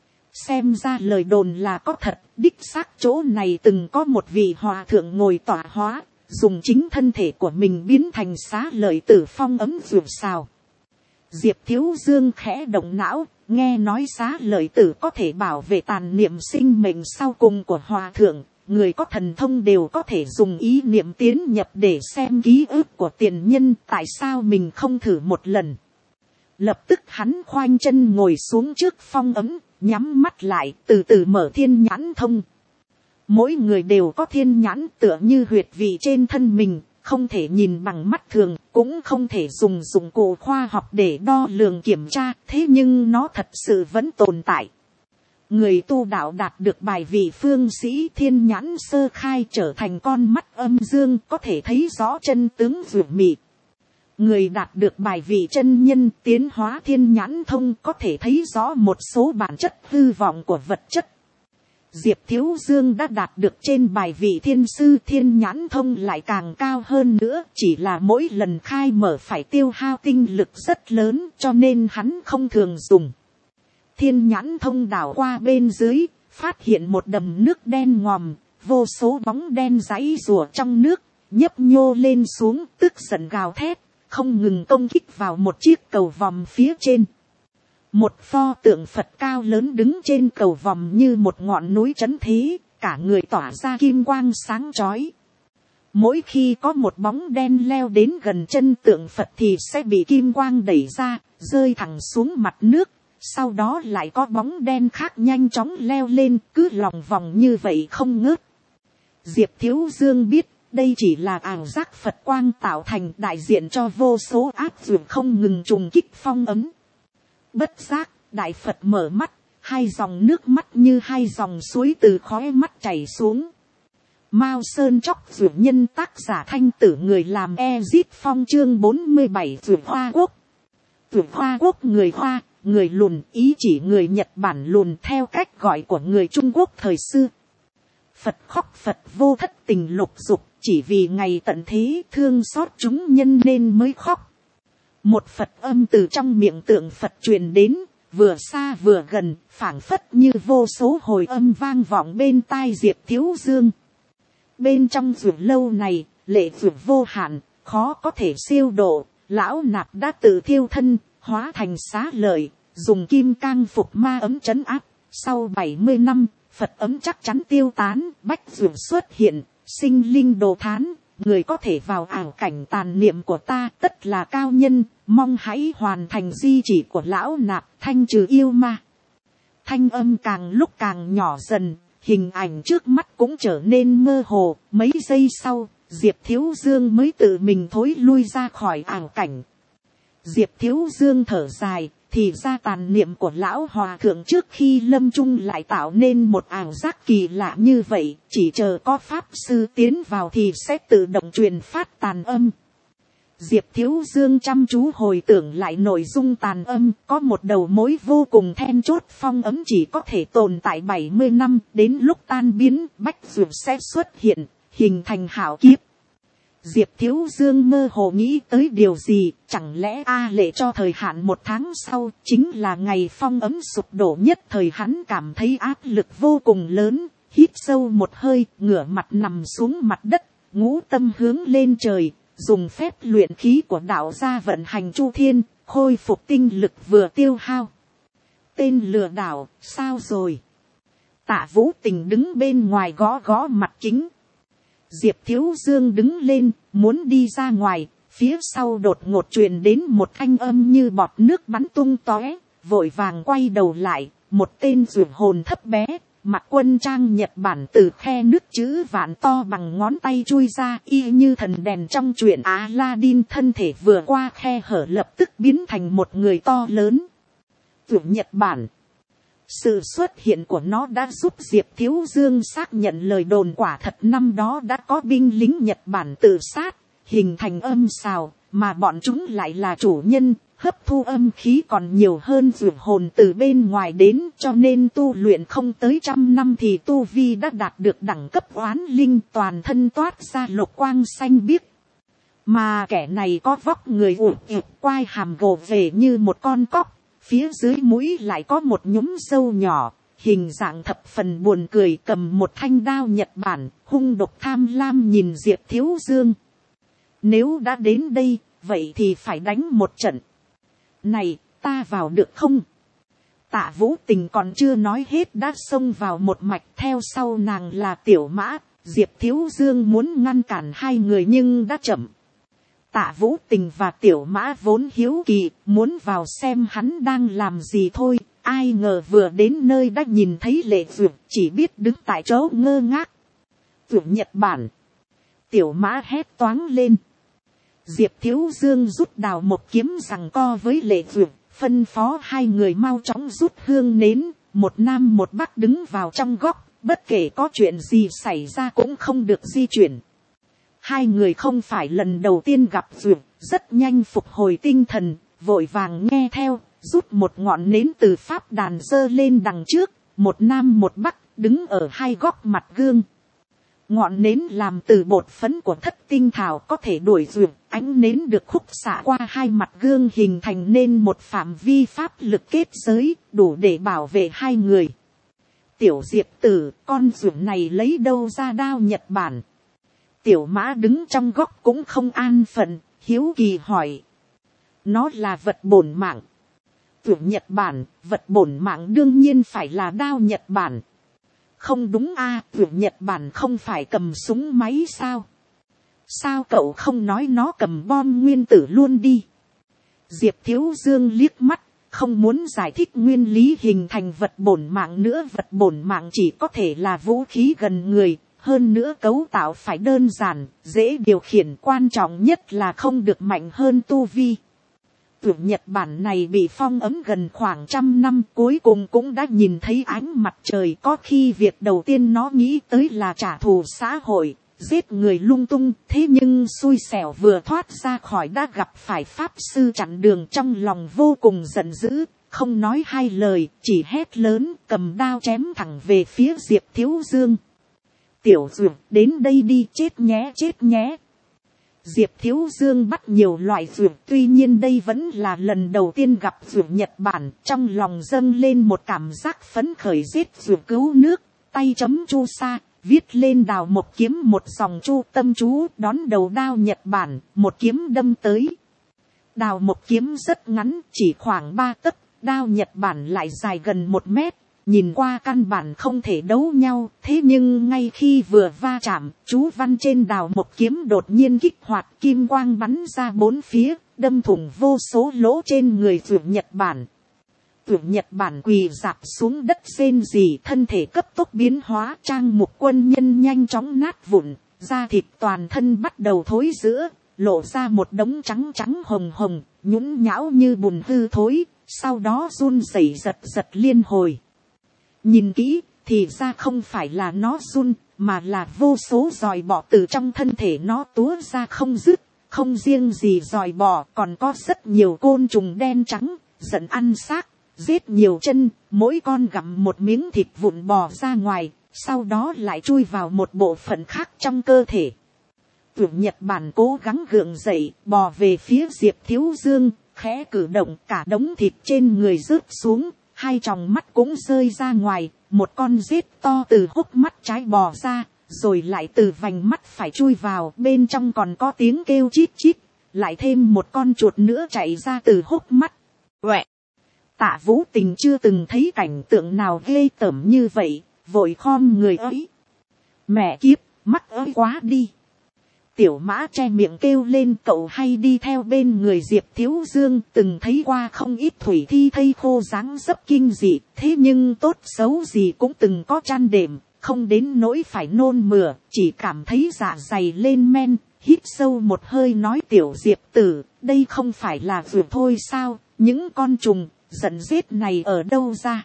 Xem ra lời đồn là có thật, đích xác chỗ này từng có một vị hòa thượng ngồi tọa hóa, dùng chính thân thể của mình biến thành xá lợi tử phong ấm ruột xào. Diệp Thiếu Dương khẽ động não, nghe nói xá lợi tử có thể bảo vệ tàn niệm sinh mệnh sau cùng của hòa thượng. Người có thần thông đều có thể dùng ý niệm tiến nhập để xem ký ức của tiền nhân, tại sao mình không thử một lần. Lập tức hắn khoanh chân ngồi xuống trước phong ấm, nhắm mắt lại, từ từ mở thiên nhãn thông. Mỗi người đều có thiên nhãn tựa như huyệt vị trên thân mình, không thể nhìn bằng mắt thường, cũng không thể dùng dụng cụ khoa học để đo lường kiểm tra, thế nhưng nó thật sự vẫn tồn tại. Người tu đạo đạt được bài vị phương sĩ thiên nhãn sơ khai trở thành con mắt âm dương, có thể thấy rõ chân tướng vượt mị. Người đạt được bài vị chân nhân tiến hóa thiên nhãn thông có thể thấy rõ một số bản chất hư vọng của vật chất. Diệp Thiếu Dương đã đạt được trên bài vị thiên sư thiên nhãn thông lại càng cao hơn nữa, chỉ là mỗi lần khai mở phải tiêu hao tinh lực rất lớn cho nên hắn không thường dùng. Thiên nhãn thông đảo qua bên dưới, phát hiện một đầm nước đen ngòm, vô số bóng đen giãy rùa trong nước, nhấp nhô lên xuống, tức giận gào thét, không ngừng công kích vào một chiếc cầu vòm phía trên. Một pho tượng Phật cao lớn đứng trên cầu vòm như một ngọn núi trấn thế, cả người tỏa ra kim quang sáng chói. Mỗi khi có một bóng đen leo đến gần chân tượng Phật thì sẽ bị kim quang đẩy ra, rơi thẳng xuống mặt nước. Sau đó lại có bóng đen khác nhanh chóng leo lên, cứ lòng vòng như vậy không ngớt. Diệp Thiếu Dương biết, Đây chỉ là ảo giác Phật quang tạo thành, đại diện cho vô số áp dụng không ngừng trùng kích phong ấm. Bất giác, đại Phật mở mắt, hai dòng nước mắt như hai dòng suối từ khóe mắt chảy xuống. Mao Sơn Chóc Dược Nhân, tác giả Thanh Tử, người làm Ezit Phong, chương 47. Dược Hoa Quốc. Dược Hoa Quốc người Hoa, người lùn, ý chỉ người Nhật Bản lùn theo cách gọi của người Trung Quốc thời xưa. Phật khóc Phật vô thất tình lục dục, chỉ vì ngày tận thế thương xót chúng nhân nên mới khóc. Một Phật âm từ trong miệng tượng Phật truyền đến, vừa xa vừa gần, phảng phất như vô số hồi âm vang vọng bên tai Diệp Thiếu Dương. Bên trong ruộng lâu này, lệ ruộng vô hạn, khó có thể siêu độ, lão nạp đã tự thiêu thân, hóa thành xá lợi, dùng kim cang phục ma ấm trấn áp. Sau 70 năm, Phật ấm chắc chắn tiêu tán, bách ruộng xuất hiện, sinh linh đồ thán, người có thể vào ảo cảnh tàn niệm của ta tất là cao nhân, mong hãy hoàn thành di chỉ của lão nạp, thanh trừ yêu ma. Thanh âm càng lúc càng nhỏ dần, hình ảnh trước mắt cũng trở nên mơ hồ. Mấy giây sau, Diệp Thiếu Dương mới tự mình thối lui ra khỏi ảo cảnh. Diệp Thiếu Dương thở dài, thì ra tàn niệm của lão hòa thượng trước khi lâm chung lại tạo nên một ảo giác kỳ lạ như vậy, chỉ chờ có pháp sư tiến vào thì sẽ tự động truyền phát tàn âm. Diệp Thiếu Dương chăm chú hồi tưởng lại nội dung tàn âm, có một đầu mối vô cùng then chốt, phong ấm chỉ có thể tồn tại 70 năm, đến lúc tan biến, bách dược sẽ xuất hiện, hình thành hảo kiếp. Diệp Thiếu Dương mơ hồ nghĩ tới điều gì, chẳng lẽ lệ cho thời hạn 1 tháng sau, chính là ngày phong ấm sụp đổ nhất thời. Hắn cảm thấy áp lực vô cùng lớn, hít sâu một hơi, ngửa mặt nằm xuống mặt đất, ngũ tâm hướng lên trời, dùng phép luyện khí của đạo gia vận hành chu thiên, khôi phục tinh lực vừa tiêu hao. Tên lừa đảo, sao rồi? Tạ Vũ Tình đứng bên ngoài gõ gõ mặt kính. Diệp Thiếu Dương đứng lên, muốn đi ra ngoài, phía sau đột ngột truyền đến một thanh âm như bọt nước bắn tung tóe, vội vàng quay đầu lại, một tên dược hồn thấp bé, mặc quân trang Nhật Bản từ khe nước chữ vạn to bằng ngón tay chui ra, y như thần đèn trong truyện Aladdin, thân thể vừa qua khe hở lập tức biến thành một người to lớn. Dược Nhật Bản. Sự xuất hiện của nó đã giúp Diệp Thiếu Dương xác nhận lời đồn quả thật, năm đó đã có binh lính Nhật Bản tự sát, hình thành âm xào, mà bọn chúng lại là chủ nhân, hấp thu âm khí còn nhiều hơn dược hồn từ bên ngoài đến, cho nên tu luyện không tới 100 năm thì tu vi đã đạt được đẳng cấp oán linh, toàn thân toát ra lục quang xanh biếc. Mà kẻ này có vóc người ụt ịt, quai hàm gồ về như một con cóc. Phía dưới mũi lại có một nhúm râu nhỏ, hình dạng thập phần buồn cười, cầm một thanh đao Nhật Bản, hung độc tham lam nhìn Diệp Thiếu Dương. Nếu đã đến đây, vậy thì phải đánh một trận. Này, ta vào được không? Tạ Vũ Tình còn chưa nói hết đã xông vào một mạch, theo sau nàng là Tiểu Mã. Diệp Thiếu Dương muốn ngăn cản hai người nhưng đã chậm. Tạ Vũ Tình và Tiểu Mã vốn hiếu kỳ, muốn vào xem hắn đang làm gì thôi, ai ngờ vừa đến nơi đã nhìn thấy Lệ Dược, chỉ biết đứng tại chỗ ngơ ngác. Dược Nhật Bản. Tiểu Mã hét toáng lên. Diệp Thiếu Dương rút đào một kiếm giằng co với Lệ Dược, phân phó hai người mau chóng rút hương nến, một nam một bắc đứng vào trong góc, bất kể có chuyện gì xảy ra cũng không được di chuyển. Hai người không phải lần đầu tiên gặp Dược, rất nhanh phục hồi tinh thần, vội vàng nghe theo, rút một ngọn nến từ pháp đàn giơ lên đằng trước, một nam một bắc đứng ở hai góc mặt gương. Ngọn nến làm từ bột phấn của thất tinh thảo có thể đuổi Dược, ánh nến được khúc xạ qua hai mặt gương hình thành nên một phạm vi pháp lực kết giới, đủ để bảo vệ hai người. Tiểu Diệp tử, con Dược này lấy đâu ra đao Nhật Bản? Tiểu Mã đứng trong góc cũng không an phận, hiếu kỳ hỏi. Nó là vật bổn mạng. Dược Nhật Bản, vật bổn mạng đương nhiên phải là đao Nhật Bản. Không đúng Dược Nhật Bản không phải cầm súng máy sao? Sao cậu không nói nó cầm bom nguyên tử luôn đi? Diệp Thiếu Dương liếc mắt, không muốn giải thích nguyên lý hình thành vật bổn mạng nữa. Vật bổn mạng chỉ có thể là vũ khí gần người, hơn nữa cấu tạo phải đơn giản, dễ điều khiển, quan trọng nhất là không được mạnh hơn tu vi. Tưởng Nhật Bản này bị phong ấn gần khoảng 100 năm, cuối cùng cũng đã nhìn thấy ánh mặt trời. Có khi việc đầu tiên nó nghĩ tới là trả thù xã hội, giết người lung tung. Thế nhưng xui xẻo vừa thoát ra khỏi đã gặp phải pháp sư chặn đường, trong lòng vô cùng giận dữ, không nói hai lời, chỉ hét lớn, cầm đao chém thẳng về phía Diệp Thiếu Dương. Tiểu Dược, đến đây đi, chết nhé, chết nhé. Diệp Thiếu Dương bắt nhiều loại dược, tuy nhiên đây vẫn là lần đầu tiên gặp dược Nhật Bản, trong lòng dâng lên một cảm giác phấn khởi, giết dược cứu nước, tay chấm chu sa, viết lên đào một kiếm một dòng chu tâm chú, đón đầu đao Nhật Bản, một kiếm đâm tới. Đào một kiếm rất ngắn, chỉ khoảng 3 tấc, đao Nhật Bản lại dài gần 1 mét. Nhìn qua căn bản không thể đấu nhau, thế nhưng ngay khi vừa va chạm, chú văn trên đào một kiếm đột nhiên kích hoạt, kim quang bắn ra 4 phía, đâm thủng vô số lỗ trên người Tưởng Nhật Bản. Tưởng Nhật Bản quỳ rạp xuống đất rên rỉ, thân thể cấp tốc biến hóa, trang mục quân nhân nhanh chóng nát vụn, da thịt toàn thân bắt đầu thối rữa, lộ ra một đống trắng trắng hồng hồng, nhũn nhão như bùn hư thối, sau đó run rẩy giật giật liên hồi. Nhìn kỹ, thì ra không phải là nó run, mà là vô số giòi bọ từ trong thân thể nó túa ra không dứt. Không riêng gì giòi bọ, còn có rất nhiều côn trùng đen trắng, giận ăn xác, giết nhiều chân, mỗi con gặm một miếng thịt vụn bò ra ngoài, sau đó lại chui vào một bộ phận khác trong cơ thể. Tưởng Nhật Bản cố gắng gượng dậy, bò về phía Diệp Thiếu Dương, khẽ cử động, cả đống thịt trên người rớt xuống. 2 tròng mắt cũng rơi ra ngoài, một con rết to từ hốc mắt trái bò ra, rồi lại từ vành mắt phải chui vào, bên trong còn có tiếng kêu chít chít, lại thêm một con chuột nữa chạy ra từ hốc mắt. Uẹ! Tạ Vũ Tình chưa từng thấy cảnh tượng nào ghê tởm như vậy, vội khom người ấy. Mẹ kiếp, mắt ơi quá đi! Tiểu Mã che miệng kêu lên, cậu hay đi theo bên người Diệp Thiếu Dương, từng thấy qua không ít thủy thi thây khô dáng dấp kinh dị, thế nhưng tốt xấu gì cũng từng có chăn đệm, không đến nỗi phải nôn mửa, chỉ cảm thấy dạ dày lên men, hít sâu một hơi nói, Tiểu Diệp tử, đây không phải là vừa thôi sao, những con trùng, giận giết này ở đâu ra?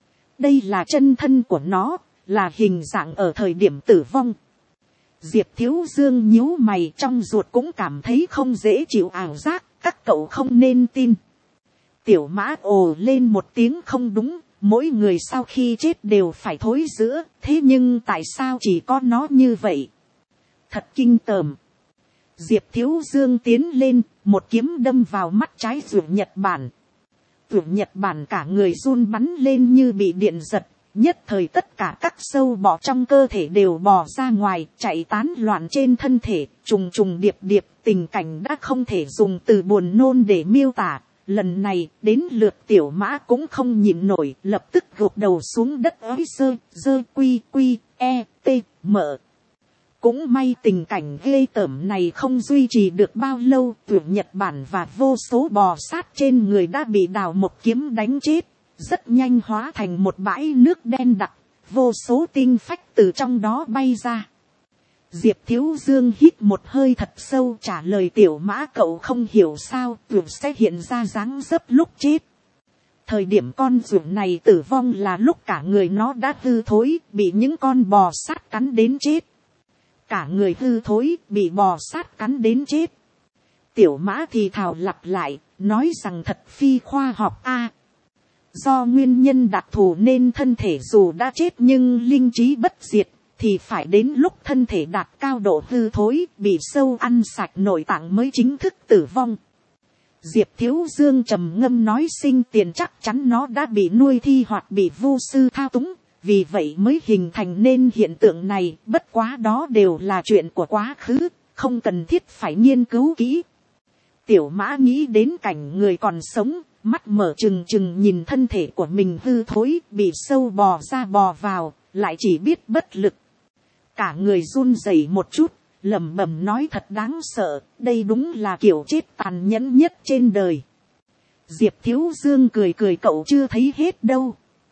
Đây là chân thân của nó, là hình dạng ở thời điểm tử vong. Diệp Thiếu Dương nhíu mày, trong ruột cũng cảm thấy không dễ chịu, ảo giác, các cậu không nên tin. Tiểu Mã ồ lên một tiếng, không đúng, mỗi người sau khi chết đều phải thối rữa, thế nhưng tại sao chỉ có nó như vậy? Thật kinh tởm. Diệp Thiếu Dương tiến lên, một kiếm đâm vào mắt trái Tưởng Nhật Bản. Tưởng Nhật Bản cả người run bắn lên như bị điện giật. Nhất thời tất cả các sâu bọ trong cơ thể đều bò ra ngoài, chạy tán loạn trên thân thể, trùng trùng điệp điệp, tình cảnh đã không thể dùng từ buồn nôn để miêu tả. Lần này, đến lượt Tiểu Mã cũng không nhịn nổi, lập tức gục đầu xuống đất ới dơ quy e t mở. Cũng may tình cảnh ghê tởm này không duy trì được bao lâu, Tưởng Nhật Bản và vô số bò sát trên người đã bị đào một kiếm đánh chết. Rất nhanh hóa thành một bãi nước đen đặc, vô số tinh phách từ trong đó bay ra. Diệp Thiếu Dương hít một hơi thật sâu, trả lời, Tiểu Mã, cậu không hiểu sao tưởng sẽ hiện ra dáng dấp lúc chết. Thời điểm con ruộng này tử vong là lúc cả người nó đã hư thối, bị những con bò sát cắn đến chết. Cả người hư thối, bị bò sát cắn đến chết. Tiểu Mã thì thào lặp lại, nói rằng thật phi khoa học a. Do nguyên nhân đặc thù nên thân thể dù đã chết nhưng linh trí bất diệt, thì phải đến lúc thân thể đạt cao độ hư thối, bị sâu ăn sạch nội tạng mới chính thức tử vong. Diệp Thiếu Dương trầm ngâm nói, sinh tiền chắc chắn nó đã bị nuôi thi hoặc bị vu sư thao túng, vì vậy mới hình thành nên hiện tượng này, bất quá đó đều là chuyện của quá khứ, không cần thiết phải nghiên cứu kỹ. Tiểu Mã nghĩ đến cảnh người còn sống, mắt mở trừng trừng nhìn thân thể của mình hư thối, bị sâu bò ra bò vào, lại chỉ biết bất lực. Cả người run rẩy một chút, lẩm bẩm nói, thật đáng sợ, đây đúng là kiểu chết tàn nhẫn nhất trên đời. Diệp Thiếu Dương cười cười, cậu chưa thấy hết đâu.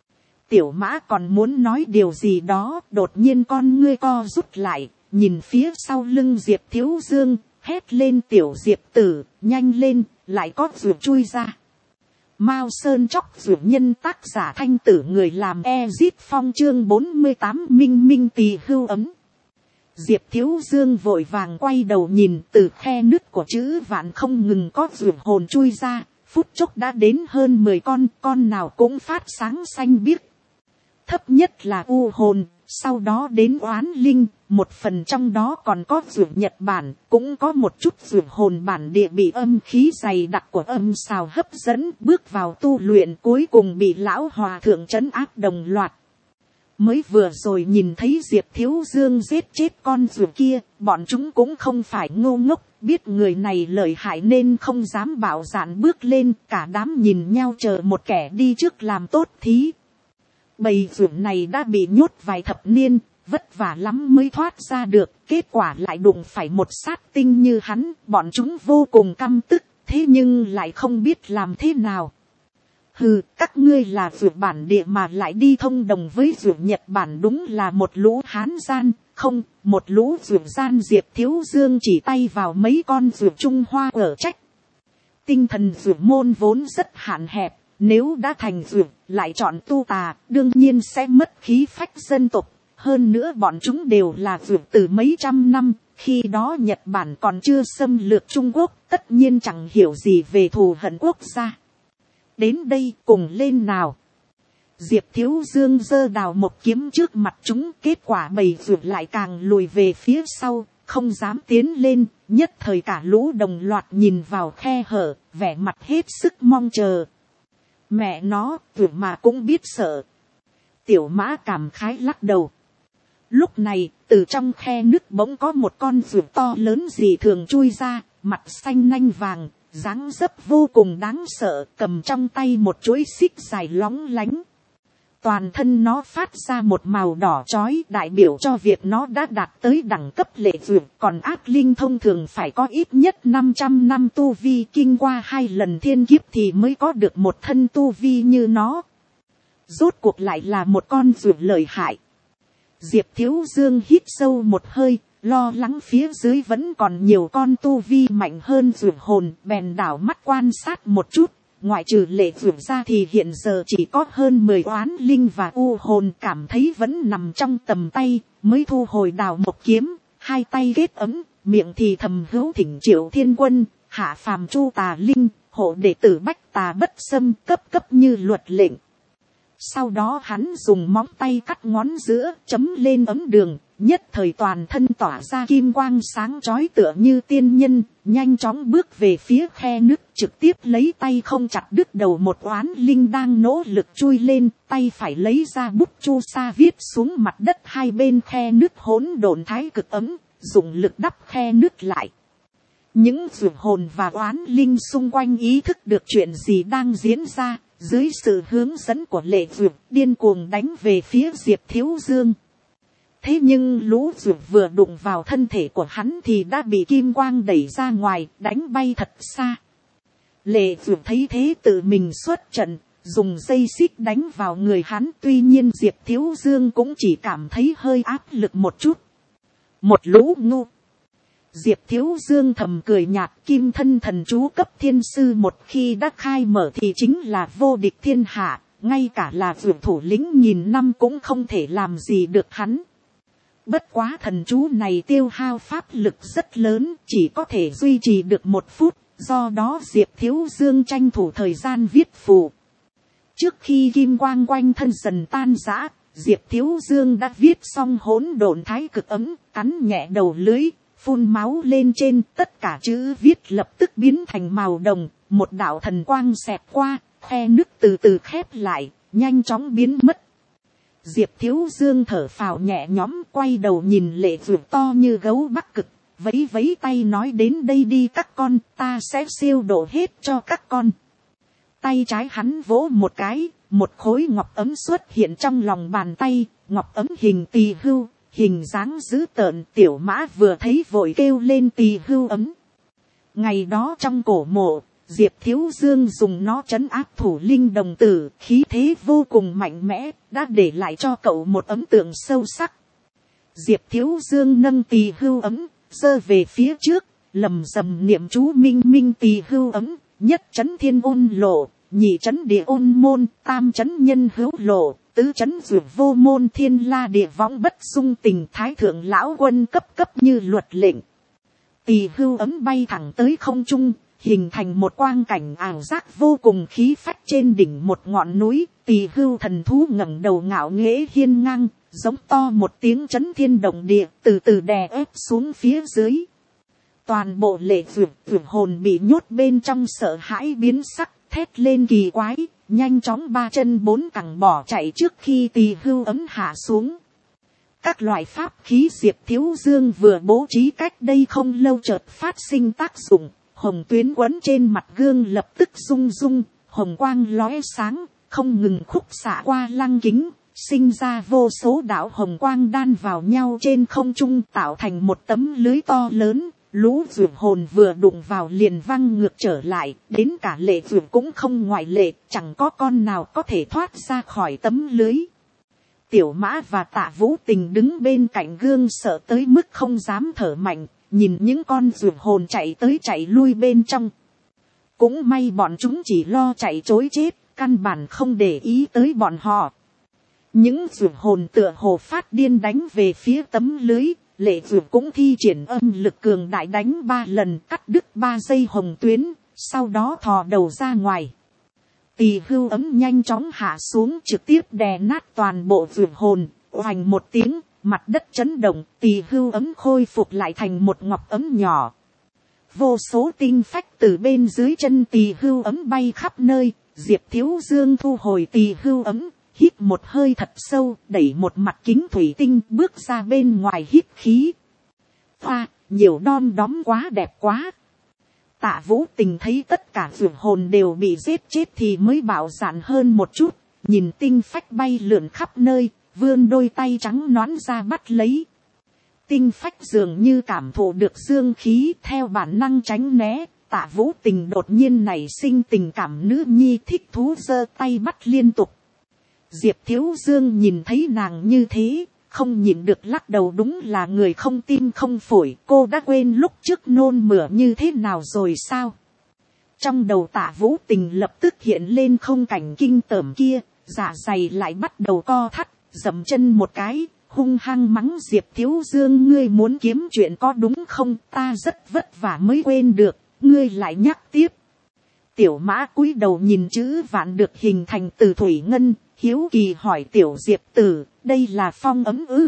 Tiểu mã còn muốn nói điều gì đó, đột nhiên con ngươi co rút lại, nhìn phía sau lưng Diệp Thiếu Dương, hét lên tiểu Diệp tử, nhanh lên, lại có ruột chui ra. Mao Sơn Chóc Ruột Nhân, tác giả Thanh Tử, người làm Ezip Phong, chương 48 Minh Minh Tỳ Hưu ấm. Diệp Thiếu Dương vội vàng quay đầu nhìn, từ khe nứt của chữ vạn không ngừng có ruột hồn chui ra, phút chốc đã đến hơn 10 con nào cũng phát sáng xanh biếc. Thấp nhất là u hồn, sau đó đến oán linh, một phần trong đó còn có ruột Nhật Bản, cũng có một chút ruột hồn bản địa bị âm khí dày đặc của âm xào hấp dẫn, bước vào tu luyện, cuối cùng bị lão hòa thượng trấn áp đồng loạt. Mới vừa rồi nhìn thấy Diệp Thiếu Dương giết chết con ruột kia, bọn chúng cũng không phải ngô ngốc, biết người này lợi hại nên không dám bạo dạn bước lên, cả đám nhìn nhau chờ một kẻ đi trước làm tốt thí. Bầy ruột này đã bị nhốt vài thập niên, vất vả lắm mới thoát ra được, kết quả lại đụng phải một sát tinh như hắn, bọn chúng vô cùng căm tức, thế nhưng lại không biết làm thế nào. Hừ, các ngươi là ruột bản địa mà lại đi thông đồng với ruột Nhật Bản, đúng là một lũ hán gian, không, một lũ ruột gian. Diệp Thiếu Dương chỉ tay vào mấy con ruột Trung Hoa ở trách. Tinh thần ruột môn vốn rất hạn hẹp, nếu đã thành ruột, lại chọn tu tà, đương nhiên sẽ mất khí phách dân tộc. Hơn nữa bọn chúng đều là ruột từ mấy trăm năm, khi đó Nhật Bản còn chưa xâm lược Trung Quốc, tất nhiên chẳng hiểu gì về thù hận quốc gia. Đến đây cùng lên nào. Diệp Thiếu Dương giơ đào một kiếm trước mặt chúng, kết quả bầy ruột lại càng lùi về phía sau, không dám tiến lên, nhất thời cả lũ đồng loạt nhìn vào khe hở, vẻ mặt hết sức mong chờ. Mẹ nó, ruột mà cũng biết sợ. Tiểu mã cảm khái lắc đầu. Lúc này, từ trong khe nước bỗng có một con ruột to lớn dị thường chui ra, mặt xanh nanh vàng, dáng dấp vô cùng đáng sợ, cầm trong tay một chuỗi xích dài lóng lánh. Toàn thân nó phát ra một màu đỏ chói, đại biểu cho việc nó đã đạt tới đẳng cấp lệ dược, còn ác linh thông thường phải có ít nhất 500 năm tu vi, kinh qua 2 lần thiên kiếp thì mới có được một thân tu vi như nó. Rốt cuộc lại là một con dược lợi hại. Diệp Thiếu Dương hít sâu một hơi, lo lắng phía dưới vẫn còn nhiều con tu vi mạnh hơn dược hồn, bèn đảo mắt quan sát một chút. Ngoại trừ lệ dược ra thì hiện giờ chỉ có hơn 10 oán linh và u hồn, cảm thấy vẫn nằm trong tầm tay, mới thu hồi đào một kiếm, hai tay kết ấm, miệng thì thầm hữu thỉnh Triệu Thiên Quân, hạ phàm chu tà linh, hộ đệ tử bách tà bất xâm, cấp như luật lệnh. Sau đó hắn dùng móng tay cắt ngón giữa, chấm lên ấm đường, nhất thời toàn thân tỏa ra kim quang sáng chói tựa như tiên nhân, nhanh chóng bước về phía khe nước, trực tiếp lấy tay không chặt đứt đầu một oán linh đang nỗ lực chui lên, tay phải lấy ra bút chu sa viết xuống mặt đất hai bên khe nước hỗn độn thái cực ấm, dùng lực đắp khe nước lại. Những dược hồn và oán linh xung quanh ý thức được chuyện gì đang diễn ra, dưới sự hướng dẫn của lệ dược, điên cuồng đánh về phía Diệp Thiếu Dương. Thế nhưng lũ dược vừa đụng vào thân thể của hắn thì đã bị kim quang đẩy ra ngoài, đánh bay thật xa. Lệ dược thấy thế tự mình xuất trận, dùng dây xích đánh vào người hắn, tuy nhiên Diệp Thiếu Dương cũng chỉ cảm thấy hơi áp lực một chút. Một lũ ngu. Diệp Thiếu Dương thầm cười nhạt, kim thân thần chú cấp thiên sư một khi đã khai mở thì chính là vô địch thiên hạ, ngay cả là vượt thủ lĩnh nghìn năm cũng không thể làm gì được hắn. Bất quá thần chú này tiêu hao pháp lực rất lớn, chỉ có thể duy trì được 1 phút, do đó Diệp Thiếu Dương tranh thủ thời gian viết phù. Trước khi kim quang quanh thân dần tan rã, Diệp Thiếu Dương đã viết xong hỗn độn thái cực ấm, cắn nhẹ đầu lưới, phun máu lên trên, tất cả chữ viết lập tức biến thành màu đồng, một đạo thần quang xẹt qua, khe nước từ từ khép lại, nhanh chóng biến mất. Diệp Thiếu Dương thở phào nhẹ nhõm, quay đầu nhìn lệ dược to như gấu Bắc Cực, vẫy vẫy tay nói đến đây đi các con, ta sẽ siêu độ hết cho các con. Tay trái hắn vỗ một cái, một khối ngọc ấm xuất hiện trong lòng bàn tay, ngọc ấm hình tỳ hưu, hình dáng dữ tợn. Tiểu mã vừa thấy vội kêu lên tỳ hưu ấm. Ngày đó trong cổ mộ, Diệp Thiếu Dương dùng nó trấn áp thủ linh đồng tử, khí thế vô cùng mạnh mẽ, đã để lại cho cậu một ấn tượng sâu sắc. Diệp Thiếu Dương nâng tỳ hưu ấm, giơ về phía trước, lầm rầm niệm chú minh minh tỳ hưu ấm, nhất trấn thiên ôn lộ, nhị trấn địa ôn môn, tam trấn nhân hữu lộ, tứ trấn dược vô môn, thiên la địa võng bất dung tình, thái thượng lão quân cấp cấp như luật lệnh. Tỳ hưu ấm bay thẳng tới không trung, hình thành một quang cảnh ảo giác vô cùng khí phách trên đỉnh một ngọn núi. Tỳ hưu thần thú ngẩng đầu ngạo nghễ hiên ngang, giống to một tiếng chấn thiên động địa, từ từ đè ép xuống phía dưới. Toàn bộ lệ vượt hồn bị nhốt bên trong sợ hãi biến sắc, thét lên kỳ quái, nhanh chóng ba chân bốn cẳng bỏ chạy trước khi tỳ hưu ấm hạ xuống. Các loại pháp khí Diệp Thiếu Dương vừa bố trí cách đây không lâu chợt phát sinh tác dụng, hồng tuyến quấn trên mặt gương lập tức rung rung, hồng quang lóe sáng, không ngừng khúc xạ qua lăng kính, sinh ra vô số đạo hồng quang đan vào nhau trên không trung tạo thành một tấm lưới to lớn. Lũ vượt hồn vừa đụng vào liền văng ngược trở lại, đến cả lệ vượt cũng không ngoại lệ, chẳng có con nào có thể thoát ra khỏi tấm lưới. Tiểu Mã và Tạ Vũ Tình đứng bên cạnh gương sợ tới mức không dám thở mạnh, nhìn những con vượt hồn chạy tới chạy lui bên trong. Cũng may bọn chúng chỉ lo chạy trối chết, căn bản không để ý tới bọn họ. Những vượt hồn tựa hồ phát điên đánh về phía tấm lưới. Lệ vượt cũng thi triển âm lực cường đại đánh 3 lần, cắt đứt 3 dây hồng tuyến, sau đó thò đầu ra ngoài. Tỳ hưu ấm nhanh chóng hạ xuống trực tiếp đè nát toàn bộ vượt hồn, oành một tiếng, mặt đất chấn động, tỳ hưu ấm khôi phục lại thành một ngọc ấm nhỏ. Vô số tinh phách từ bên dưới chân tỳ hưu ấm bay khắp nơi. Diệp Thiếu Dương thu hồi tỳ hưu ấm, hít một hơi thật sâu, đẩy một mặt kính thủy tinh bước ra bên ngoài hít khí. Hoa, nhiều đom đóm quá đẹp quá. Tạ Vũ Tình thấy tất cả vượt hồn đều bị giết chết thì mới bạo dạn hơn một chút, nhìn tinh phách bay lượn khắp nơi, vươn đôi tay trắng nõn ra bắt lấy. Tinh phách dường như cảm thụ được dương khí theo bản năng tránh né. Tạ Vũ Tình đột nhiên nảy sinh tình cảm nữ nhi thích thú giơ tay bắt liên tục. Diệp Thiếu Dương nhìn thấy nàng như thế, không nhìn được lắc đầu, đúng là người không tim không phổi, cô đã quên lúc trước nôn mửa như thế nào rồi sao? Trong đầu Tạ Vũ Tình lập tức hiện lên không cảnh kinh tởm kia, dạ dày lại bắt đầu co thắt, dậm chân một cái, hung hăng mắng Diệp Thiếu Dương, ngươi muốn kiếm chuyện có đúng không? Ta rất vất vả mới quên được, ngươi lại nhắc tiếp. Tiểu Mã cúi đầu nhìn chữ vạn được hình thành từ thủy ngân, hiếu kỳ hỏi Tiểu Diệp Tử, đây là phong ấm ư?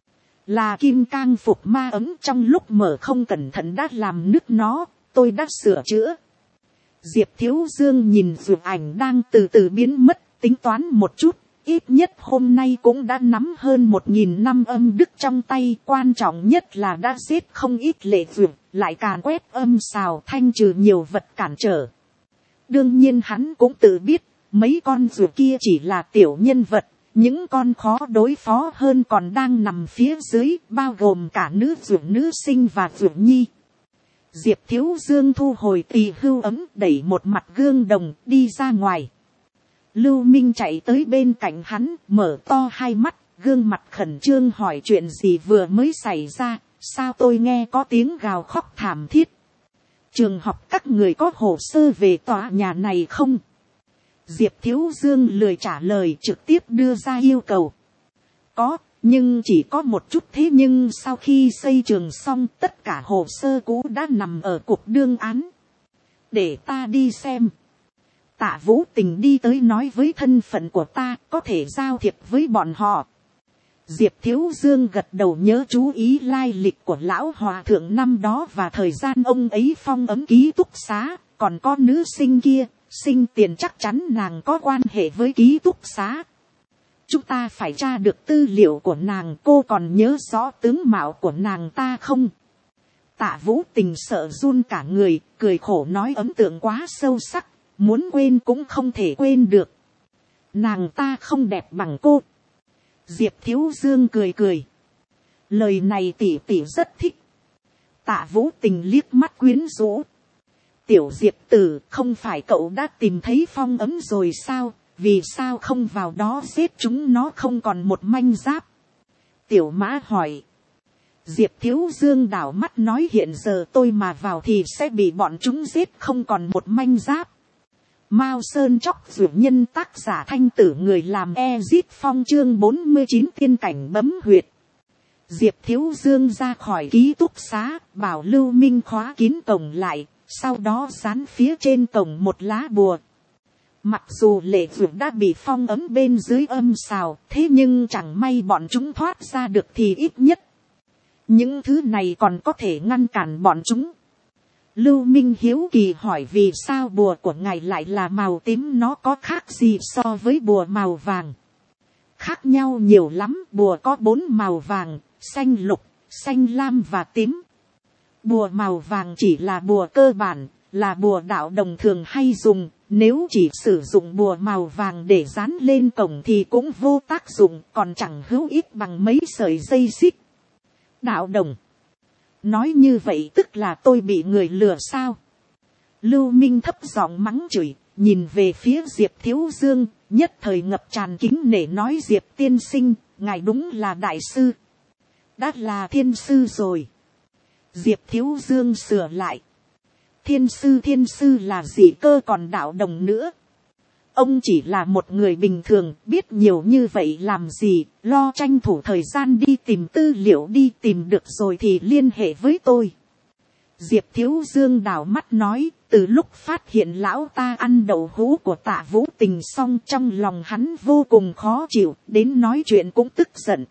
Là kim cang phục ma ấm, trong lúc mở không cẩn thận đã làm nứt nó, tôi đã sửa chữa. Diệp Thiếu Dương nhìn dược ảnh đang từ từ biến mất, tính toán một chút, ít nhất hôm nay cũng đã nắm hơn 1000 năm âm đức trong tay, quan trọng nhất là đã giết không ít lệ dược, lại càn quét âm xào thanh trừ nhiều vật cản trở. Đương nhiên hắn cũng tự biết, mấy con dược kia chỉ là tiểu nhân vật, những con khó đối phó hơn còn đang nằm phía dưới, bao gồm cả nữ dược nữ sinh và dược nhi. Diệp Thiếu Dương thu hồi tỳ hưu ấm, đẩy một mặt gương đồng đi ra ngoài. Lưu Minh chạy tới bên cạnh hắn, mở to hai mắt, gương mặt khẩn trương hỏi chuyện gì vừa mới xảy ra, sao tôi nghe có tiếng gào khóc thảm thiết. Trường học các người có hồ sơ về tòa nhà này không? Diệp Thiếu Dương lười trả lời, trực tiếp đưa ra yêu cầu. Có, nhưng chỉ có một chút, thế nhưng sau khi xây trường xong tất cả hồ sơ cũ đã nằm ở cục đương án. Để ta đi xem. Tạ Vũ Tình đi tới nói với thân phận của ta có thể giao thiệp với bọn họ. Diệp Thiếu Dương gật đầu nhớ chú ý lai lịch của lão hòa thượng năm đó và thời gian ông ấy phong ấm ký túc xá, còn có nữ sinh kia, sinh tiền chắc chắn nàng có quan hệ với ký túc xá. Chúng ta phải tra được tư liệu của nàng, cô còn nhớ rõ tướng mạo của nàng ta không? Tạ Vũ Tình sợ run cả người, cười khổ nói ấn tượng quá sâu sắc, muốn quên cũng không thể quên được. Nàng ta không đẹp bằng cô. Diệp Thiếu Dương cười cười. Lời này tỷ tỷ rất thích. Tạ Vũ Tình liếc mắt quyến rũ. tiểu diệp tử, không phải cậu đã tìm thấy phong ấm rồi sao, vì sao không vào đó giết chúng nó không còn một manh giáp. Tiểu mã hỏi. Diệp thiếu dương đảo mắt nói hiện giờ tôi mà vào thì sẽ bị bọn chúng giết không còn một manh giáp. Mao Sơn Chóc Dụ Nhân, tác giả Thanh Tử, người làm Ezit Phong, chương 49 tiên cảnh bấm huyệt. Diệp thiếu dương ra khỏi ký túc xá, bảo Lưu Minh khóa kín cổng lại, sau đó dán phía trên cổng một lá bùa. Mặc dù Lệ Duyệt đã bị phong ấm bên dưới âm sào, thế nhưng chẳng may bọn chúng thoát ra được thì ít nhất những thứ này còn có thể ngăn cản bọn chúng. Lưu Minh hiếu kỳ hỏi vì sao bùa của ngài lại là màu tím, nó có khác gì so với bùa màu vàng? Khác nhau nhiều lắm, bùa có 4 màu vàng, xanh lục, xanh lam và tím. Bùa màu vàng chỉ là bùa cơ bản, là bùa đạo đồng thường hay dùng, nếu chỉ sử dụng bùa màu vàng để dán lên cổng thì cũng vô tác dụng, còn chẳng hữu ích bằng mấy sợi dây xích. Đạo đồng. Nói như vậy tức là tôi bị người lừa sao? Lưu Minh thấp giọng mắng chửi, nhìn về phía Diệp Thiếu Dương, nhất thời ngập tràn kính nể nói Diệp tiên sinh, ngài đúng là đại sư. Đã là thiên sư rồi. Diệp Thiếu Dương sửa lại. Thiên sư là gì cơ, còn đạo đồng nữa? Ông chỉ là một người bình thường, biết nhiều như vậy làm gì, lo tranh thủ thời gian đi tìm tư liệu, đi tìm được rồi thì liên hệ với tôi. Diệp Thiếu Dương đảo mắt nói, từ lúc phát hiện lão ta ăn đậu hũ của Tạ Vũ Tình xong trong lòng hắn vô cùng khó chịu, đến nói chuyện cũng tức giận.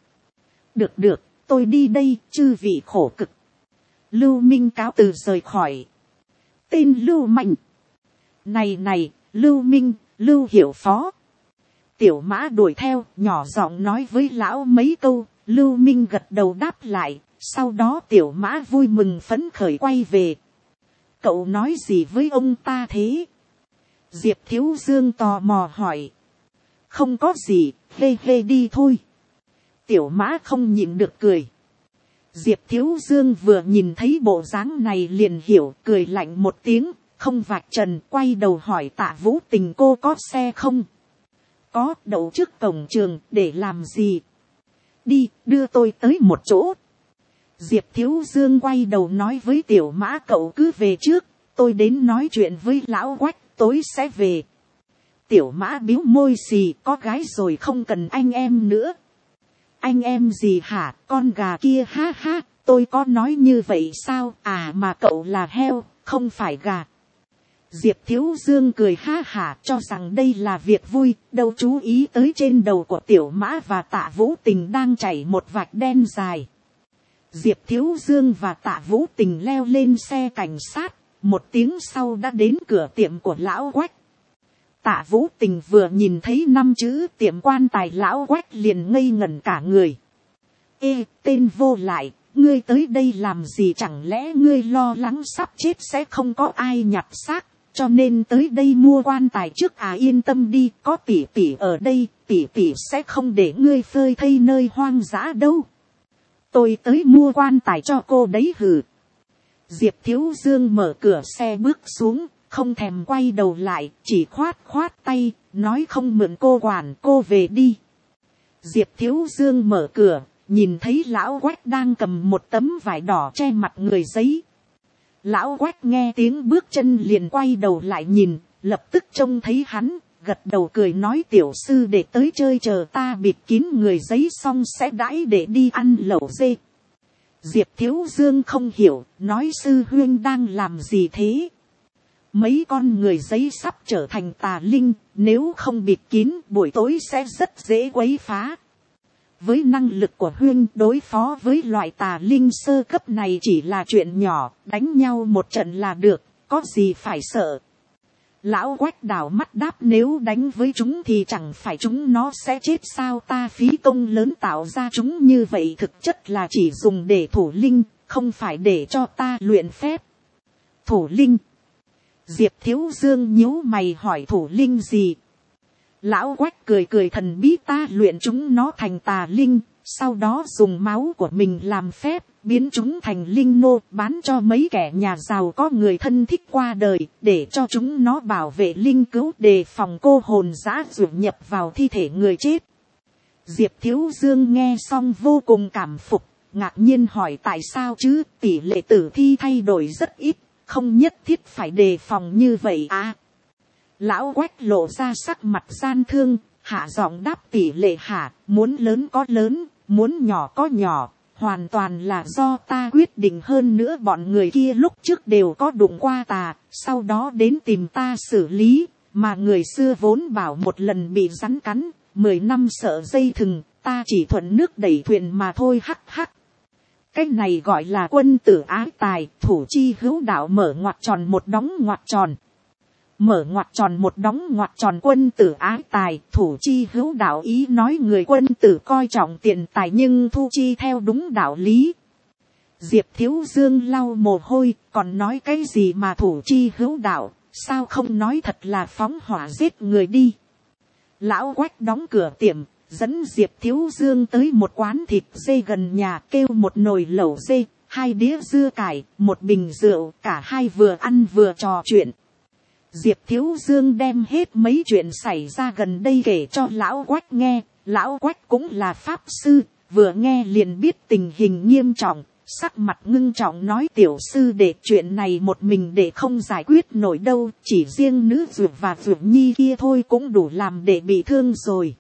Được, tôi đi đây, chư vị khổ cực. Lưu Minh cáo từ rời khỏi. Tên Lưu Mạnh. Này, Lưu Minh, Lưu Hiểu Phó. Tiểu mã đuổi theo, nhỏ giọng nói với lão mấy câu, Lưu Minh gật đầu đáp lại, sau đó tiểu mã vui mừng phấn khởi quay về. Cậu nói gì với ông ta thế? Diệp Thiếu Dương tò mò hỏi. Không có gì, hê đi thôi. Tiểu mã không nhịn được cười. Diệp Thiếu Dương vừa nhìn thấy bộ dáng này liền hiểu, cười lạnh một tiếng, không vạch trần, quay đầu hỏi Tạ Vũ Tình cô có xe không? Có, đậu trước cổng trường, để làm gì? Đi, đưa tôi tới một chỗ. Diệp Thiếu Dương quay đầu nói với tiểu mã cậu cứ về trước, tôi đến nói chuyện với lão Quách, tối sẽ về. Tiểu mã biếu môi xì, có gái rồi không cần anh em nữa. Anh em gì hả, con gà kia ha ha, tôi có nói như vậy sao, à mà cậu là heo, không phải gà. Diệp Thiếu Dương cười ha hả cho rằng đây là việc vui, đâu chú ý tới trên đầu của tiểu mã và Tạ Vũ Tình đang chảy một vạch đen dài. Diệp Thiếu Dương và Tạ Vũ Tình leo lên xe cảnh sát, một tiếng sau đã đến cửa tiệm của lão Quách. Tạ Vũ Tình vừa nhìn thấy 5 chữ tiệm quan tài lão Quách liền ngây ngẩn cả người. Ê, tên vô lại, ngươi tới đây làm gì, chẳng lẽ ngươi lo lắng sắp chết sẽ không có ai nhặt xác, cho nên tới đây mua quan tài trước à? Yên tâm đi, có tỷ tỷ ở đây, tỷ tỷ sẽ không để ngươi phơi thây nơi hoang dã đâu. Tôi tới mua quan tài cho cô đấy hừ. Diệp Thiếu Dương mở cửa xe bước xuống, không thèm quay đầu lại, chỉ khoát tay, nói không mượn cô quản, cô về đi. Diệp Thiếu Dương mở cửa, nhìn thấy lão Quách đang cầm một tấm vải đỏ che mặt người giấy. Lão Quách nghe tiếng bước chân liền quay đầu lại nhìn, lập tức trông thấy hắn, gật đầu cười nói tiểu sư để tới chơi, chờ ta bịt kín người giấy xong sẽ đãi để đi ăn lẩu dê. Diệp Thiếu Dương không hiểu, nói sư huynh đang làm gì thế? Mấy con người giấy sắp trở thành tà linh, nếu không bịt kín buổi tối sẽ rất dễ quấy phá. Với năng lực của huynh đối phó với loại tà linh sơ cấp này chỉ là chuyện nhỏ, đánh nhau một trận là được, có gì phải sợ. Lão Quách đảo mắt đáp, nếu đánh với chúng thì chẳng phải chúng nó sẽ chết sao, ta phí công lớn tạo ra chúng như vậy thực chất là chỉ dùng để thủ linh, không phải để cho ta luyện phép. Thủ linh. Diệp Thiếu Dương nhíu mày hỏi thủ linh gì? Lão Quách cười thần bí, ta luyện chúng nó thành tà linh, sau đó dùng máu của mình làm phép, biến chúng thành linh nô bán cho mấy kẻ nhà giàu có người thân thích qua đời, để cho chúng nó bảo vệ linh cữu, đề phòng cô hồn dã dụ nhập vào thi thể người chết. Diệp Thiếu Dương nghe xong vô cùng cảm phục, ngạc nhiên hỏi tại sao chứ, tỷ lệ tử thi thay đổi rất ít, không nhất thiết phải đề phòng như vậy à. Lão Quách lộ ra sắc mặt gian thương, hạ giọng đáp tỷ lệ hả, muốn lớn có lớn, muốn nhỏ có nhỏ, hoàn toàn là do ta quyết định, hơn nữa bọn người kia lúc trước đều có đụng qua ta, sau đó đến tìm ta xử lý, mà người xưa vốn bảo một lần bị rắn cắn, 10 năm sợ dây thừng, ta chỉ thuận nước đẩy thuyền mà thôi, hắc hắc. Cái này gọi là quân tử ái tài, thủ chi hữu đạo, mở ngoặc tròn một đóng ngoặc tròn. Mở ngoặc tròn một đóng ngoặc tròn, quân tử ái tài, thủ chi hữu đạo, ý nói người quân tử coi trọng tiền tài nhưng thu chi theo đúng đạo lý. Diệp Thiếu Dương lau mồ hôi, còn nói cái gì mà thủ chi hữu đạo, sao không nói thật là phóng hỏa giết người đi. Lão Quách đóng cửa tiệm, dẫn Diệp Thiếu Dương tới một quán thịt dê gần nhà, kêu một nồi lẩu dê, 2 đĩa dưa cải, 1 bình rượu, cả hai vừa ăn vừa trò chuyện. Diệp Thiếu Dương đem hết mấy chuyện xảy ra gần đây kể cho Lão Quách nghe. Lão Quách cũng là pháp sư, vừa nghe liền biết tình hình nghiêm trọng, sắc mặt ngưng trọng nói tiểu sư để chuyện này một mình để không giải quyết nổi đâu, chỉ riêng nữ dược và dược nhi kia thôi cũng đủ làm để bị thương rồi.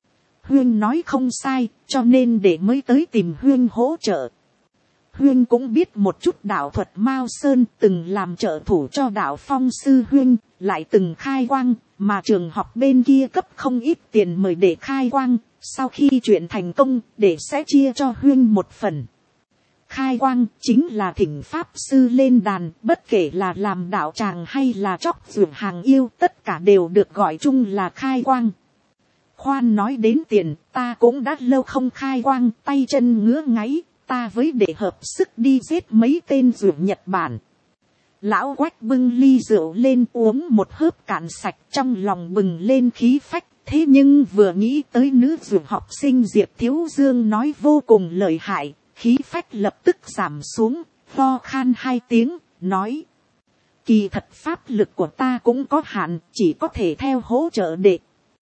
Huyên nói không sai, cho nên để mới tới tìm Huyên hỗ trợ. Huyên cũng biết một chút đạo thuật Mao Sơn, từng làm trợ thủ cho đạo Phong sư Huyên, lại từng khai quang, mà trường học bên kia cấp không ít tiền mời để khai quang, sau khi chuyện thành công, để sẽ chia cho Huyên một phần. Khai quang chính là thỉnh pháp sư lên đàn, bất kể là làm đạo tràng hay là chóc ruột hàng yêu, tất cả đều được gọi chung là khai quang. Khoan nói đến tiền, ta cũng đã lâu không khai quang, tay chân ngứa ngáy, ta với để hợp sức đi giết mấy tên ruột Nhật Bản. Lão Quách bưng ly rượu lên uống một hớp cạn sạch, trong lòng bừng lên khí phách. Thế nhưng vừa nghĩ tới nữ ruột học sinh Diệp Thiếu Dương nói vô cùng lợi hại, khí phách lập tức giảm xuống, ho khan 2 tiếng, nói. Kỳ thật pháp lực của ta cũng có hạn, chỉ có thể theo hỗ trợ đệ.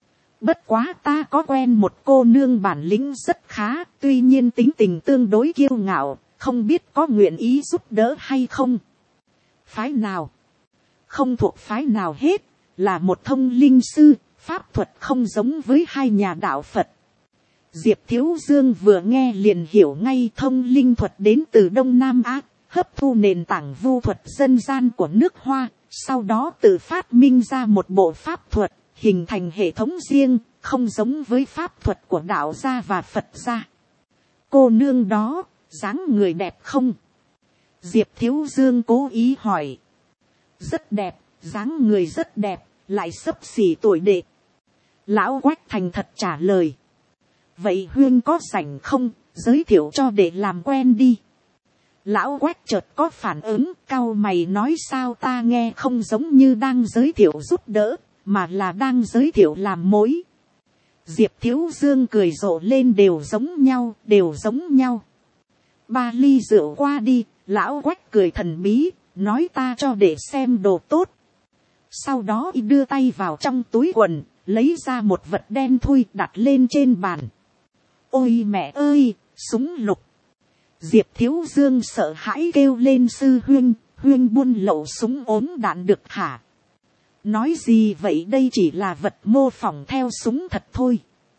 Bất quá ta có quen một cô nương bản lĩnh rất khá, tuy nhiên tính tình tương đối kiêu ngạo, không biết có nguyện ý giúp đỡ hay không. Phái nào? Không thuộc phái nào hết, là một thông linh sư, pháp thuật không giống với 2 nhà đạo Phật. Diệp Thiếu Dương vừa nghe liền hiểu ngay, thông linh thuật đến từ Đông Nam Á, hấp thu nền tảng vu thuật dân gian của nước Hoa, sau đó tự phát minh ra một bộ pháp thuật, hình thành hệ thống riêng, không giống với pháp thuật của đạo gia và Phật gia. Cô nương đó, dáng người đẹp không? Diệp Thiếu Dương cố ý hỏi. Rất đẹp, dáng người rất đẹp, lại xấp xỉ tuổi đệ. Lão Quách thành thật trả lời. Vậy Huyên có rảnh không, giới thiệu cho đệ làm quen đi. Lão Quách chợt có phản ứng, cau mày nói sao ta nghe không giống như đang giới thiệu giúp đỡ, mà là đang giới thiệu làm mối. Diệp Thiếu Dương cười rộ lên, đều giống nhau, đều giống nhau. 3 ly rượu qua đi, Lão Quách cười thần bí, nói ta cho để xem đồ tốt. Sau đó y đưa tay vào trong túi quần, lấy ra một vật đen thui đặt lên trên bàn. Ôi mẹ ơi, súng lục. Diệp Thiếu Dương sợ hãi kêu lên sư Huyên, Huyên buôn lậu súng ốm đạn được hả? Nói gì vậy, đây chỉ là vật mô phỏng theo súng thật thôi.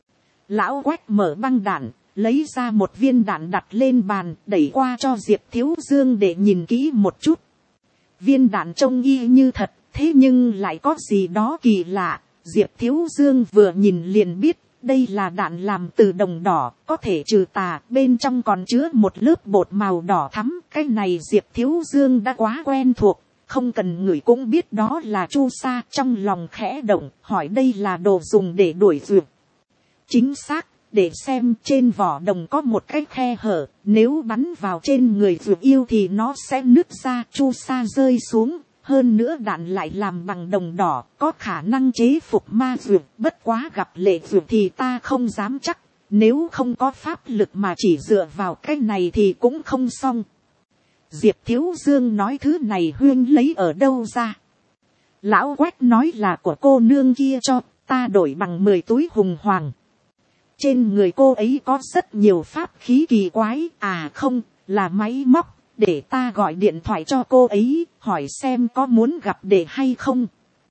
Lão Quách mở băng đạn, lấy ra một viên đạn đặt lên bàn, đẩy qua cho Diệp Thiếu Dương để nhìn kỹ một chút. Viên đạn trông y như thật, thế nhưng lại có gì đó kỳ lạ. Diệp Thiếu Dương vừa nhìn liền biết, đây là đạn làm từ đồng đỏ, có thể trừ tà, bên trong còn chứa một lớp bột màu đỏ thắm. Cái này Diệp Thiếu Dương đã quá quen thuộc, không cần ngửi cũng biết đó là chu sa. Trong lòng khẽ động, hỏi đây là đồ dùng để đuổi ruột. Chính xác, để xem trên vỏ đồng có một cái khe hở, nếu bắn vào trên người ruột yêu thì nó sẽ nứt ra, chu sa rơi xuống. Hơn nữa đạn lại làm bằng đồng đỏ, có khả năng chế phục ma ruột, bất quá gặp lệ ruột thì ta không dám chắc. Nếu không có pháp lực mà chỉ dựa vào cái này thì cũng không xong. Diệp Thiếu Dương nói thứ này Huyên lấy ở đâu ra? Lão Quách nói là của cô nương kia cho, ta đổi bằng 10 túi hùng hoàng. Trên người cô ấy có rất nhiều pháp khí kỳ quái, à không, là máy móc, để ta gọi điện thoại cho cô ấy, hỏi xem có muốn gặp để hay không.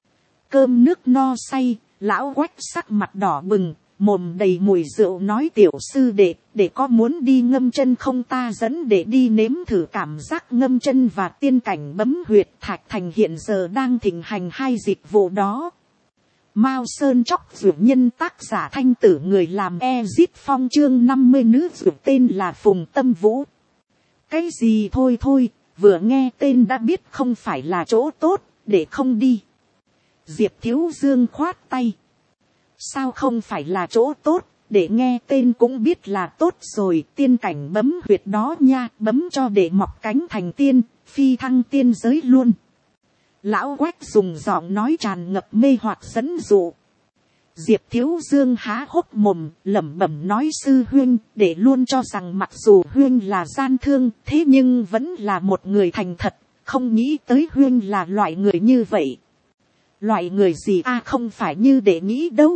Cơm nước no say, lão Quách sắc mặt đỏ bừng, mồm đầy mùi rượu nói tiểu sư để có muốn đi ngâm chân không, ta dẫn để đi nếm thử cảm giác ngâm chân và tiên cảnh bấm huyệt. Thạch Thành hiện giờ đang thịnh hành hai dịch vụ đó. Mao Sơn Chóc Dược Nhân, tác giả Thanh Tử, người làm Ezit Phong, chương 50, nữ dược tên là Phùng Tâm Vũ. Cái gì thôi thôi, vừa nghe tên đã biết không phải là chỗ tốt, để không đi. Diệp Thiếu Dương khoát tay. Sao không phải là chỗ tốt, để nghe tên cũng biết là tốt rồi, tiên cảnh bấm huyệt đó nha, bấm cho để mọc cánh thành tiên, phi thăng tiên giới luôn. Lão Quách dùng giọng nói tràn ngập mê hoặc dẫn dụ. Diệp Thiếu Dương há hốc mồm, lẩm bẩm nói sư huynh, để luôn cho rằng mặc dù huynh là gian thương, thế nhưng vẫn là một người thành thật, không nghĩ tới huynh là loại người như vậy. Loại người gì a, không phải như để nghĩ đâu.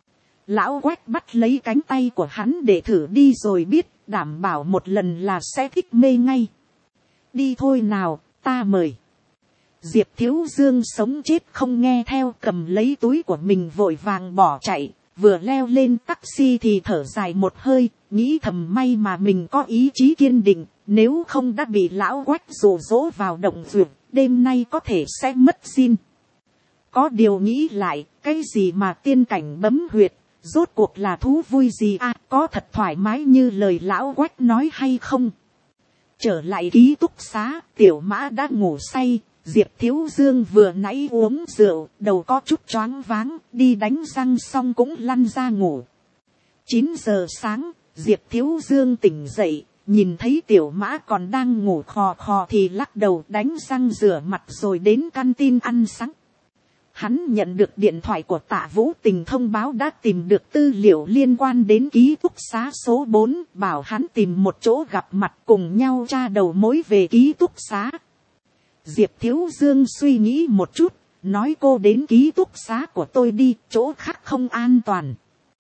Lão Quách bắt lấy cánh tay của hắn để thử đi rồi biết, đảm bảo một lần là sẽ thích mê ngay. Đi thôi nào, ta mời. Diệp Thiếu Dương sống chết không nghe theo, cầm lấy túi của mình vội vàng bỏ chạy, vừa leo lên taxi thì thở dài một hơi, nghĩ thầm may mà mình có ý chí kiên định, nếu không đã bị lão Quách dụ dỗ vào động dược, đêm nay có thể sẽ mất xin. Có điều nghĩ lại, cái gì mà tiên cảnh bấm huyệt, rốt cuộc là thú vui gì à, có thật thoải mái như lời lão Quách nói hay không? Trở lại ký túc xá, Tiểu Mã đã ngủ say. Diệp Thiếu Dương vừa nãy uống rượu, đầu có chút choáng váng, đi đánh răng xong cũng lăn ra ngủ. 9 giờ sáng, Diệp Thiếu Dương tỉnh dậy, nhìn thấy Tiểu Mã còn đang ngủ khò khò thì lắc đầu, đánh răng rửa mặt rồi đến canteen ăn sáng. Hắn nhận được điện thoại của Tạ Vũ Tình thông báo đã tìm được tư liệu liên quan đến ký túc xá số 4, bảo hắn tìm một chỗ gặp mặt cùng nhau tra đầu mối về ký túc xá. Diệp Thiếu Dương suy nghĩ một chút, nói cô đến ký túc xá của tôi đi, chỗ khác không an toàn.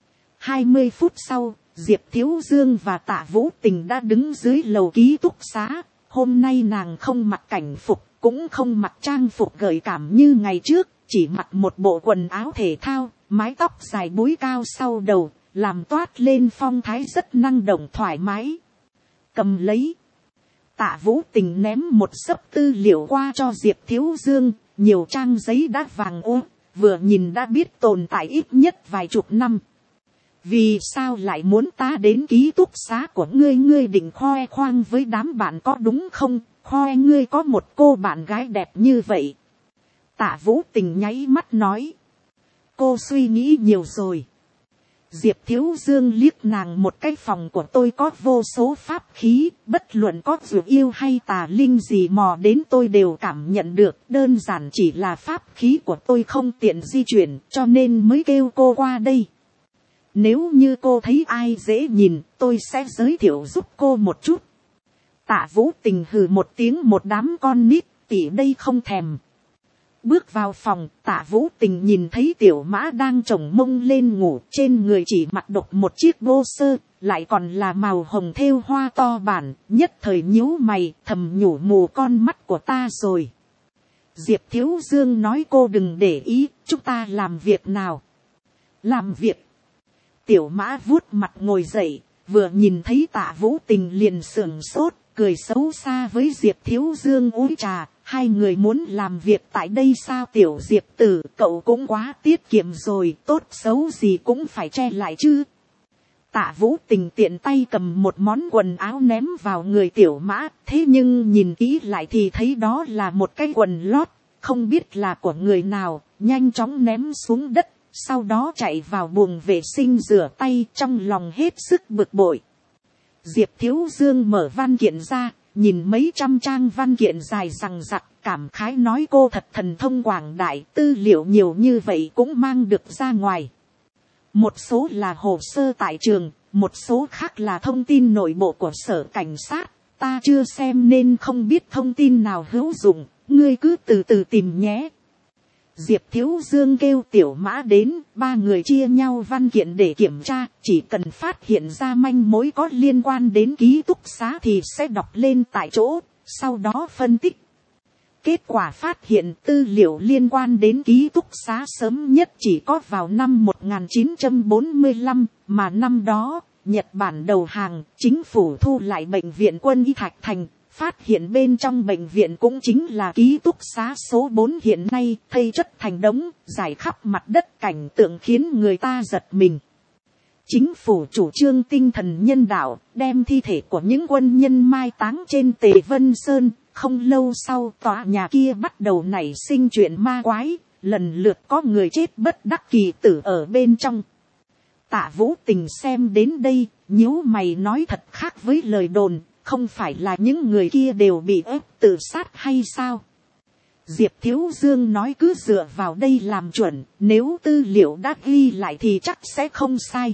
20 phút sau, Diệp Thiếu Dương và Tạ Vũ Tình đã đứng dưới lầu ký túc xá. Hôm nay nàng không mặc cảnh phục, cũng không mặc trang phục gợi cảm như ngày trước, chỉ mặc một bộ quần áo thể thao, mái tóc dài búi cao sau đầu, làm toát lên phong thái rất năng động thoải mái. Cầm lấy. Tạ Vũ Tình ném một xấp tư liệu qua cho Diệp Thiếu Dương, nhiều trang giấy đã vàng ô, vừa nhìn đã biết tồn tại ít nhất vài chục năm. Vì sao lại muốn ta đến ký túc xá của ngươi, ngươi định khoe khoang với đám bạn có đúng không, khoe ngươi có một cô bạn gái đẹp như vậy. Tạ Vũ Tình nháy mắt nói, cô suy nghĩ nhiều rồi. Diệp Thiếu Dương liếc nàng một cái, phòng của tôi có vô số pháp khí, bất luận có dược yêu hay tà linh gì mò đến tôi đều cảm nhận được, đơn giản chỉ là pháp khí của tôi không tiện di chuyển, cho nên mới kêu cô qua đây. Nếu như cô thấy ai dễ nhìn, tôi sẽ giới thiệu giúp cô một chút. Tạ Vũ Tình hừ một tiếng, một đám con nít, tỉ đây không thèm. Bước vào phòng, Tạ Vũ Tình nhìn thấy Tiểu Mã đang chồng mông lên ngủ, trên người chỉ mặc độc một chiếc bô sơ, lại còn là màu hồng thêu hoa to bản, nhất thời nhíu mày, thầm nhủ mù con mắt của ta rồi. Diệp Thiếu Dương nói cô đừng để ý, chúng ta làm việc nào. Làm việc. Tiểu Mã vuốt mặt ngồi dậy, vừa nhìn thấy Tạ Vũ Tình liền sưởng sốt, cười xấu xa với Diệp Thiếu Dương uống trà. Hai người muốn làm việc tại đây sao? Tiểu Diệp tử, cậu cũng quá tiết kiệm rồi, tốt xấu gì cũng phải che lại chứ. Tạ Vũ Tình tiện tay cầm một món quần áo ném vào người Tiểu Mã, thế nhưng nhìn kỹ lại thì thấy đó là một cái quần lót, không biết là của người nào, nhanh chóng ném xuống đất, sau đó chạy vào buồng vệ sinh rửa tay, trong lòng hết sức bực bội. Diệp Thiếu Dương mở văn kiện ra, nhìn mấy trăm trang văn kiện dài dằng dặc, cảm khái nói cô thật thần thông quảng đại, tư liệu nhiều như vậy cũng mang được ra ngoài. Một số là hồ sơ tại trường, một số khác là thông tin nội bộ của sở cảnh sát, ta chưa xem nên không biết thông tin nào hữu dụng, ngươi cứ từ từ tìm nhé. Diệp Thiếu Dương kêu Tiểu Mã đến, ba người chia nhau văn kiện để kiểm tra, chỉ cần phát hiện ra manh mối có liên quan đến ký túc xá thì sẽ đọc lên tại chỗ, sau đó phân tích. Kết quả phát hiện tư liệu liên quan đến ký túc xá sớm nhất chỉ có vào năm 1945, mà năm đó, Nhật Bản đầu hàng, chính phủ thu lại bệnh viện quân y Thạch Thành, phát hiện bên trong bệnh viện cũng chính là ký túc xá số 4 hiện nay, thây chất thành đống, rải khắp mặt đất, cảnh tượng khiến người ta giật mình. Chính phủ chủ trương tinh thần nhân đạo, đem thi thể của những quân nhân mai táng trên Tề Vân Sơn. Không lâu sau, tòa nhà kia bắt đầu nảy sinh chuyện ma quái, lần lượt có người chết bất đắc kỳ tử ở bên trong. Tạ Vũ Tình xem đến đây, nhíu mày nói thật khác với lời đồn, không phải là những người kia đều bị ép tự sát hay sao? Diệp Thiếu Dương nói cứ dựa vào đây làm chuẩn, nếu tư liệu đã ghi lại thì chắc sẽ không sai.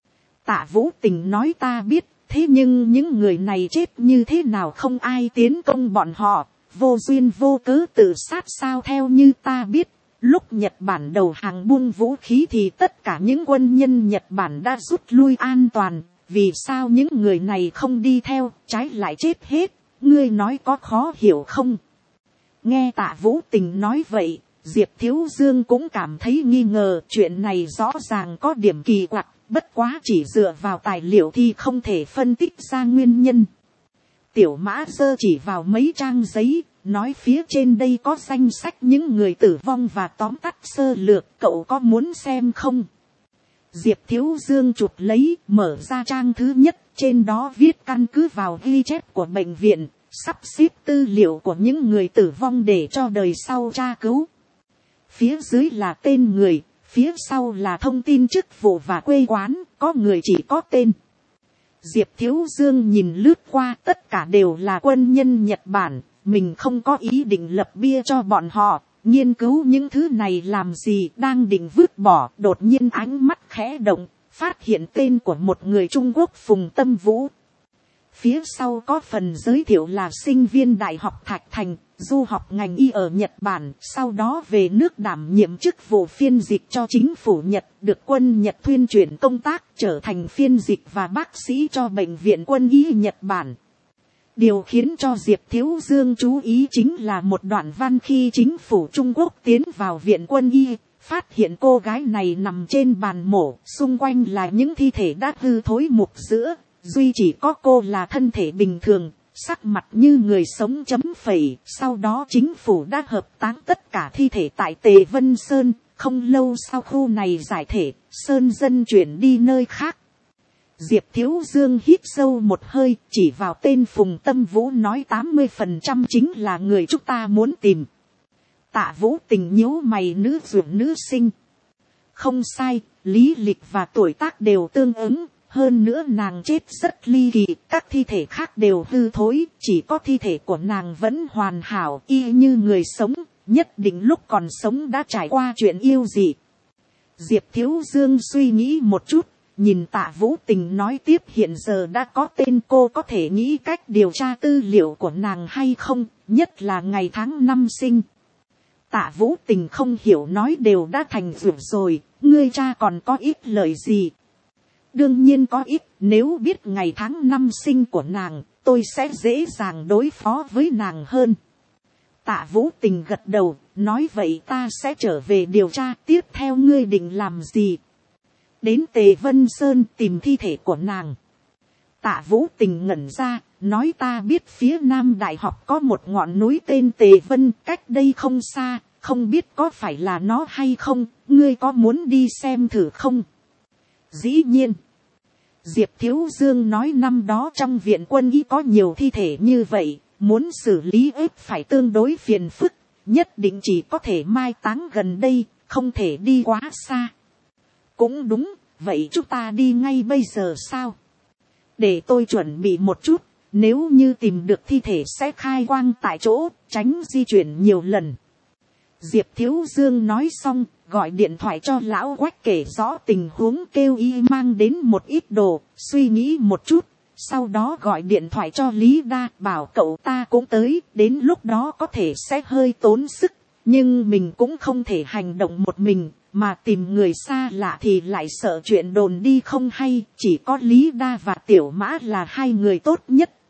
Tạ Vũ Tình nói ta biết, thế nhưng những người này chết như thế nào không ai tiến công bọn họ, vô duyên vô cớ tự sát sao? Theo như ta biết, lúc Nhật Bản đầu hàng buông vũ khí thì tất cả những quân nhân Nhật Bản đã rút lui an toàn, vì sao những người này không đi theo, trái lại chết hết, ngươi nói có khó hiểu không? Nghe Tạ Vũ Tình nói vậy, Diệp Thiếu Dương cũng cảm thấy nghi ngờ, chuyện này rõ ràng có điểm kỳ quặc, bất quá chỉ dựa vào tài liệu thì không thể phân tích ra nguyên nhân. Tiểu Mã giơ chỉ vào mấy trang giấy, nói phía trên đây có danh sách những người tử vong và tóm tắt sơ lược, cậu có muốn xem không? Diệp Thiếu Dương chụp lấy, mở ra trang thứ nhất, trên đó viết căn cứ vào ghi chép của bệnh viện, sắp xếp tư liệu của những người tử vong để cho đời sau tra cứu. Phía dưới là tên người, phía sau là thông tin chức vụ và quê quán, có người chỉ có tên. Diệp Thiếu Dương nhìn lướt qua, tất cả đều là quân nhân Nhật Bản, mình không có ý định lập bia cho bọn họ, nghiên cứu những thứ này làm gì, đang định vứt bỏ, đột nhiên ánh mắt khẽ động, phát hiện tên của một người Trung Quốc Phùng Tâm Vũ. Phía sau có phần giới thiệu là sinh viên Đại học Thạch Thành, du học ngành y ở Nhật Bản, sau đó về nước đảm nhiệm chức vụ phiên dịch cho chính phủ Nhật, được quân Nhật thuyên chuyển công tác, trở thành phiên dịch và bác sĩ cho bệnh viện quân y Nhật Bản. Điều khiến cho Diệp Thiếu Dương chú ý chính là một đoạn văn khi chính phủ Trung Quốc tiến vào viện quân y, phát hiện cô gái này nằm trên bàn mổ, xung quanh là những thi thể đã hư thối mục giữa, duy chỉ có cô là thân thể bình thường, sắc mặt như người sống chấm phẩy. Sau đó chính phủ đã hợp táng tất cả thi thể tại Tề Vân Sơn, không lâu sau khu này giải thể, sơn dân chuyển đi nơi khác. Diệp Thiếu Dương hít sâu một hơi, chỉ vào tên Phùng Tâm Vũ nói 80% chính là người chúng ta muốn tìm. Tạ Vũ Tình nhíu mày, nữ dưỡng nữ sinh. Không sai, lý lịch và tuổi tác đều tương ứng, hơn nữa nàng chết rất ly kỳ, các thi thể khác đều hư thối, chỉ có thi thể của nàng vẫn hoàn hảo, y như người sống, nhất định lúc còn sống đã trải qua chuyện yêu dị. Diệp Thiếu Dương suy nghĩ một chút, nhìn Tạ Vũ Tình nói tiếp, hiện giờ đã có tên, cô có thể nghĩ cách điều tra tư liệu của nàng hay không, nhất là ngày tháng năm sinh. Tạ Vũ Tình không hiểu nói đều đã thành việc rồi, ngươi cha còn có ít lời gì? Đương nhiên có ít, nếu biết ngày tháng năm sinh của nàng, tôi sẽ dễ dàng đối phó với nàng hơn. Tạ Vũ Tình gật đầu, nói vậy ta sẽ trở về điều tra, tiếp theo ngươi định làm gì? Đến Tề Vân Sơn tìm thi thể của nàng. Tạ Vũ Tình ngẩn ra, nói ta biết phía Nam Đại học có một ngọn núi tên Tề Vân, cách đây không xa, không biết có phải là nó hay không, ngươi có muốn đi xem thử không? Dĩ nhiên. Diệp Thiếu Dương nói năm đó trong viện quân y có nhiều thi thể như vậy, muốn xử lý ếp phải tương đối phiền phức, nhất định chỉ có thể mai táng gần đây, không thể đi quá xa. Cũng đúng, vậy chúng ta đi ngay bây giờ sao? Để tôi chuẩn bị một chút, nếu như tìm được thi thể sẽ khai quang tại chỗ, tránh di chuyển nhiều lần. Diệp Thiếu Dương nói xong, gọi điện thoại cho lão Quách kể rõ tình huống, kêu y mang đến một ít đồ, suy nghĩ một chút. Sau đó gọi điện thoại cho Lý Đa, bảo cậu ta cũng tới, đến lúc đó có thể sẽ hơi tốn sức. Nhưng mình cũng không thể hành động một mình, mà tìm người xa lạ thì lại sợ chuyện đồn đi không hay. Chỉ có Lý Đa và Tiểu Mã là hai người tốt nhất.